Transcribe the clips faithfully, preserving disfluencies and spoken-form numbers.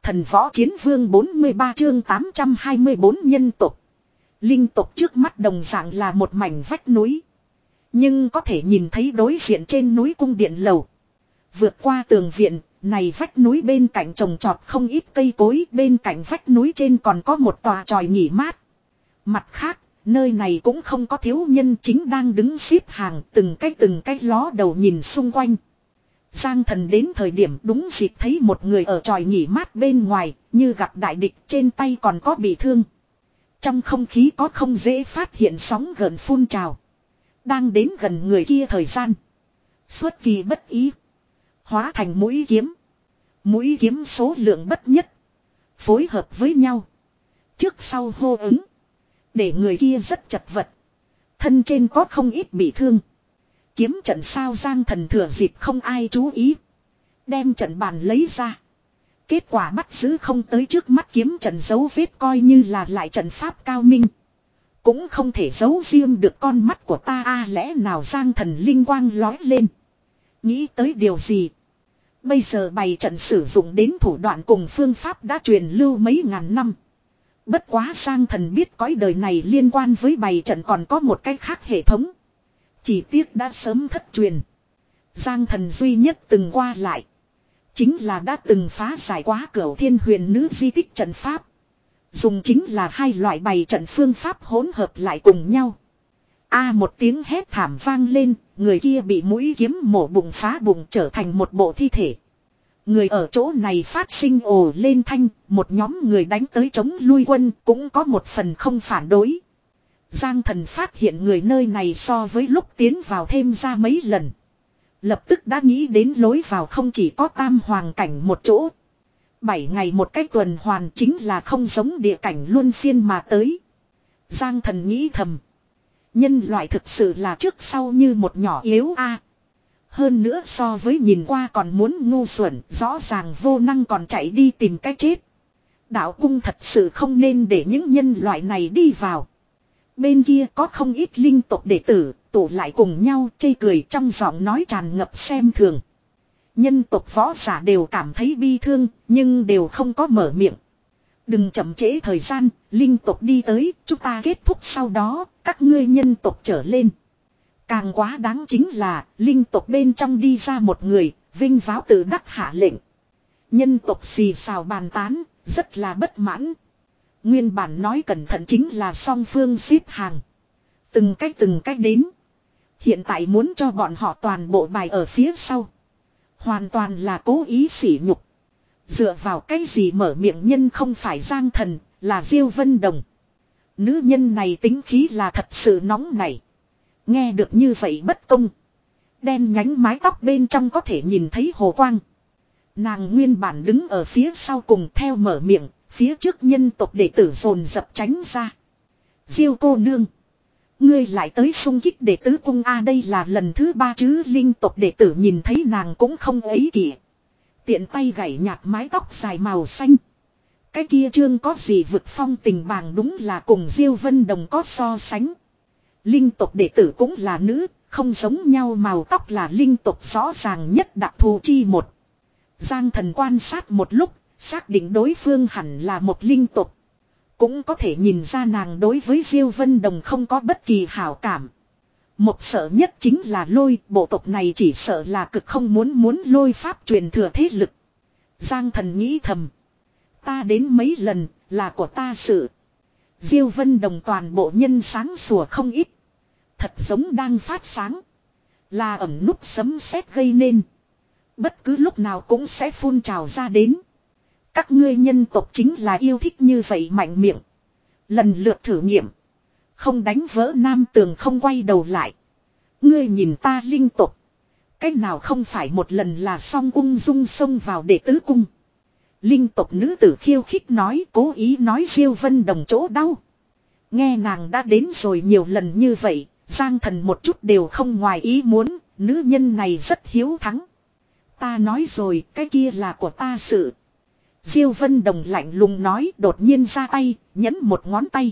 Thần võ chiến vương bốn mươi ba chương tám trăm hai mươi bốn nhân tộc. Linh tộc trước mắt đồng dạng là một mảnh vách núi. Nhưng có thể nhìn thấy đối diện trên núi cung điện lầu. Vượt qua tường viện, này vách núi bên cạnh trồng trọt không ít cây cối, bên cạnh vách núi trên còn có một tòa chòi nghỉ mát. Mặt khác, nơi này cũng không có thiếu nhân chính đang đứng xếp hàng, từng cái từng cái ló đầu nhìn xung quanh. Giang Thần đến thời điểm đúng dịp thấy một người ở chòi nghỉ mát bên ngoài, như gặp đại địch, trên tay còn có bị thương. Trong không khí có không dễ phát hiện sóng gợn phun trào. Đang đến gần người kia thời gian. Xuất kỳ bất ý. Hóa thành mũi kiếm. Mũi kiếm số lượng bất nhất. Phối hợp với nhau. Trước sau hô ứng. Để người kia rất chật vật. Thân trên có không ít bị thương. Kiếm trận sao Giang Thần thừa dịp không ai chú ý. Đem trận bàn lấy ra. Kết quả bắt giữ không tới trước mắt kiếm trận dấu vết coi như là lại trận pháp cao minh. Cũng không thể giấu riêng được con mắt của ta a à, lẽ nào Giang Thần linh quang lói lên. Nghĩ tới điều gì. Bây giờ bày trận sử dụng đến thủ đoạn cùng phương pháp đã truyền lưu mấy ngàn năm. Bất quá Giang Thần biết cõi đời này liên quan với bày trận còn có một cái khác hệ thống. Chỉ tiếc đã sớm thất truyền. Giang Thần duy nhất từng qua lại. Chính là đã từng phá giải quá Cửu Thiên Huyền Nữ di tích trận pháp. Dùng chính là hai loại bày trận phương pháp hỗn hợp lại cùng nhau. A một tiếng hét thảm vang lên, người kia bị mũi kiếm mổ bụng phá bụng trở thành một bộ thi thể. Người ở chỗ này phát sinh ồ lên thanh, một nhóm người đánh tới chống lui quân cũng có một phần không phản đối. Giang Thần phát hiện người nơi này so với lúc tiến vào thêm ra mấy lần. Lập tức đã nghĩ đến lối vào không chỉ có tam hoàng cảnh một chỗ. Bảy ngày một cái tuần hoàn chính là không giống địa cảnh luân phiên mà tới. Giang Thần nghĩ thầm. Nhân loại thực sự là trước sau như một nhỏ yếu a. Hơn nữa so với nhìn qua còn muốn ngu xuẩn, rõ ràng vô năng còn chạy đi tìm cái chết. Đạo cung thật sự không nên để những nhân loại này đi vào. Bên kia có không ít linh tộc đệ tử, tụ lại cùng nhau chê cười trong giọng nói tràn ngập xem thường. Nhân tộc võ giả đều cảm thấy bi thương, nhưng đều không có mở miệng. Đừng chậm trễ thời gian, linh tộc đi tới, chúng ta kết thúc sau đó, các ngươi nhân tộc trở lên. Càng quá đáng chính là, linh tộc bên trong đi ra một người, vinh váo tự đắc hạ lệnh. Nhân tộc xì xào bàn tán, rất là bất mãn. Nguyên bản nói cẩn thận chính là song phương xếp hàng. Từng cách từng cách đến. Hiện tại muốn cho bọn họ toàn bộ bài ở phía sau. Hoàn toàn là cố ý sỉ nhục. Dựa vào cái gì mở miệng nhân không phải Giang Thần, là Diêu Vân Đồng. Nữ nhân này tính khí là thật sự nóng nảy. Nghe được như vậy bất công. Đen nhánh mái tóc bên trong có thể nhìn thấy hồ quang. Nàng nguyên bản đứng ở phía sau cùng theo mở miệng. Phía trước nhân tộc đệ tử dồn dập tránh ra. Diêu cô nương. Ngươi lại tới xung kích đệ tứ cung a đây là lần thứ ba chứ linh tộc đệ tử nhìn thấy nàng cũng không ấy kìa. Tiện tay gảy nhạt mái tóc dài màu xanh. Cái kia trương có gì vực phong tình bàng đúng là cùng Diêu Vân Đồng có so sánh. Linh tộc đệ tử cũng là nữ, không giống nhau màu tóc là linh tộc rõ ràng nhất đặc thù chi một. Giang Thần quan sát một lúc, xác định đối phương hẳn là một linh tộc. Cũng có thể nhìn ra nàng đối với Diêu Vân Đồng không có bất kỳ hảo cảm. Một sợ nhất chính là lôi, bộ tộc này chỉ sợ là cực không muốn muốn lôi pháp truyền thừa thế lực. Giang Thần nghĩ thầm. Ta đến mấy lần, là của ta sự. Diêu Vân Đồng toàn bộ nhân sáng sủa không ít. Thật giống đang phát sáng. Là ẩn núp sấm sét gây nên. Bất cứ lúc nào cũng sẽ phun trào ra đến. Các ngươi nhân tộc chính là yêu thích như vậy mạnh miệng. Lần lượt thử nghiệm. Không đánh vỡ nam tường không quay đầu lại. Ngươi nhìn ta linh tộc. Cách nào không phải một lần là xong ung dung xông vào đệ tứ cung. Linh tộc nữ tử khiêu khích nói cố ý nói Diêu Vân Đồng chỗ đau. Nghe nàng đã đến rồi nhiều lần như vậy. Giang Thần một chút đều không ngoài ý muốn. Nữ nhân này rất hiếu thắng. Ta nói rồi cái kia là của ta sự. Diêu Vân Đồng lạnh lùng nói đột nhiên ra tay, nhấn một ngón tay.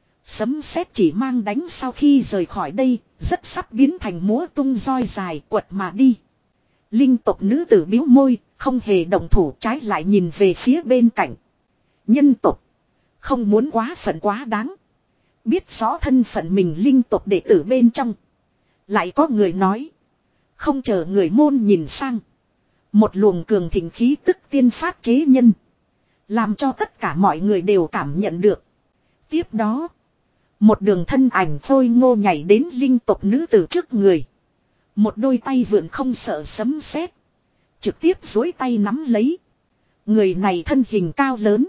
Sấm sét chỉ mang đánh sau khi rời khỏi đây, rất sắp biến thành múa tung roi dài quật mà đi. Linh tộc nữ tử bĩu môi, không hề động thủ, trái lại nhìn về phía bên cạnh. Nhân tộc. Không muốn quá phận quá đáng. Biết rõ thân phận mình linh tộc đệ tử bên trong. Lại có người nói. Không chờ người môn nhìn sang. Một luồng cường thịnh khí tức tiên phát chế nhân. Làm cho tất cả mọi người đều cảm nhận được. Tiếp đó. Một đường thân ảnh phôi ngô nhảy đến linh tộc nữ tử trước người. Một đôi tay vượn không sợ sấm sét. Trực tiếp duỗi tay nắm lấy. Người này thân hình cao lớn.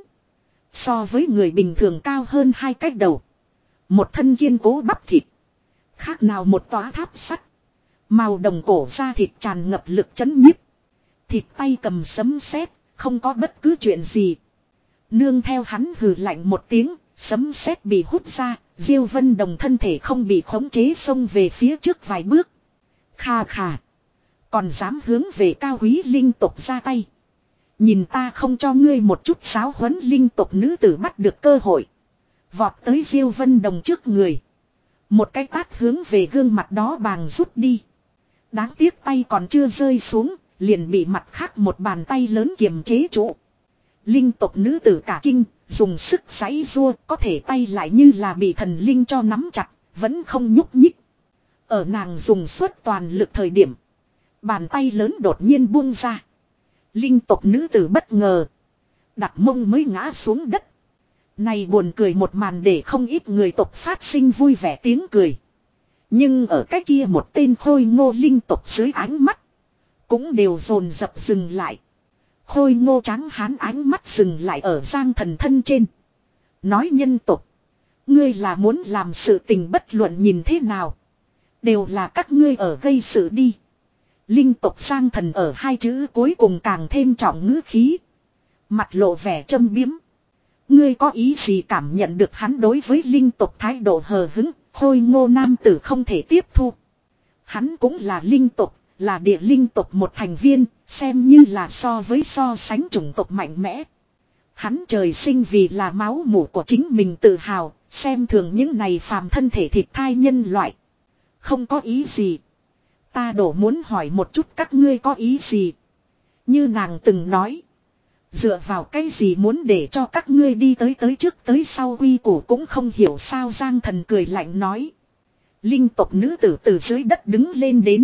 So với người bình thường cao hơn hai cái đầu. Một thân kiên cố bắp thịt. Khác nào một tòa tháp sắt. Màu đồng cổ da thịt tràn ngập lực chấn nhiếp. Thịt tay cầm sấm sét, không có bất cứ chuyện gì. Nương theo hắn hừ lạnh một tiếng, sấm sét bị hút ra, Diêu Vân Đồng thân thể không bị khống chế xông về phía trước vài bước. Kha kha. Còn dám hướng về cao quý linh tộc ra tay. Nhìn ta không cho ngươi một chút giáo huấn. Linh tộc nữ tử bắt được cơ hội. Vọt tới Diêu Vân Đồng trước người. Một cái tát hướng về gương mặt đó bàng rút đi. Đáng tiếc tay còn chưa rơi xuống, liền bị mặt khác một bàn tay lớn kiềm chế trụ. Linh tộc nữ tử cả kinh, dùng sức giãy giụa, có thể tay lại như là bị thần linh cho nắm chặt, vẫn không nhúc nhích. Ở nàng dùng suốt toàn lực thời điểm, bàn tay lớn đột nhiên buông ra. Linh tộc nữ tử bất ngờ, đặt mông mới ngã xuống đất. Này buồn cười một màn để không ít người tộc phát sinh vui vẻ tiếng cười. Nhưng ở cái kia một tên khôi ngô linh tộc dưới ánh mắt, cũng đều dồn dập dừng lại. Khôi ngô trắng hán ánh mắt dừng lại ở Giang Thần thân trên. Nói nhân tộc, ngươi là muốn làm sự tình bất luận nhìn thế nào. Đều là các ngươi ở gây sự đi. Linh tộc Giang Thần ở hai chữ cuối cùng càng thêm trọng ngữ khí. Mặt lộ vẻ châm biếm. Ngươi có ý gì cảm nhận được hắn đối với linh tộc thái độ hờ hứng, khôi ngô nam tử không thể tiếp thu. Hắn cũng là linh tộc, là địa linh tộc một thành viên, xem như là so với so sánh chủng tộc mạnh mẽ. Hắn trời sinh vì là máu mủ của chính mình tự hào, xem thường những này phàm thân thể thịt thai nhân loại. Không có ý gì. Ta đổ muốn hỏi một chút các ngươi có ý gì. Như nàng từng nói. Dựa vào cái gì muốn để cho các ngươi đi tới tới trước tới sau quy củ cũng không hiểu sao. Giang Thần cười lạnh nói. Linh tộc nữ tử từ dưới đất đứng lên đến.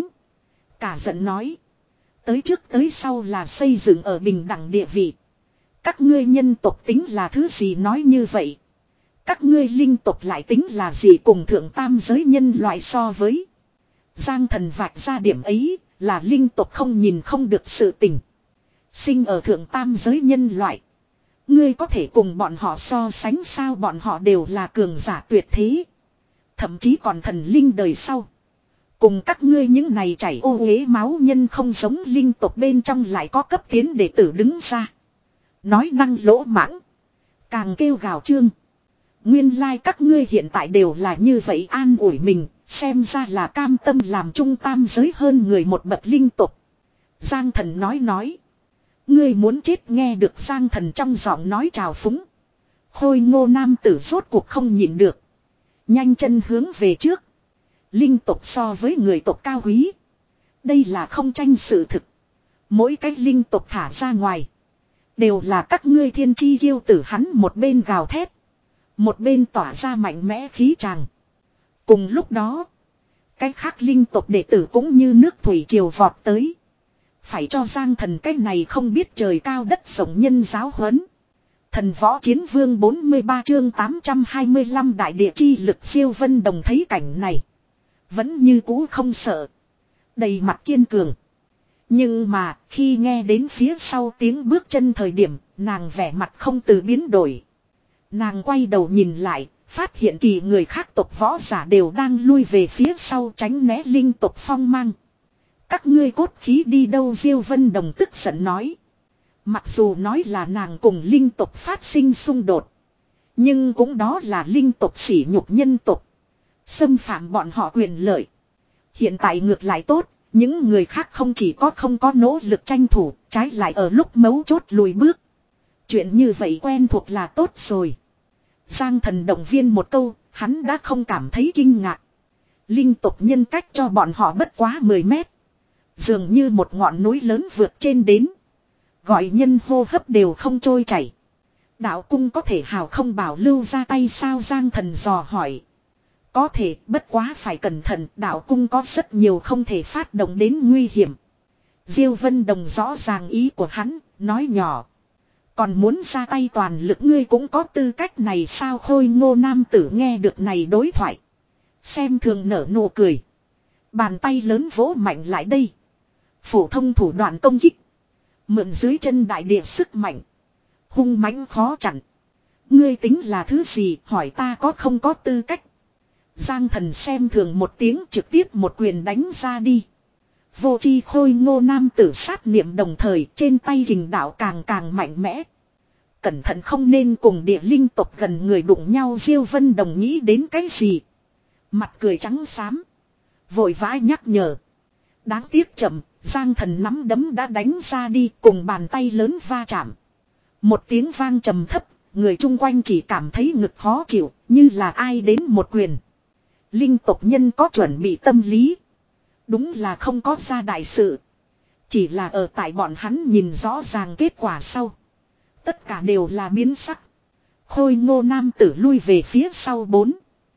Cả giận nói. Tới trước tới sau là xây dựng ở bình đẳng địa vị. Các ngươi nhân tộc tính là thứ gì nói như vậy. Các ngươi linh tộc lại tính là gì cùng thượng tam giới nhân loại so với. Giang Thần vạch ra điểm ấy là linh tộc không nhìn không được sự tình. Sinh ở thượng tam giới nhân loại. Ngươi có thể cùng bọn họ so sánh sao, bọn họ đều là cường giả tuyệt thế. Thậm chí còn thần linh đời sau. Cùng các ngươi những này chảy ô uế máu nhân không giống. Linh tộc bên trong lại có cấp tiến đệ tử đứng ra. Nói năng lỗ mãng. Càng kêu gào trương. Nguyên lai like các ngươi hiện tại đều là như vậy an ủi mình. Xem ra là cam tâm làm trung tam giới hơn người một bậc linh tộc. Giang Thần nói nói. Ngươi muốn chết nghe được Giang Thần trong giọng nói trào phúng. Khôi ngô nam tử rốt cuộc không nhịn được. Nhanh chân hướng về trước. Linh tộc so với người tộc cao quý. Đây là không tranh sự thực. Mỗi cái linh tộc thả ra ngoài. Đều là các ngươi thiên chi kiêu tử. Hắn một bên gào thét. Một bên tỏa ra mạnh mẽ khí tràng. Cùng lúc đó. Cái khác linh tộc đệ tử cũng như nước thủy triều vọt tới. Phải cho Giang Thần cái này không biết trời cao đất rộng nhân giáo huấn. Thần võ chiến vương bốn mươi ba chương tám trăm hai mươi lăm đại địa chi lực. Diêu Vân Đồng thấy cảnh này. Vẫn như cũ không sợ. Đầy mặt kiên cường. Nhưng mà khi nghe đến phía sau tiếng bước chân thời điểm, nàng vẻ mặt không từ biến đổi. Nàng quay đầu nhìn lại, phát hiện kỳ người khác tộc võ giả đều đang lui về phía sau tránh né linh tộc phong mang. Các ngươi cốt khí đi đâu? Diêu Vân Đồng tức giận nói. Mặc dù nói là nàng cùng linh tộc phát sinh xung đột. Nhưng cũng đó là linh tộc sỉ nhục nhân tộc. Xâm phạm bọn họ quyền lợi. Hiện tại ngược lại tốt. Những người khác không chỉ có không có nỗ lực tranh thủ. Trái lại ở lúc mấu chốt lùi bước. Chuyện như vậy quen thuộc là tốt rồi. Giang Thần động viên một câu. Hắn đã không cảm thấy kinh ngạc. Linh tộc nhân cách cho bọn họ bất quá mười mét. Dường như một ngọn núi lớn vượt trên đến. Gọi nhân hô hấp đều không trôi chảy. Đạo cung có thể hào không bảo lưu ra tay sao, Giang Thần dò hỏi. Có thể, bất quá phải cẩn thận, đạo cung có rất nhiều không thể phát động đến nguy hiểm. Diêu Vân Đồng rõ ràng ý của hắn, nói nhỏ. Còn muốn ra tay toàn lực ngươi cũng có tư cách này sao? Khôi Ngô nam tử nghe được này đối thoại. Xem thường nở nụ cười. Bàn tay lớn vỗ mạnh lại đây. Phổ thông thủ đoạn công kích. Mượn dưới chân đại địa sức mạnh. Hung mãnh khó chặn. Ngươi tính là thứ gì, hỏi ta có không có tư cách. Giang Thần xem thường một tiếng, trực tiếp một quyền đánh ra đi. Vô chi Khôi Ngô nam tử sát niệm đồng thời, trên tay hình đạo càng càng mạnh mẽ. Cẩn thận không nên cùng địa linh tộc gần người đụng nhau. Diêu Vân Đồng nghĩ đến cái gì? Mặt cười trắng xám. Vội vã nhắc nhở. Đáng tiếc chậm, Giang Thần nắm đấm đã đánh ra đi, cùng bàn tay lớn va chạm. Một tiếng vang trầm thấp, người chung quanh chỉ cảm thấy ngực khó chịu, như là ai đến một quyền. Linh tộc nhân có chuẩn bị tâm lý. Đúng là không có ra đại sự. Chỉ là ở tại bọn hắn nhìn rõ ràng kết quả sau. Tất cả đều là biến sắc. Khôi Ngô nam tử lui về phía sau bốn.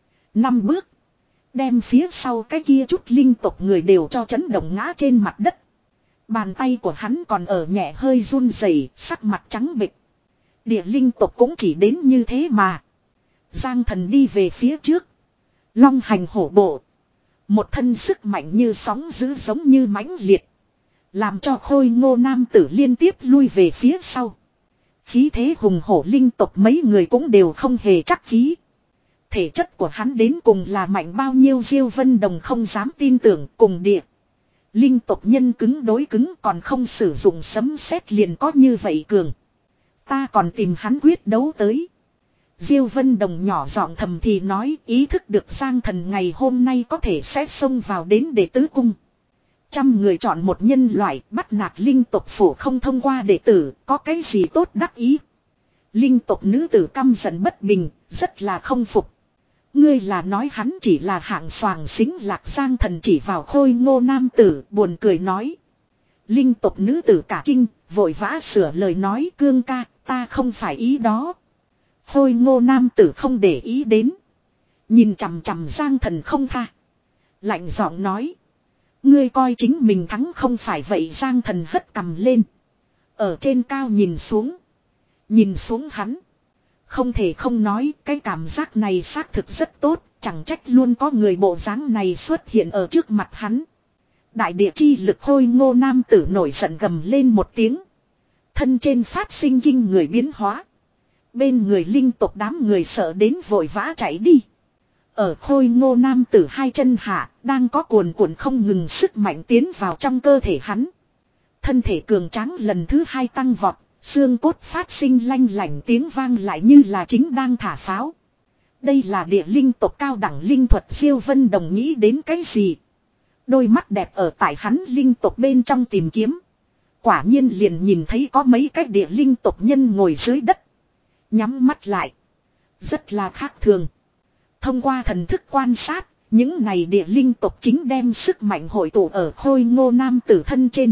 Năm bước. Đem phía sau cái kia chút linh tộc người đều cho chấn động ngã trên mặt đất. Bàn tay của hắn còn ở nhẹ hơi run rẩy, sắc mặt trắng bệch. Địa linh tộc cũng chỉ đến như thế mà. Giang Thần đi về phía trước. Long hành hổ bộ. Một thân sức mạnh như sóng dữ giống như mãnh liệt. Làm cho Khôi Ngô nam tử liên tiếp lui về phía sau. Khí thế hùng hổ linh tộc mấy người cũng đều không hề chắc khí. Thể chất của hắn đến cùng là mạnh bao nhiêu Diêu Vân Đồng không dám tin tưởng cùng địa. Linh tộc nhân cứng đối cứng còn không sử dụng sấm sét liền có như vậy cường. Ta còn tìm hắn quyết đấu tới. Diêu Vân Đồng nhỏ giọng thầm thì nói, ý thức được Giang Thần ngày hôm nay có thể sẽ xông vào đến đệ tứ cung. Trăm người chọn một nhân loại bắt nạt linh tộc phổ không thông qua đệ tử, có cái gì tốt đắc ý. Linh tộc nữ tử căm giận bất bình, rất là không phục. Ngươi là nói hắn chỉ là hạng soàng xính lạc. Giang Thần chỉ vào Khôi Ngô nam tử, buồn cười nói. Linh tộc nữ tử cả kinh, vội vã sửa lời nói, cương ca, ta không phải ý đó. Khôi Ngô nam tử không để ý đến. Nhìn chằm chằm Giang Thần không tha. Lạnh giọng nói. Ngươi coi chính mình thắng không phải vậy. Giang Thần hất cằm lên. Ở trên cao nhìn xuống. Nhìn xuống hắn. Không thể không nói, cái cảm giác này xác thực rất tốt, chẳng trách luôn có người bộ dáng này xuất hiện ở trước mặt hắn. Đại địa chi lực Khôi Ngô nam tử nổi giận gầm lên một tiếng. Thân trên phát sinh kinh người biến hóa. Bên người linh tộc đám người sợ đến vội vã chạy đi. Ở Khôi Ngô nam tử hai chân hạ, đang có cuồn cuộn không ngừng sức mạnh tiến vào trong cơ thể hắn. Thân thể cường tráng lần thứ hai tăng vọt. Xương cốt phát sinh lanh lảnh tiếng vang lại như là chính đang thả pháo. Đây là địa linh tộc cao đẳng linh thuật. Diêu Vân Đồng nghĩ đến cái gì? Đôi mắt đẹp ở tại hắn linh tộc bên trong tìm kiếm. Quả nhiên liền nhìn thấy có mấy cái địa linh tộc nhân ngồi dưới đất. Nhắm mắt lại. Rất là khác thường. Thông qua thần thức quan sát, những này địa linh tộc chính đem sức mạnh hội tụ ở Khôi Ngô nam tử thân trên.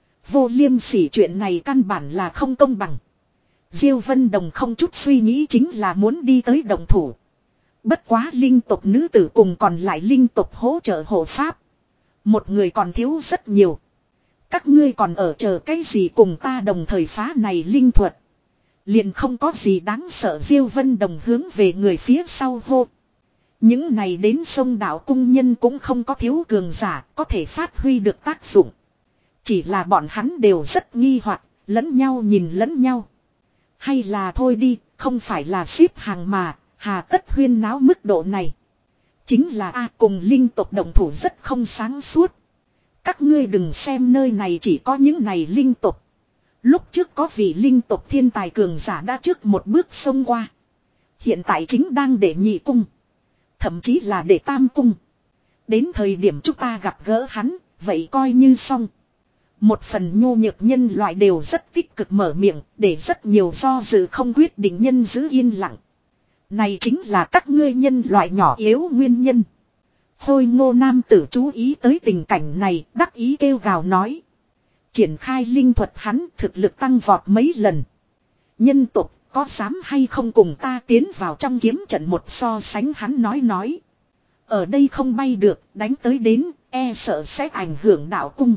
Vô liêm sỉ chuyện này căn bản là không công bằng. Diêu Vân Đồng không chút suy nghĩ chính là muốn đi tới động thủ. Bất quá linh tộc nữ tử cùng còn lại linh tộc hỗ trợ hộ pháp. Một người còn thiếu rất nhiều. Các ngươi còn ở chờ cái gì cùng ta đồng thời phá này linh thuật. Liền không có gì đáng sợ. Diêu Vân Đồng hướng về người phía sau hô. Những này đến sông đảo cung nhân cũng không có thiếu cường giả có thể phát huy được tác dụng. Chỉ là bọn hắn đều rất nghi hoặc, lẫn nhau nhìn lẫn nhau. Hay là thôi đi, không phải là xếp hàng mà, hà tất huyên náo mức độ này. Chính là A cùng linh tộc đồng thủ rất không sáng suốt. Các ngươi đừng xem nơi này chỉ có những này linh tộc. Lúc trước có vị linh tộc thiên tài cường giả đã trước một bước xông qua. Hiện tại chính đang để nhị cung. Thậm chí là để tam cung. Đến thời điểm chúng ta gặp gỡ hắn, vậy coi như xong. Một phần nhu nhược nhân loại đều rất tích cực mở miệng, để rất nhiều do dự không quyết định nhân giữ yên lặng. Này chính là các ngươi nhân loại nhỏ yếu nguyên nhân. Khôi ngô nam tử chú ý tới tình cảnh này, đắc ý kêu gào nói. Triển khai linh thuật hắn thực lực tăng vọt mấy lần. Nhân tộc có dám hay không cùng ta tiến vào trong kiếm trận một so sánh, hắn nói nói. Ở đây không bay được, đánh tới đến, e sợ sẽ ảnh hưởng đạo cung.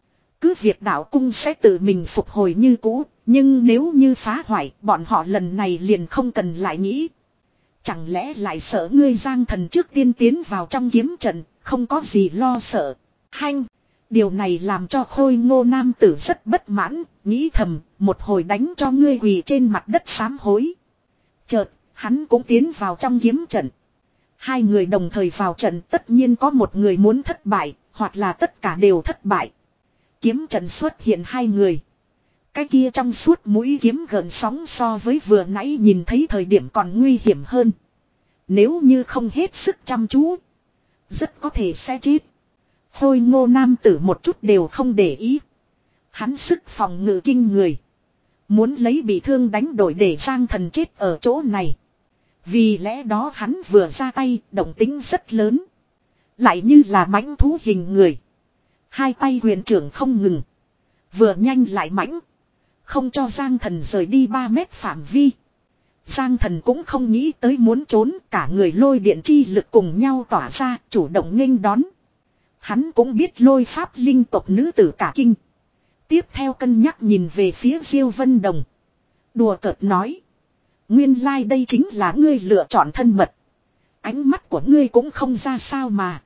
Cứ việc đạo cung sẽ tự mình phục hồi như cũ, nhưng nếu như phá hoại, bọn họ lần này liền không cần lại nghĩ. Chẳng lẽ lại sợ ngươi Giang Thần trước tiên tiến vào trong kiếm trận, không có gì lo sợ. Hanh! Điều này làm cho Khôi ngô nam tử rất bất mãn, nghĩ thầm, một hồi đánh cho ngươi quỳ trên mặt đất sám hối. Chợt, hắn cũng tiến vào trong kiếm trận. Hai người đồng thời vào trận, tất nhiên có một người muốn thất bại, hoặc là tất cả đều thất bại. Kiếm trận xuất hiện hai người. Cái kia trong suốt mũi kiếm gợn sóng so với vừa nãy nhìn thấy thời điểm còn nguy hiểm hơn. Nếu như không hết sức chăm chú, rất có thể sẽ chết. Khôi ngô nam tử một chút đều không để ý. Hắn sức phòng ngự kinh người. Muốn lấy bị thương đánh đổi để Giang Thần chết ở chỗ này. Vì lẽ đó hắn vừa ra tay, động tính rất lớn. Lại như là mãnh thú hình người. Hai tay huyền trưởng không ngừng. Vừa nhanh lại mãnh. Không cho Giang Thần rời đi ba mét phạm vi. Giang Thần cũng không nghĩ tới muốn trốn, cả người lôi điện chi lực cùng nhau tỏa ra, chủ động nghênh đón. Hắn cũng biết lôi pháp linh tộc nữ tử cả kinh. Tiếp theo cân nhắc nhìn về phía Diêu Vân Đồng. Đùa cợt nói. Nguyên lai like đây chính là ngươi lựa chọn thân mật. Ánh mắt của ngươi cũng không ra sao mà.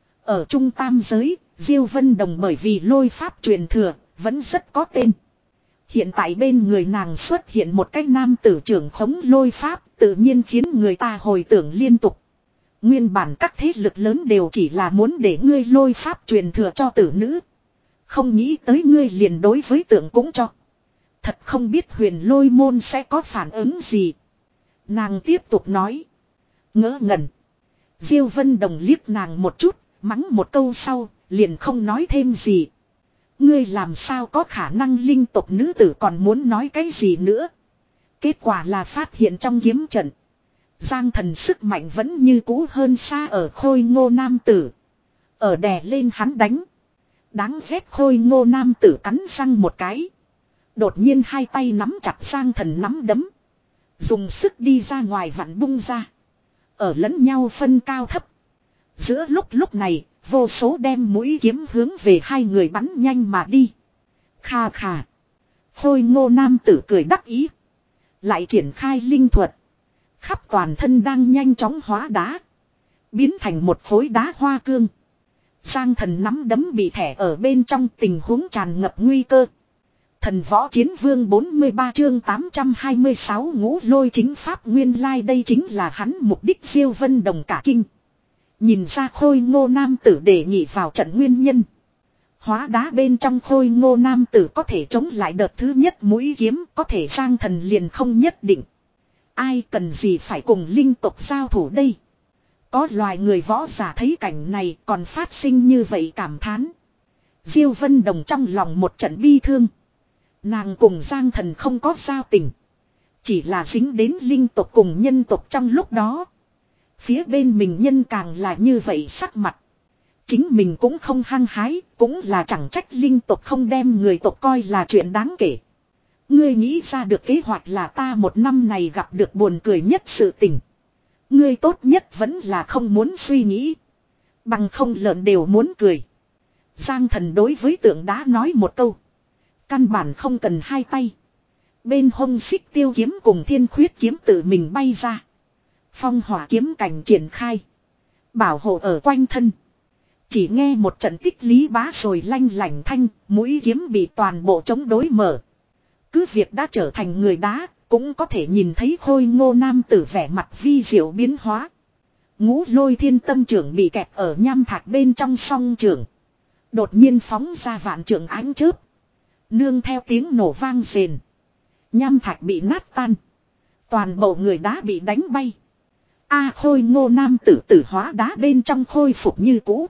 Ở trung tam giới, Diêu Vân Đồng bởi vì lôi pháp truyền thừa, vẫn rất có tên. Hiện tại bên người nàng xuất hiện một cái nam tử trưởng khống lôi pháp, tự nhiên khiến người ta hồi tưởng liên tục. Nguyên bản các thế lực lớn đều chỉ là muốn để ngươi lôi pháp truyền thừa cho tử nữ. Không nghĩ tới ngươi liền đối với tượng cũng cho. Thật không biết huyền lôi môn sẽ có phản ứng gì. Nàng tiếp tục nói. Ngỡ ngẩn. Diêu Vân Đồng liếc nàng một chút, mắng một câu sau, liền không nói thêm gì. Ngươi làm sao có khả năng linh tộc nữ tử còn muốn nói cái gì nữa. Kết quả là phát hiện trong kiếm trận. Giang Thần sức mạnh vẫn như cũ hơn xa ở Khôi ngô nam tử. Ở đè lên hắn đánh. Đáng ghét Khôi ngô nam tử cắn răng một cái. Đột nhiên hai tay nắm chặt Giang Thần nắm đấm. Dùng sức đi ra ngoài vặn bung ra. Ở lẫn nhau phân cao thấp. Giữa lúc lúc này, vô số đem mũi kiếm hướng về hai người bắn nhanh mà đi. Kha khà. Khôi ngô nam tử cười đắc ý. Lại triển khai linh thuật. Khắp toàn thân đang nhanh chóng hóa đá. Biến thành một khối đá hoa cương. Giang Thần nắm đấm bị thẻ ở bên trong, tình huống tràn ngập nguy cơ. Thần võ chiến vương bốn mươi ba chương tám trăm hai mươi sáu ngũ lôi chính pháp, nguyên lai like đây chính là hắn mục đích. Diêu Vân Đồng cả kinh. Nhìn ra Khôi ngô nam tử đề nghị vào trận nguyên nhân. Hóa đá bên trong Khôi ngô nam tử có thể chống lại đợt thứ nhất mũi kiếm, có thể Giang Thần liền không nhất định. Ai cần gì phải cùng linh tộc giao thủ đây. Có loài người võ giả thấy cảnh này còn phát sinh như vậy cảm thán. Diêu Vân Đồng trong lòng một trận bi thương. Nàng cùng Giang Thần không có giao tình. Chỉ là dính đến linh tộc cùng nhân tộc trong lúc đó. Phía bên mình nhân càng là như vậy sắc mặt. Chính mình cũng không hăng hái, cũng là chẳng trách linh tộc không đem người tộc coi là chuyện đáng kể. Ngươi nghĩ ra được kế hoạch là ta một năm này gặp được buồn cười nhất sự tình. Ngươi tốt nhất vẫn là không muốn suy nghĩ. Bằng không lợn đều muốn cười. Giang Thần đối với tượng đá nói một câu. Căn bản không cần hai tay. Bên hông xích tiêu kiếm cùng thiên khuyết kiếm tự mình bay ra. Phong hỏa kiếm cảnh triển khai. Bảo hộ ở quanh thân. Chỉ nghe một trận tích lý bá rồi lanh lảnh thanh, mũi kiếm bị toàn bộ chống đối mở. Cứ việc đã trở thành người đá, cũng có thể nhìn thấy Khôi ngô nam tử vẻ mặt vi diệu biến hóa. Ngũ lôi thiên tâm trưởng bị kẹp ở nham thạch bên trong song trưởng. Đột nhiên phóng ra vạn trưởng ánh chớp. Nương theo tiếng nổ vang rền. Nham thạch bị nát tan. Toàn bộ người đá bị đánh bay. A Khôi ngô nam tử tử hóa đá bên trong khôi phục như cũ.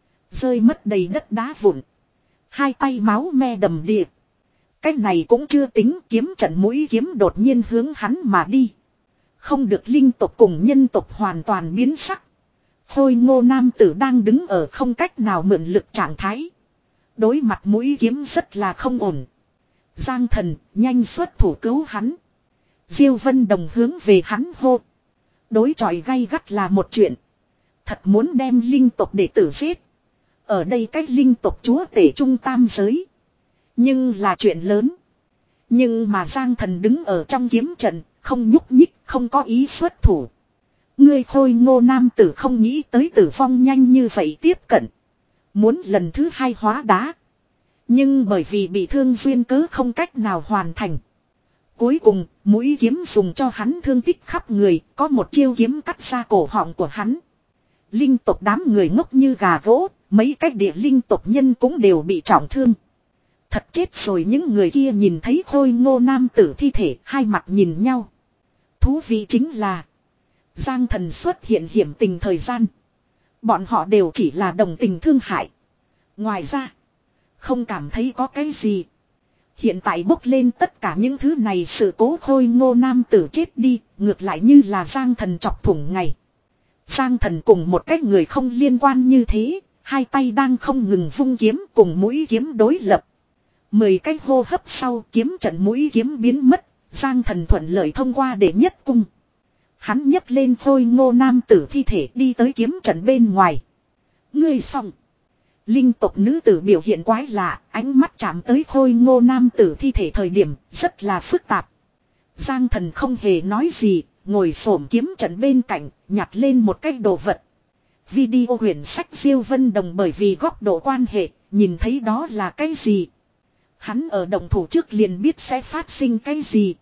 Rơi mất đầy đất đá vụn. Hai tay máu me đầm đìa. Cái này cũng chưa tính, kiếm trận mũi kiếm đột nhiên hướng hắn mà đi. Không được linh tộc cùng nhân tộc hoàn toàn biến sắc. Khôi ngô nam tử đang đứng ở không cách nào mượn lực trạng thái. Đối mặt mũi kiếm rất là không ổn. Giang Thần nhanh xuất thủ cứu hắn. Diêu Vân Đồng hướng về hắn hô. Đối chọi gay gắt là một chuyện. Thật muốn đem linh tộc đệ tử giết. Ở đây cách linh tộc chúa tể trung tam giới. Nhưng là chuyện lớn. Nhưng mà Giang Thần đứng ở trong kiếm trận, không nhúc nhích, không có ý xuất thủ. Ngươi Khôi ngô nam tử không nghĩ tới tử vong nhanh như vậy tiếp cận. Muốn lần thứ hai hóa đá. Nhưng bởi vì bị thương duyên cớ không cách nào hoàn thành. Cuối cùng, mũi kiếm dùng cho hắn thương tích khắp người, có một chiêu kiếm cắt ra cổ họng của hắn. Linh tộc đám người ngốc như gà gỗ, mấy cách địa linh tộc nhân cũng đều bị trọng thương. Thật chết rồi, những người kia nhìn thấy Khôi ngô nam tử thi thể, hai mặt nhìn nhau. Thú vị chính là Giang Thần xuất hiện hiểm tình thời gian. Bọn họ đều chỉ là đồng tình thương hại. Ngoài ra, không cảm thấy có cái gì. Hiện tại bốc lên tất cả những thứ này, sự cố Khôi ngô nam tử chết đi, ngược lại như là Giang Thần chọc thủng ngày. Giang Thần cùng một cái người không liên quan như thế, hai tay đang không ngừng vung kiếm cùng mũi kiếm đối lập. Mười cái hô hấp sau, kiếm trận mũi kiếm biến mất, Giang Thần thuận lợi thông qua đệ nhất cung. Hắn nhấc lên Khôi ngô nam tử thi thể đi tới kiếm trận bên ngoài. Ngươi xong. Linh tộc nữ tử biểu hiện quái lạ, ánh mắt chạm tới Khôi ngô nam tử thi thể thời điểm rất là phức tạp. Giang Thần không hề nói gì, ngồi xổm kiếm trận bên cạnh, nhặt lên một cái đồ vật. Video huyền sách Diêu Vân Đồng bởi vì góc độ quan hệ, nhìn thấy đó là cái gì. Hắn ở động thủ trước liền biết sẽ phát sinh cái gì.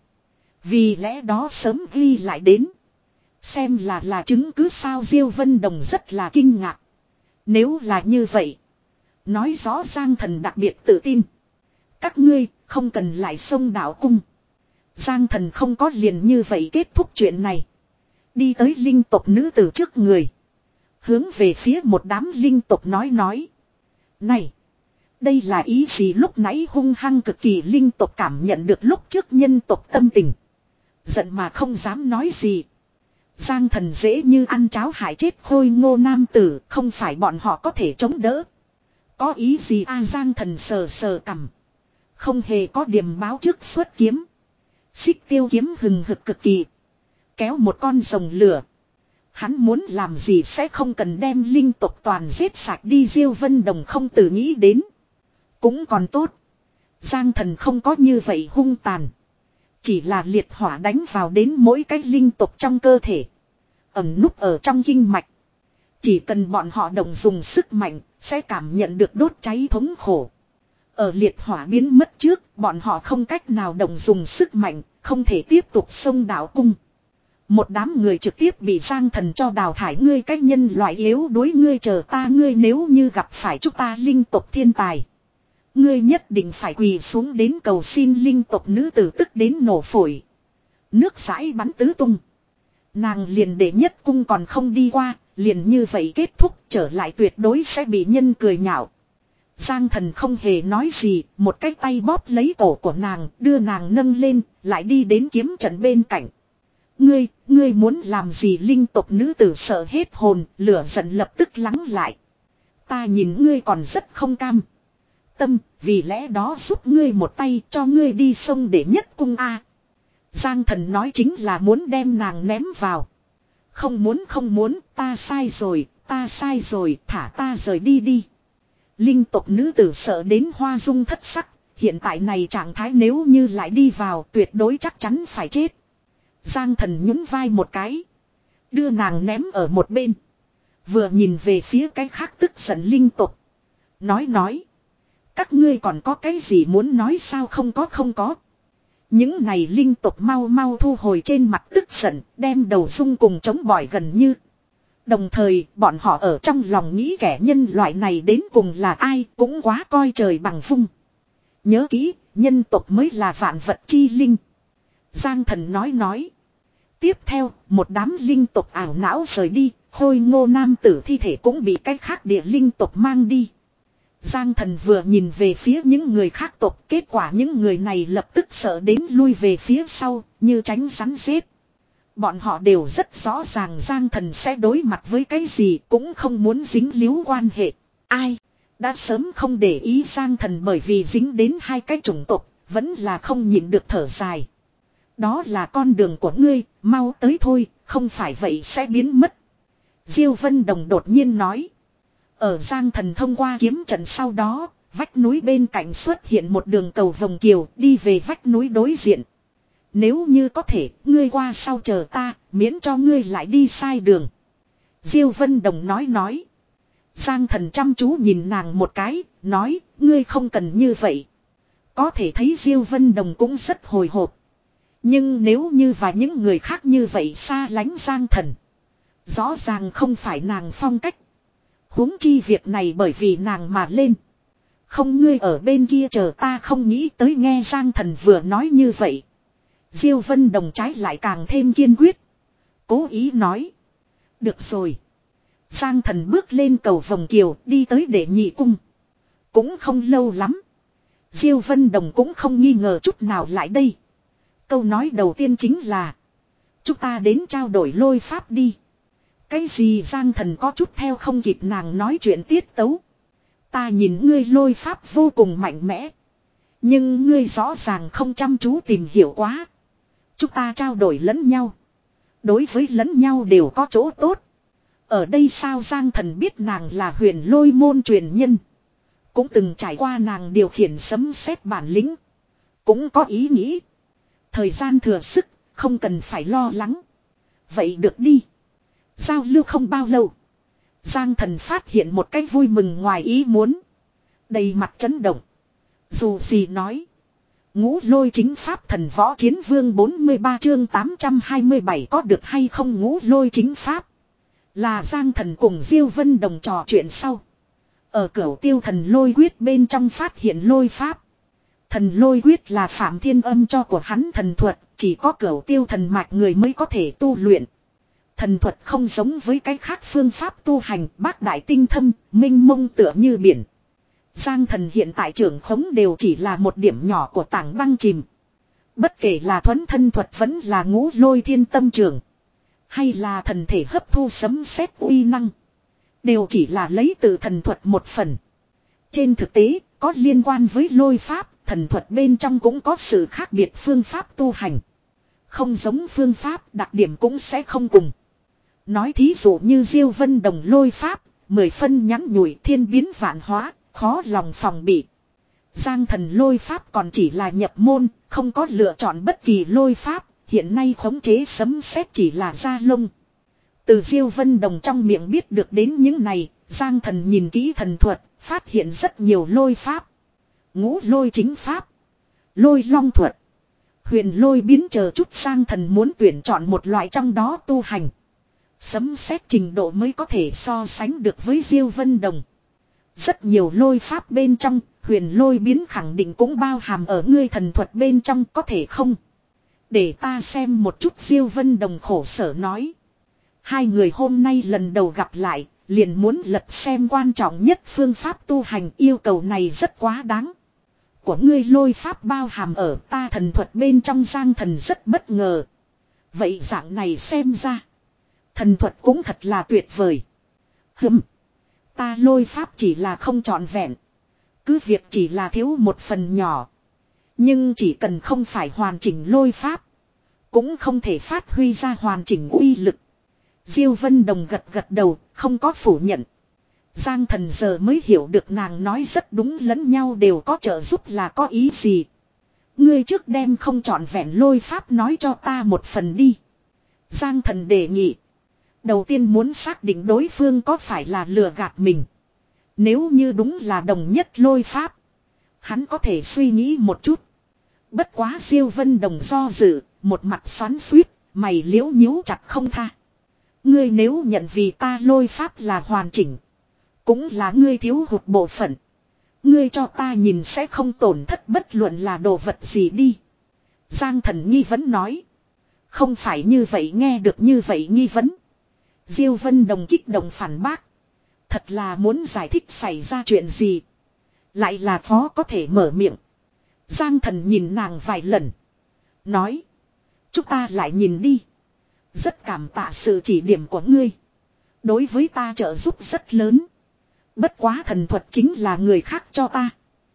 Vì lẽ đó sớm ghi lại đến. Xem là là chứng cứ sao. Diêu Vân Đồng rất là kinh ngạc. Nếu là như vậy, nói rõ Giang Thần đặc biệt tự tin. Các ngươi không cần lại xông đạo cung. Giang Thần không có liền như vậy kết thúc chuyện này. Đi tới linh tộc nữ tử trước người. Hướng về phía một đám linh tộc nói nói. Này, đây là ý gì? Lúc nãy hung hăng cực kỳ linh tộc cảm nhận được lúc trước nhân tộc tâm tình. Giận mà không dám nói gì. Giang Thần dễ như ăn cháo hại chết Khôi ngô nam tử, không phải bọn họ có thể chống đỡ. Có ý gì a? Giang Thần sờ sờ cằm. Không hề có điểm báo trước xuất kiếm. Xích tiêu kiếm hừng hực cực kỳ. Kéo một con rồng lửa. Hắn muốn làm gì sẽ không cần đem linh tộc toàn giết sạch đi. Diêu Vân Đồng không tự nghĩ đến. Cũng còn tốt. Giang Thần không có như vậy hung tàn. Chỉ là liệt hỏa đánh vào đến mỗi cái linh tộc trong cơ thể. Ẩn núp ở trong kinh mạch. Chỉ cần bọn họ đồng dùng sức mạnh, sẽ cảm nhận được đốt cháy thống khổ. Ở liệt hỏa biến mất trước, bọn họ không cách nào đồng dùng sức mạnh, không thể tiếp tục xông đạo cung. Một đám người trực tiếp bị Giang Thần cho đào thải. Ngươi cái nhân loại yếu đuối, ngươi chờ ta. Ngươi nếu như gặp phải chúng ta linh tộc thiên tài, ngươi nhất định phải quỳ xuống đến cầu xin. Linh tộc nữ tử tức đến nổ phổi. Nước rãi bắn tứ tung. Nàng liền đệ nhất cung còn không đi qua, liền như vậy kết thúc, trở lại tuyệt đối sẽ bị nhân cười nhạo. Giang Thần không hề nói gì, một cái tay bóp lấy cổ của nàng, đưa nàng nâng lên, lại đi đến kiếm trận bên cạnh. Ngươi, ngươi muốn làm gì? Linh tộc nữ tử sợ hết hồn, lửa giận lập tức lắng lại. Ta nhìn ngươi còn rất không cam tâm, vì lẽ đó giúp ngươi một tay, cho ngươi đi sông để nhất cung a. Giang Thần nói chính là muốn đem nàng ném vào. Không muốn không muốn, ta sai rồi, ta sai rồi, thả ta rời đi đi. Linh tộc nữ tử sợ đến hoa dung thất sắc, hiện tại này trạng thái nếu như lại đi vào tuyệt đối chắc chắn phải chết. Giang Thần nhún vai một cái, đưa nàng ném ở một bên. Vừa nhìn về phía cái khác tức giận linh tộc. Nói nói. Các ngươi còn có cái gì muốn nói sao? Không có không có. Những này linh tộc mau mau thu hồi trên mặt tức giận, đem đầu dung cùng chống bỏi gần như. Đồng thời bọn họ ở trong lòng nghĩ kẻ nhân loại này đến cùng là ai, cũng quá coi trời bằng vung. Nhớ kỹ, nhân tộc mới là vạn vật chi linh. Giang Thần nói nói. Tiếp theo, một đám linh tộc ảo não rời đi, Khôi ngô nam tử thi thể cũng bị cái khác địa linh tộc mang đi. Giang Thần vừa nhìn về phía những người khác tộc, kết quả những người này lập tức sợ đến lui về phía sau, như tránh rắn rết. Bọn họ đều rất rõ ràng Giang Thần sẽ đối mặt với cái gì, cũng không muốn dính líu quan hệ. Ai? Đã sớm không để ý Giang Thần bởi vì dính đến hai cái chủng tộc, vẫn là không nhịn được thở dài. Đó là con đường của ngươi, mau tới thôi, không phải vậy sẽ biến mất. Diêu Vân Đồng đột nhiên nói. Ở Giang Thần thông qua kiếm trận sau đó, vách núi bên cạnh xuất hiện một đường cầu vòng kiều đi về vách núi đối diện. Nếu như có thể, ngươi qua sau chờ ta, miễn cho ngươi lại đi sai đường. Diêu Vân Đồng nói nói. Giang Thần chăm chú nhìn nàng một cái, nói, ngươi không cần như vậy. Có thể thấy Diêu Vân Đồng cũng rất hồi hộp. Nhưng nếu như và những người khác như vậy xa lánh Giang Thần. Rõ ràng không phải nàng phong cách. Huống chi việc này bởi vì nàng mà lên. Không, ngươi ở bên kia chờ ta, không nghĩ tới nghe Giang Thần vừa nói như vậy. Diêu Vân Đồng trái lại càng thêm kiên quyết. Cố ý nói. Được rồi. Giang Thần bước lên cầu vòng kiều đi tới để nhị cung. Cũng không lâu lắm. Diêu Vân Đồng cũng không nghi ngờ chút nào lại đây. Câu nói đầu tiên chính là. Chúng ta đến trao đổi lôi pháp đi. Cái gì? Giang Thần có chút theo không kịp nàng nói chuyện tiết tấu. Ta nhìn ngươi lôi pháp vô cùng mạnh mẽ. Nhưng ngươi rõ ràng không chăm chú tìm hiểu quá. Chúng ta trao đổi lẫn nhau. Đối với lẫn nhau đều có chỗ tốt. Ở đây sao? Giang Thần biết nàng là huyền lôi môn truyền nhân. Cũng từng trải qua nàng điều khiển sấm sét bản lĩnh. Cũng có ý nghĩ. Thời gian thừa sức, không cần phải lo lắng. Vậy được đi. Giao lưu không bao lâu. Giang Thần phát hiện một cái vui mừng ngoài ý muốn. Đầy mặt chấn động. Dù gì nói. Ngũ lôi chính pháp thần võ chiến vương bốn mươi ba chương tám trăm hai mươi bảy có được hay không ngũ lôi chính pháp. Là Giang Thần cùng Diêu Vân Đồng trò chuyện sau. Ở cửu tiêu thần lôi quyết bên trong phát hiện lôi pháp. Thần lôi quyết là Phạm Thiên Âm cho của hắn thần thuật. Chỉ có cửu tiêu thần mạch người mới có thể tu luyện. Thần thuật không giống với cái khác phương pháp tu hành, bác đại tinh thâm, minh mông tựa như biển. Giang Thần hiện tại trưởng khống đều chỉ là một điểm nhỏ của tảng băng chìm. Bất kể là thuấn thân thuật vẫn là ngũ lôi thiên tâm trường. Hay là thần thể hấp thu sấm sét uy năng. Đều chỉ là lấy từ thần thuật một phần. Trên thực tế, có liên quan với lôi pháp, thần thuật bên trong cũng có sự khác biệt phương pháp tu hành. Không giống phương pháp, đặc điểm cũng sẽ không cùng. Nói thí dụ như Diêu Vân Đồng lôi pháp, mười phân nhắn nhủi thiên biến vạn hóa, khó lòng phòng bị. Giang Thần lôi pháp còn chỉ là nhập môn, không có lựa chọn bất kỳ lôi pháp, hiện nay khống chế sấm sét chỉ là da lông. Từ Diêu Vân Đồng trong miệng biết được đến những này, Giang Thần nhìn kỹ thần thuật, phát hiện rất nhiều lôi pháp. Ngũ lôi chính pháp, lôi long thuật, huyền lôi biến chờ chút. Giang Thần muốn tuyển chọn một loại trong đó tu hành. Sấm sét trình độ mới có thể so sánh được với Diêu Vân Đồng. Rất nhiều lôi pháp bên trong, huyền lôi biến khẳng định cũng bao hàm ở ngươi thần thuật bên trong, có thể không? Để ta xem một chút. Diêu Vân Đồng khổ sở nói. Hai người hôm nay lần đầu gặp lại, liền muốn lật xem quan trọng nhất phương pháp tu hành, yêu cầu này rất quá đáng. Của ngươi lôi pháp bao hàm ở ta thần thuật bên trong. Giang Thần rất bất ngờ. Vậy dạng này xem ra, thần thuật cũng thật là tuyệt vời. Hừm. Ta lôi pháp chỉ là không trọn vẹn. Cứ việc chỉ là thiếu một phần nhỏ. Nhưng chỉ cần không phải hoàn chỉnh lôi pháp, cũng không thể phát huy ra hoàn chỉnh uy lực. Diêu Vân Đồng gật gật đầu, không có phủ nhận. Giang Thần giờ mới hiểu được nàng nói rất đúng, lẫn nhau đều có trợ giúp là có ý gì. Ngươi trước đem không trọn vẹn lôi pháp nói cho ta một phần đi. Giang Thần đề nghị. Đầu tiên muốn xác định đối phương có phải là lừa gạt mình. Nếu như đúng là đồng nhất lôi pháp, hắn có thể suy nghĩ một chút. Bất quá Diêu Vân Đồng do dự, một mặt xoắn xuýt, mày liễu nhíu chặt không tha. Ngươi nếu nhận vì ta lôi pháp là hoàn chỉnh, cũng là ngươi thiếu hụt bộ phận. Ngươi cho ta nhìn sẽ không tổn thất bất luận là đồ vật gì đi. Giang Thần nghi vấn nói. Không phải như vậy. Nghe được như vậy nghi vấn, Diêu Vân Đồng kích động phản bác. Thật là muốn giải thích xảy ra chuyện gì, lại là khó có thể mở miệng. Giang Thần nhìn nàng vài lần, nói. Chúng ta lại nhìn đi. Rất cảm tạ sự chỉ điểm của ngươi. Đối với ta trợ giúp rất lớn. Bất quá thần thuật chính là người khác cho ta.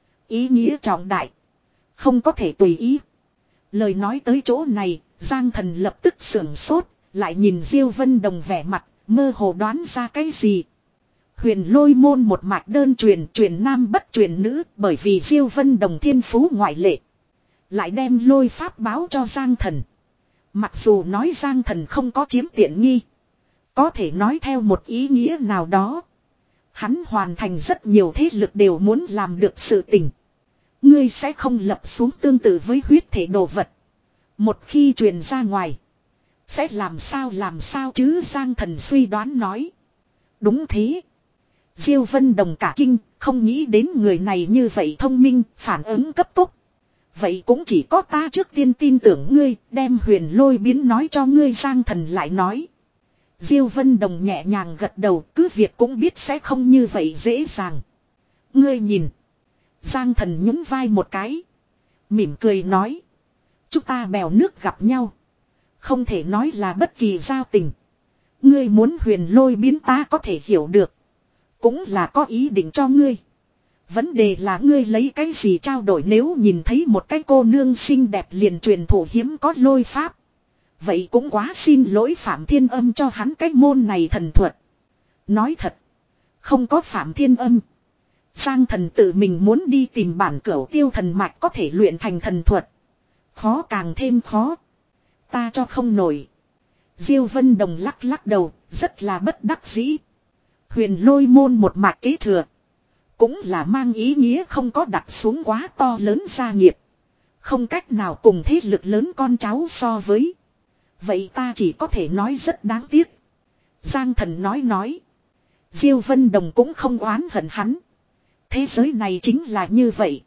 Ý nghĩa trọng đại. Không có thể tùy ý. Lời nói tới chỗ này, Giang Thần lập tức sưởng sốt, lại nhìn Diêu Vân Đồng vẻ mặt, mơ hồ đoán ra cái gì. Huyền Lôi môn một mạch đơn truyền, truyền nam bất truyền nữ, bởi vì Diêu Vân Đồng thiên phú ngoại lệ. Lại đem lôi pháp báo cho Giang Thần. Mặc dù nói Giang Thần không có chiếm tiện nghi. Có thể nói theo một ý nghĩa nào đó. Hắn hoàn thành rất nhiều thế lực đều muốn làm được sự tình. Ngươi sẽ không lập xuống tương tự với huyết thể đồ vật. Một khi truyền ra ngoài. Sẽ làm sao làm sao chứ, Giang Thần suy đoán nói. Đúng thế. Diêu Vân Đồng cả kinh, không nghĩ đến người này như vậy thông minh, phản ứng cấp tốc. Vậy cũng chỉ có ta trước tiên tin tưởng ngươi, đem huyền lôi biến nói cho ngươi, Giang Thần lại nói. Diêu Vân Đồng nhẹ nhàng gật đầu, cứ việc cũng biết sẽ không như vậy dễ dàng. Ngươi nhìn. Giang Thần nhún vai một cái. Mỉm cười nói. Chúng ta bèo nước gặp nhau. Không thể nói là bất kỳ giao tình. Ngươi muốn huyền lôi biến ta có thể hiểu được. Cũng là có ý định cho ngươi. Vấn đề là ngươi lấy cái gì trao đổi, nếu nhìn thấy một cái cô nương xinh đẹp liền truyền thụ hiếm có lôi pháp. Vậy cũng quá xin lỗi Phạm Thiên Âm cho hắn cái môn này thần thuật. Nói thật. Không có Phạm Thiên Âm. Giang Thần tự mình muốn đi tìm bản cửu tiêu thần mạch có thể luyện thành thần thuật. Khó càng thêm khó. Ta cho không nổi. Diêu Vân Đồng lắc lắc đầu, rất là bất đắc dĩ. Huyền lôi môn một mạch kế thừa. Cũng là mang ý nghĩa không có đặt xuống quá to lớn gia nghiệp. Không cách nào cùng thế lực lớn con cháu so với. Vậy ta chỉ có thể nói rất đáng tiếc. Giang Thần nói nói. Diêu Vân Đồng cũng không oán hận hắn. Thế giới này chính là như vậy.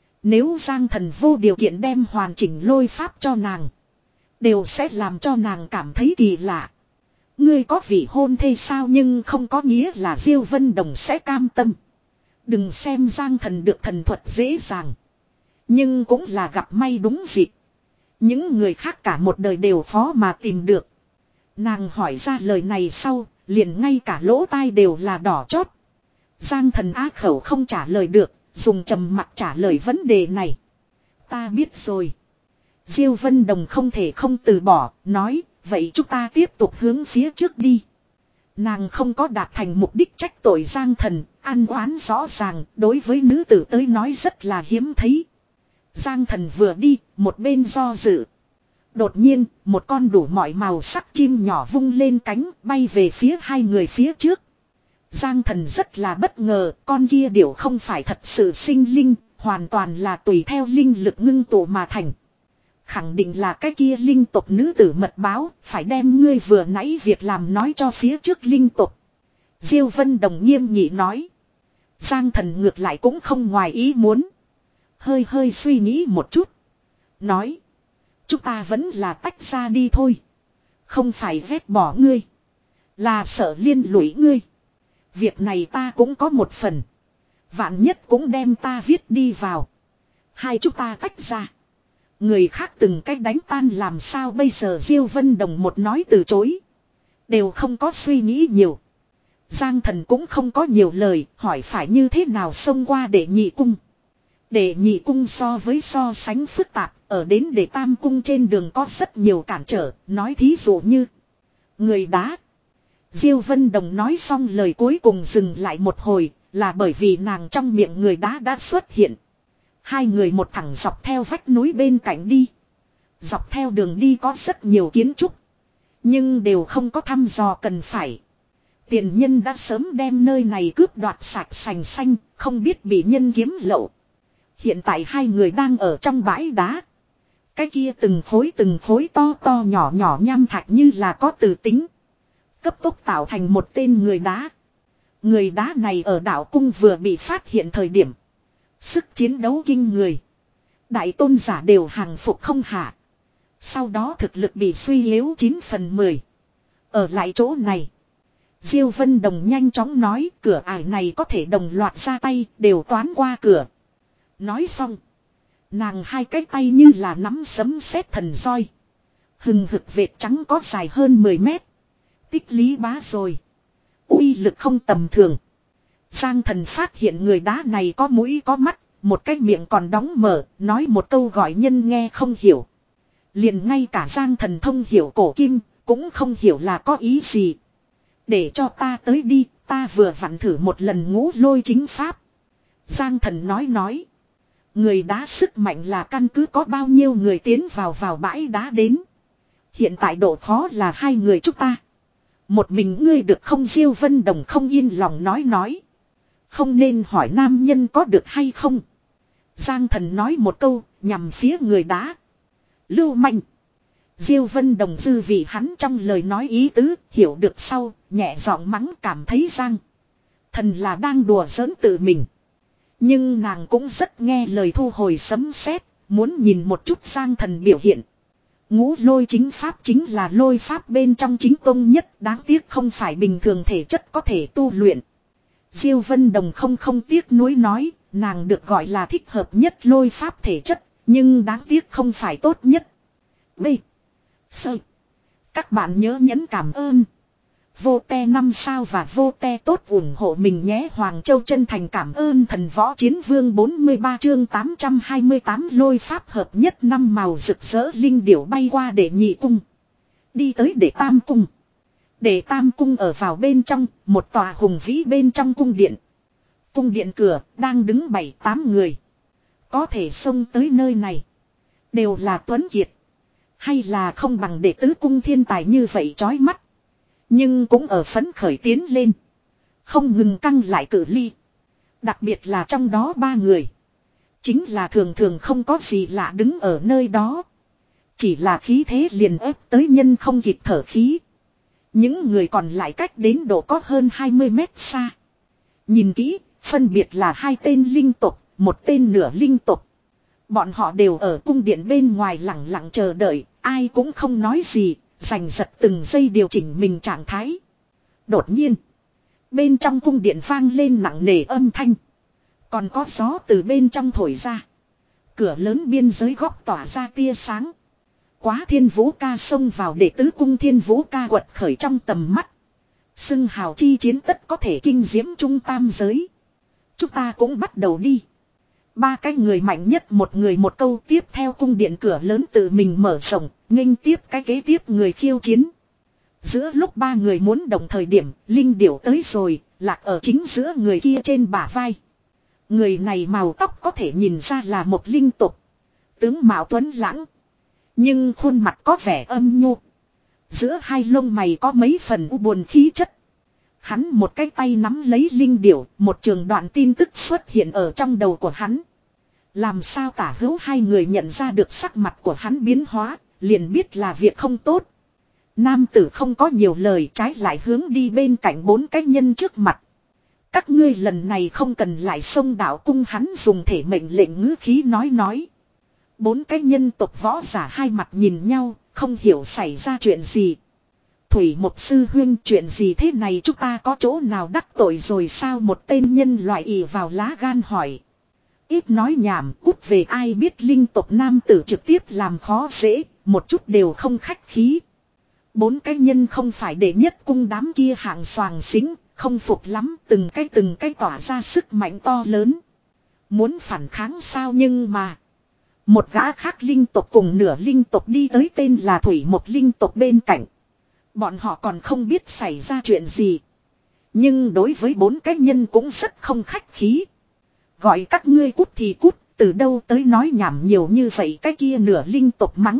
Nếu Giang Thần vô điều kiện đem hoàn chỉnh lôi pháp cho nàng. Đều sẽ làm cho nàng cảm thấy kỳ lạ. Ngươi có vị hôn thê sao, nhưng không có nghĩa là Diêu Vân Đồng sẽ cam tâm. Đừng xem Giang Thần được thần thuật dễ dàng. Nhưng cũng là gặp may đúng dịp. Những người khác cả một đời đều khó mà tìm được. Nàng hỏi ra lời này sau, liền ngay cả lỗ tai đều là đỏ chót. Giang Thần á khẩu không trả lời được, dùng trầm mặc trả lời vấn đề này. Ta biết rồi. Diêu Vân Đồng không thể không từ bỏ, nói, vậy chúng ta tiếp tục hướng phía trước đi. Nàng không có đạt thành mục đích trách tội Giang Thần, ăn oán rõ ràng, đối với nữ tử tới nói rất là hiếm thấy. Giang Thần vừa đi, một bên do dự. Đột nhiên, một con đủ mọi màu sắc chim nhỏ vung lên cánh, bay về phía hai người phía trước. Giang Thần rất là bất ngờ, con kia điểu không phải thật sự sinh linh, hoàn toàn là tùy theo linh lực ngưng tụ mà thành. Khẳng định là cái kia linh tộc nữ tử mật báo, phải đem ngươi vừa nãy việc làm nói cho phía trước linh tộc. Diêu Vân Đồng nghiêm nghị nói. Giang Thần ngược lại cũng không ngoài ý muốn. Hơi hơi suy nghĩ một chút. Nói. Chúng ta vẫn là tách ra đi thôi. Không phải ghét bỏ ngươi. Là sợ liên lụy ngươi. Việc này ta cũng có một phần. Vạn nhất cũng đem ta viết đi vào. Hai chúng ta tách ra. Người khác từng cách đánh tan làm sao bây giờ, Diêu Vân Đồng một nói từ chối. Đều không có suy nghĩ nhiều. Giang Thần cũng không có nhiều lời, hỏi phải như thế nào xông qua Đệ Nhị Cung. Đệ Nhị Cung so với so sánh phức tạp, ở đến Đệ Tam Cung trên đường có rất nhiều cản trở, nói thí dụ như người đá. Diêu Vân Đồng nói xong lời cuối cùng dừng lại một hồi, là bởi vì nàng trong miệng người đá đã xuất hiện. Hai người một thẳng dọc theo vách núi bên cạnh đi. Dọc theo đường đi có rất nhiều kiến trúc. Nhưng đều không có thăm dò cần phải. Tiền nhân đã sớm đem nơi này cướp đoạt sạch sành xanh, không biết bị nhân kiếm lậu. Hiện tại hai người đang ở trong bãi đá. Cái kia từng khối từng khối to to nhỏ nhỏ nham thạch như là có từ tính. Cấp tốc tạo thành một tên người đá. Người đá này ở đảo cung vừa bị phát hiện thời điểm. Sức chiến đấu kinh người. Đại tôn giả đều hàng phục không hạ. Sau đó thực lực bị suy yếu chín phần mười. Ở lại chỗ này. Diêu Vân Đồng nhanh chóng nói cửa ải này có thể đồng loạt ra tay đều toán qua cửa. Nói xong. Nàng hai cái tay như là nắm sấm sét thần roi. Hừng hực vệt trắng có dài hơn mười mét. Tích lý bá rồi. Uy lực không tầm thường. Giang Thần phát hiện người đá này có mũi có mắt, một cái miệng còn đóng mở, nói một câu gọi nhân nghe không hiểu. Liền ngay cả Giang Thần thông hiểu cổ kim, cũng không hiểu là có ý gì. Để cho ta tới đi, ta vừa vặn thử một lần ngũ lôi chính pháp. Giang Thần nói nói. Người đá sức mạnh là căn cứ có bao nhiêu người tiến vào vào bãi đá đến. Hiện tại độ khó là hai người chúng ta. Một mình ngươi được không? Diêu Vân Đồng không yên lòng nói nói. Không nên hỏi nam nhân có được hay không. Giang Thần nói một câu, nhằm phía người đá. Lưu manh. Diêu Vân Đồng dư vị hắn trong lời nói ý tứ, hiểu được sau, nhẹ giọng mắng cảm thấy Giang Thần là đang đùa giỡn tự mình. Nhưng nàng cũng rất nghe lời thu hồi sấm sét, muốn nhìn một chút Giang Thần biểu hiện. Ngũ lôi chính pháp chính là lôi pháp bên trong chính tông nhất, đáng tiếc không phải bình thường thể chất có thể tu luyện. Diêu Vân Đồng không không tiếc nuối nói, nàng được gọi là thích hợp nhất lôi pháp thể chất, nhưng đáng tiếc không phải tốt nhất. B. Sơ. Các bạn nhớ nhấn cảm ơn. Vô te năm sao và vô te tốt ủng hộ mình nhé. Hoàng Châu chân thành cảm ơn thần võ chiến vương bốn mươi ba chương tám trăm hai mươi tám lôi pháp hợp nhất năm màu rực rỡ linh điểu bay qua để nhị cung. Đi tới để tam cung. Để tam cung ở vào bên trong, một tòa hùng vĩ bên trong cung điện. Cung điện cửa đang đứng bảy tám người. Có thể xông tới nơi này. Đều là tuấn kiệt. Hay là không bằng đệ tứ cung thiên tài như vậy chói mắt. Nhưng cũng ở phấn khởi tiến lên. Không ngừng căng lại cự ly. Đặc biệt là trong đó ba người. Chính là thường thường không có gì lạ đứng ở nơi đó. Chỉ là khí thế liền ép tới nhân không kịp thở khí. Những người còn lại cách đến độ có hơn hai mươi mét xa. Nhìn kỹ, phân biệt là hai tên linh tục, một tên nửa linh tục. Bọn họ đều ở cung điện bên ngoài lặng lặng chờ đợi, ai cũng không nói gì, giành giật từng giây điều chỉnh mình trạng thái. Đột nhiên, bên trong cung điện vang lên nặng nề âm thanh. Còn có gió từ bên trong thổi ra. Cửa lớn biên giới góc tỏa ra tia sáng. Quá Thiên Vũ ca xông vào để tứ cung Thiên Vũ ca quật khởi trong tầm mắt. Xưng hào chi chiến tất có thể kinh diễm trung tam giới. Chúng ta cũng bắt đầu đi. Ba cái người mạnh nhất một người một câu tiếp theo cung điện cửa lớn tự mình mở rộng, nghênh tiếp cái kế tiếp người khiêu chiến. Giữa lúc ba người muốn đồng thời điểm, linh điểu tới rồi, lạc ở chính giữa người kia trên bả vai. Người này màu tóc có thể nhìn ra là một linh tục. Tướng mạo tuấn lãng. Nhưng khuôn mặt có vẻ âm nhu. Giữa hai lông mày có mấy phần u buồn khí chất. Hắn một cái tay nắm lấy linh điểu, một trường đoạn tin tức xuất hiện ở trong đầu của hắn. Làm sao tả hữu hai người nhận ra được sắc mặt của hắn biến hóa, liền biết là việc không tốt. Nam tử không có nhiều lời, trái lại hướng đi bên cạnh bốn cái nhân trước mặt. Các ngươi lần này không cần lại xông đạo cung, hắn dùng thể mệnh lệnh ngữ khí nói nói. Bốn cái nhân tộc võ giả hai mặt nhìn nhau, không hiểu xảy ra chuyện gì. Thủy một sư huynh, chuyện gì thế này, chúng ta có chỗ nào đắc tội rồi sao? Một tên nhân loại ì vào lá gan hỏi. Ít nói nhảm, cút về. Ai biết linh tộc nam tử trực tiếp làm khó dễ, một chút đều không khách khí. Bốn cái nhân không phải để nhất cung đám kia hạng soàng xính, không phục lắm, từng cái từng cái tỏa ra sức mạnh to lớn. Muốn phản kháng sao? Nhưng mà một gã khác linh tộc cùng nửa linh tộc đi tới, tên là Thủy một linh tộc bên cạnh. Bọn họ còn không biết xảy ra chuyện gì. Nhưng đối với bốn cái nhân cũng rất không khách khí. Gọi các ngươi cút thì cút, từ đâu tới nói nhảm nhiều như vậy? Cái kia nửa linh tộc mắng.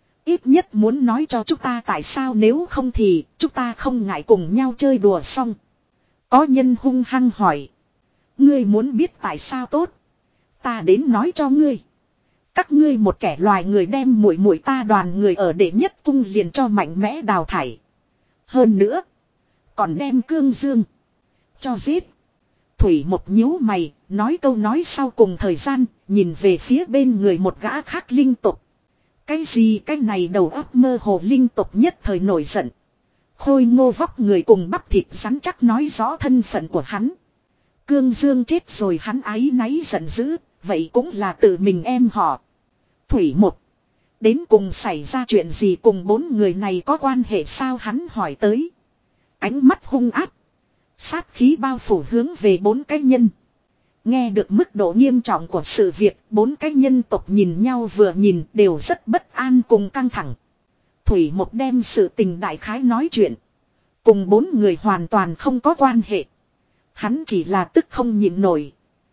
Ít nhất muốn nói cho chúng ta tại sao, nếu không thì chúng ta không ngại cùng nhau chơi đùa xong. Có nhân hung hăng hỏi. Ngươi muốn biết tại sao tốt? Ta đến nói cho ngươi. Các ngươi một kẻ loài người đem muội muội ta đoàn người ở đệ nhất cung liền cho mạnh mẽ đào thải. Hơn nữa, còn đem Cương Dương cho giết. Thủy một nhíu mày, nói câu nói sau cùng thời gian, nhìn về phía bên người một gã khác linh tục. Cái gì? Cái này đầu óc mơ hồ linh tục nhất thời nổi giận. Khôi ngô vóc người cùng bắp thịt rắn chắc nói rõ thân phận của hắn. Cương Dương chết rồi, hắn áy náy giận dữ, vậy cũng là tự mình em họ. Thủy một, Đến cùng xảy ra chuyện gì, cùng bốn người này có quan hệ sao, hắn hỏi tới. Ánh mắt hung ác. Sát khí bao phủ hướng về bốn cái nhân. Nghe được mức độ nghiêm trọng của sự việc, bốn cái nhân tộc nhìn nhau vừa nhìn đều rất bất an cùng căng thẳng. Thủy Một đem sự tình đại khái nói chuyện. Cùng bốn người hoàn toàn không có quan hệ. Hắn chỉ là tức không nhịn nổi.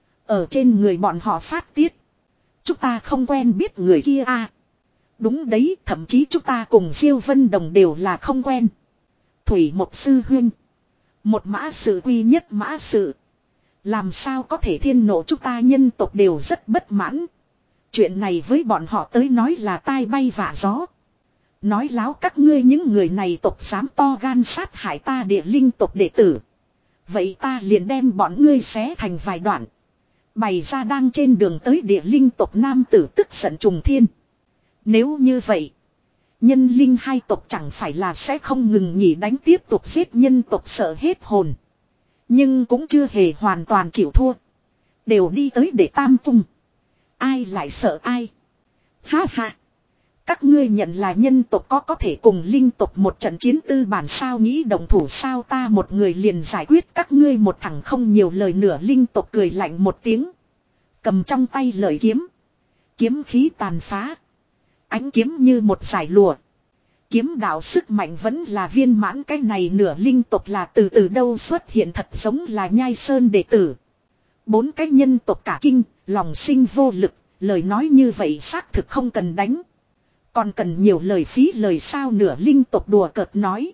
Ở trên người bọn họ phát tiết. Chúng ta không quen biết người kia à. Đúng đấy, thậm chí chúng ta cùng Diêu Vân Đồng đều là không quen. Thủy Một sư huynh. Một mã sự quy nhất mã sự. Làm sao có thể thiên nộ, chúng ta nhân tộc đều rất bất mãn. Chuyện này với bọn họ tới nói là tai bay vạ gió. Nói láo các ngươi những người này tộc dám to gan sát hại ta địa linh tộc đệ tử. Vậy ta liền đem bọn ngươi xé thành vài đoạn. Bày ra đang trên đường tới địa linh tộc nam tử tức giận trùng thiên. Nếu như vậy, nhân linh hai tộc chẳng phải là sẽ không ngừng nghỉ đánh, tiếp tục giết nhân tộc sợ hết hồn. Nhưng cũng chưa hề hoàn toàn chịu thua. Đều đi tới để tam cung. Ai lại sợ ai. Ha ha. Các ngươi nhận là nhân tộc có có thể cùng linh tộc một trận chiến tư bản sao, nghĩ động thủ sao, ta một người liền giải quyết các ngươi một thằng không nhiều lời nửa linh tộc cười lạnh một tiếng. Cầm trong tay lợi kiếm. Kiếm khí tàn phá. Ánh kiếm như một giải lụa. Kiếm đạo sức mạnh vẫn là viên mãn, cái này nửa linh tộc là từ từ đâu xuất hiện, thật giống là Nhai Sơn đệ tử. Bốn cái nhân tộc cả kinh, lòng sinh vô lực, lời nói như vậy xác thực không cần đánh. Còn cần nhiều lời phí lời sao, nửa linh tộc đùa cợt nói.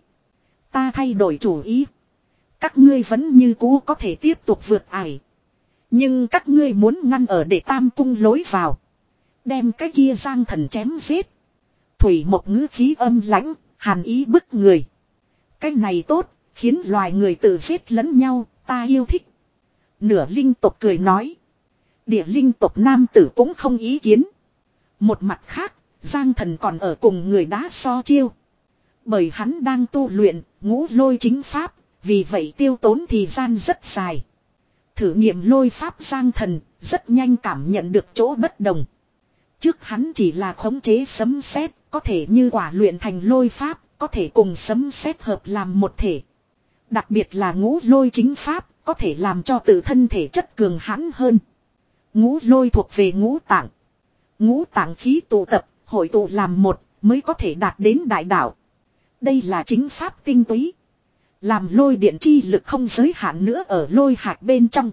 Ta thay đổi chủ ý. Các ngươi vẫn như cũ có thể tiếp tục vượt ải. Nhưng các ngươi muốn ngăn ở để tam cung lối vào. Đem cái kia Giang Thần chém giết. Thủy Một ngữ khí âm lãnh, hàn ý bức người. Cái này tốt, khiến loài người tự giết lẫn nhau, ta yêu thích. Nửa linh tộc cười nói. Địa linh tộc nam tử cũng không ý kiến. Một mặt khác, Giang Thần còn ở cùng người đá so chiêu. Bởi hắn đang tu luyện ngũ lôi chính pháp, vì vậy tiêu tốn thời gian rất dài. Thử nghiệm lôi pháp Giang Thần rất nhanh cảm nhận được chỗ bất đồng. Trước hắn chỉ là khống chế sấm sét, có thể như quả luyện thành lôi pháp, có thể cùng sấm sét hợp làm một thể. Đặc biệt là ngũ lôi chính pháp, có thể làm cho tự thân thể chất cường hãn hơn. Ngũ lôi thuộc về ngũ tạng. Ngũ tạng khí tụ tập, hội tụ làm một, mới có thể đạt đến đại đạo. Đây là chính pháp tinh túy. Làm lôi điện chi lực không giới hạn nữa ở lôi hạt bên trong.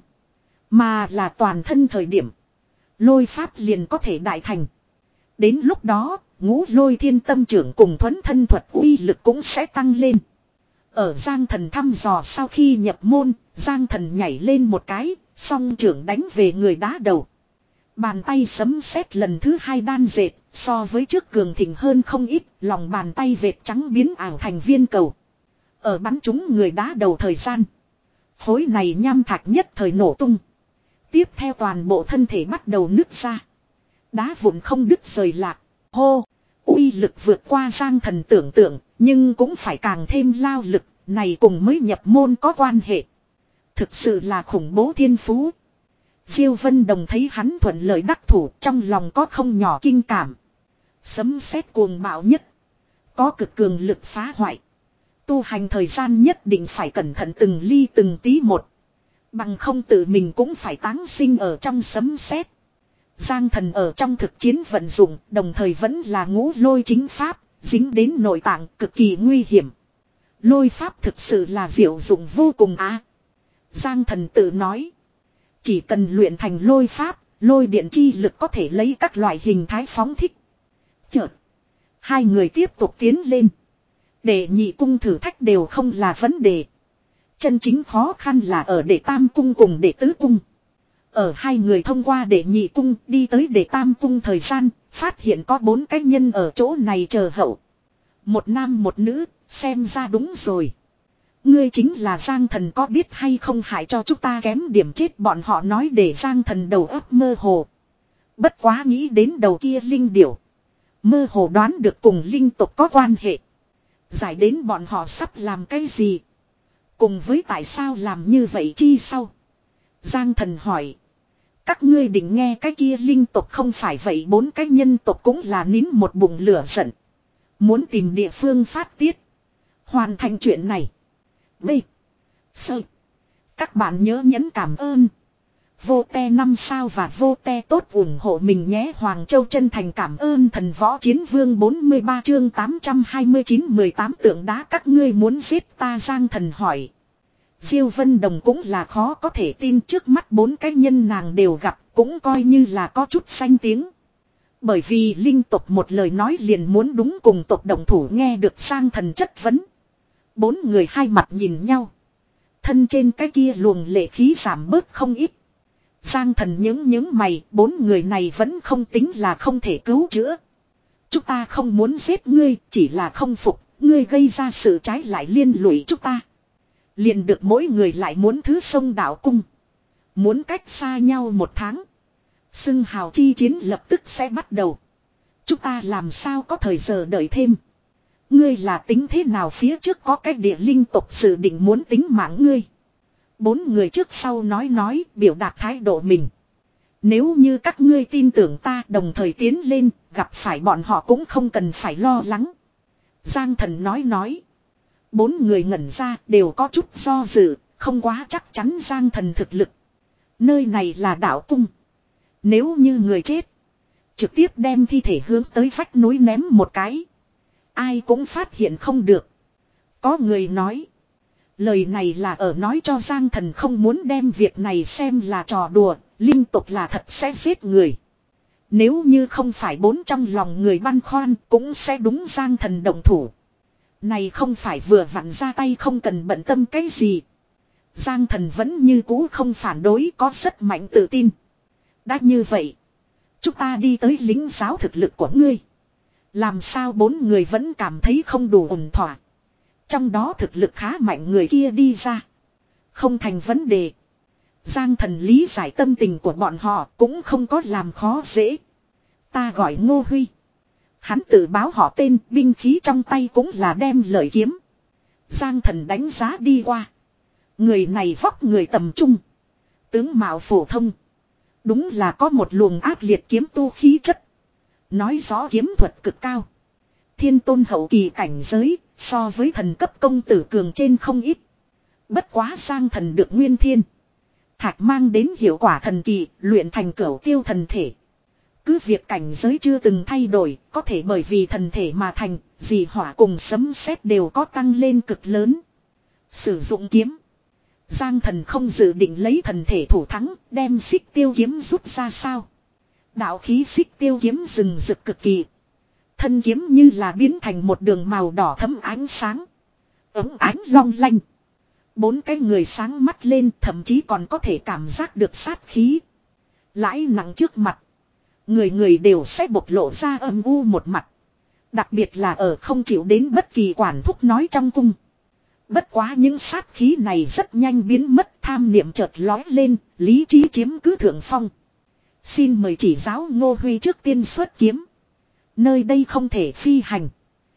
Mà là toàn thân thời điểm. Lôi pháp liền có thể đại thành. Đến lúc đó, ngũ lôi thiên tâm trưởng cùng thuấn thân thuật uy lực cũng sẽ tăng lên. Ở Giang Thần thăm dò sau khi nhập môn, Giang Thần nhảy lên một cái, song trưởng đánh về người đá đầu. Bàn tay sấm sét lần thứ hai đan dệt, so với trước cường thịnh hơn không ít, lòng bàn tay vệt trắng biến ảo thành viên cầu. Ở bắn trúng người đá đầu thời gian, khối này nham thạch nhất thời nổ tung. Tiếp theo toàn bộ thân thể bắt đầu nứt ra. Đá vụn không đứt rời lạc. Hô! Uy lực vượt qua Giang Thần tưởng tượng, nhưng cũng phải càng thêm lao lực, này cùng mới nhập môn có quan hệ. Thực sự là khủng bố thiên phú. Diêu Vân Đồng thấy hắn thuận lợi đắc thủ, trong lòng có không nhỏ kinh cảm. Sấm sét cuồng bạo nhất, có cực cường lực phá hoại. Tu hành thời gian nhất định phải cẩn thận từng ly từng tí một. Bằng không tự mình cũng phải táng sinh ở trong sấm sét. Giang Thần ở trong thực chiến vận dụng, đồng thời vẫn là ngũ lôi chính pháp, dính đến nội tạng cực kỳ nguy hiểm. Lôi pháp thực sự là diệu dụng vô cùng á. Giang Thần tự nói. Chỉ cần luyện thành lôi pháp, lôi điện chi lực có thể lấy các loại hình thái phóng thích. Chợt, hai người tiếp tục tiến lên. Để nhị cung thử thách đều không là vấn đề. Chân chính khó khăn là ở đệ tam cung cùng đệ tứ cung. Ở hai người thông qua đệ nhị cung đi tới đệ tam cung thời gian, phát hiện có bốn cái nhân ở chỗ này chờ hậu. Một nam một nữ, xem ra đúng rồi. Ngươi chính là Giang Thần, có biết hay không hại cho chúng ta kém điểm chết, bọn họ nói để Giang Thần đầu óc mơ hồ. Bất quá nghĩ đến đầu kia linh điểu. Mơ hồ đoán được cùng linh tộc có quan hệ. Giải đến bọn họ sắp làm cái gì. Cùng với tại sao làm như vậy chi sau. Giang Thần hỏi. Các ngươi định nghe cái kia linh tộc không phải vậy, bốn cái nhân tộc cũng là nín một bụng lửa giận. Muốn tìm địa phương phát tiết. Hoàn thành chuyện này. B. Sơ. Các bạn nhớ nhấn cảm ơn. Vô te năm sao và vô te tốt ủng hộ mình nhé. Hoàng Châu chân thành cảm ơn thần võ chiến vương bốn mươi ba chương tám trăm hai mươi chín mười tám tượng đá các ngươi muốn giết ta. Giang Thần hỏi. Diêu Vân Đồng cũng là khó có thể tin, trước mắt bốn cái nhân nàng đều gặp, cũng coi như là có chút danh tiếng. Bởi vì linh tộc một lời nói liền muốn đúng cùng tộc đồng thủ, nghe được Giang Thần chất vấn. Bốn người hai mặt nhìn nhau. Thân trên cái kia luồng lệ khí giảm bớt không ít. Giang Thần những những mày, bốn người này vẫn không tính là không thể cứu chữa. Chúng ta không muốn giết ngươi, chỉ là không phục, ngươi gây ra sự trái lại liên lụy chúng ta. Liền được mỗi người lại muốn thứ sông đảo cung. Muốn cách xa nhau một tháng. Xưng hào chi chiến lập tức sẽ bắt đầu. Chúng ta làm sao có thời giờ đợi thêm. Ngươi là tính thế nào, phía trước có cái địa linh tộc dự định muốn tính mạng ngươi. Bốn người trước sau nói nói, biểu đạt thái độ mình. Nếu như các ngươi tin tưởng ta đồng thời tiến lên, gặp phải bọn họ cũng không cần phải lo lắng. Giang Thần nói nói. Bốn người ngẩn ra đều có chút do dự, không quá chắc chắn Giang Thần thực lực. Nơi này là đảo cung. Nếu như người chết, trực tiếp đem thi thể hướng tới vách núi ném một cái. Ai cũng phát hiện không được. Có người nói. Lời này là ở nói cho Giang Thần không muốn đem việc này xem là trò đùa, linh tục là thật sẽ giết người. Nếu như không phải bốn trong lòng người băn khoăn cũng sẽ đúng Giang Thần động thủ. Này không phải vừa vặn ra tay không cần bận tâm cái gì. Giang Thần vẫn như cũ không phản đối, có rất mạnh tự tin. Đã như vậy, chúng ta đi tới lĩnh giáo thực lực của ngươi. Làm sao bốn người vẫn cảm thấy không đủ ổn thỏa. Trong đó thực lực khá mạnh người kia đi ra. Không thành vấn đề. Giang Thần lý giải tâm tình của bọn họ cũng không có làm khó dễ. Ta gọi Ngô Huy. Hắn tự báo họ tên, binh khí trong tay cũng là đem lợi kiếm. Giang Thần đánh giá đi qua. Người này vóc người tầm trung. Tướng mạo phổ thông. Đúng là có một luồng ác liệt kiếm tu khí chất. Nói rõ kiếm thuật cực cao. Thiên tôn hậu kỳ cảnh giới, so với thần cấp công tử cường trên không ít. Bất quá Giang Thần được nguyên thiên thạch mang đến hiệu quả thần kỳ, luyện thành cửu tiêu thần thể. Cứ việc cảnh giới chưa từng thay đổi, có thể bởi vì thần thể mà thành, dị hỏa cùng sấm sét đều có tăng lên cực lớn. Sử dụng kiếm. Giang Thần không dự định lấy thần thể thủ thắng, đem xích tiêu kiếm rút ra sao. Đạo khí xích tiêu kiếm rừng rực cực kỳ. Thân kiếm như là biến thành một đường màu đỏ thẫm ánh sáng. Ấm ánh long lanh. Bốn cái người sáng mắt lên, thậm chí còn có thể cảm giác được sát khí. Lãi nặng trước mặt. Người người đều sẽ bộc lộ ra âm u một mặt. Đặc biệt là ở không chịu đến bất kỳ quản thúc nói trong cung. Bất quá những sát khí này rất nhanh biến mất, tham niệm chợt lói lên, lý trí chiếm cứ thượng phong. Xin mời chỉ giáo Ngô Huy trước tiên xuất kiếm. Nơi đây không thể phi hành.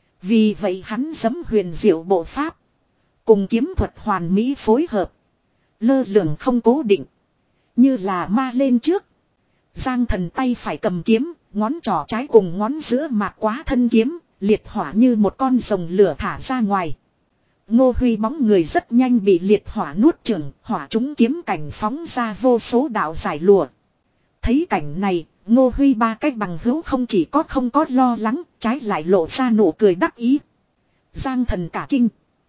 Vì vậy hắn giẫm huyền diệu bộ pháp. Cùng kiếm thuật hoàn mỹ phối hợp. Lơ lửng không cố định. Như là ma lên trước. Giang Thần tay phải cầm kiếm, ngón trỏ trái cùng ngón giữa mạt quá thân kiếm, liệt hỏa như một con rồng lửa thả ra ngoài. Ngô Huy bóng người rất nhanh bị liệt hỏa nuốt chửng, hỏa trúng kiếm cảnh phóng ra vô số đạo giải lùa. Thấy cảnh này, Ngô Huy ba cách bằng hữu không chỉ có không có lo lắng, trái lại lộ ra nụ cười đắc ý. Giang Thần cả kinh.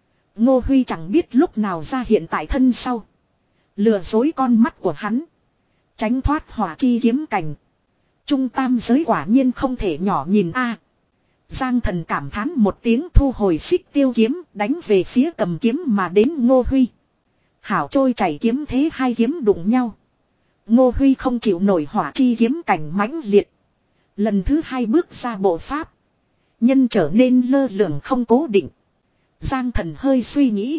Ngô Huy chẳng biết lúc nào ra hiện tại thân sau. Lừa dối con mắt của hắn. Tránh thoát hỏa chi kiếm cảnh. Trung tam giới quả nhiên không thể nhỏ nhìn a. Giang Thần cảm thán một tiếng, thu hồi xích tiêu kiếm, đánh về phía cầm kiếm mà đến Ngô Huy. Hảo trôi chảy kiếm thế, hai kiếm đụng nhau. Ngô Huy không chịu nổi hỏa chi kiếm cảnh mãnh liệt. Lần thứ hai bước ra bộ pháp. Nhân trở nên lơ lửng không cố định. Giang Thần hơi suy nghĩ.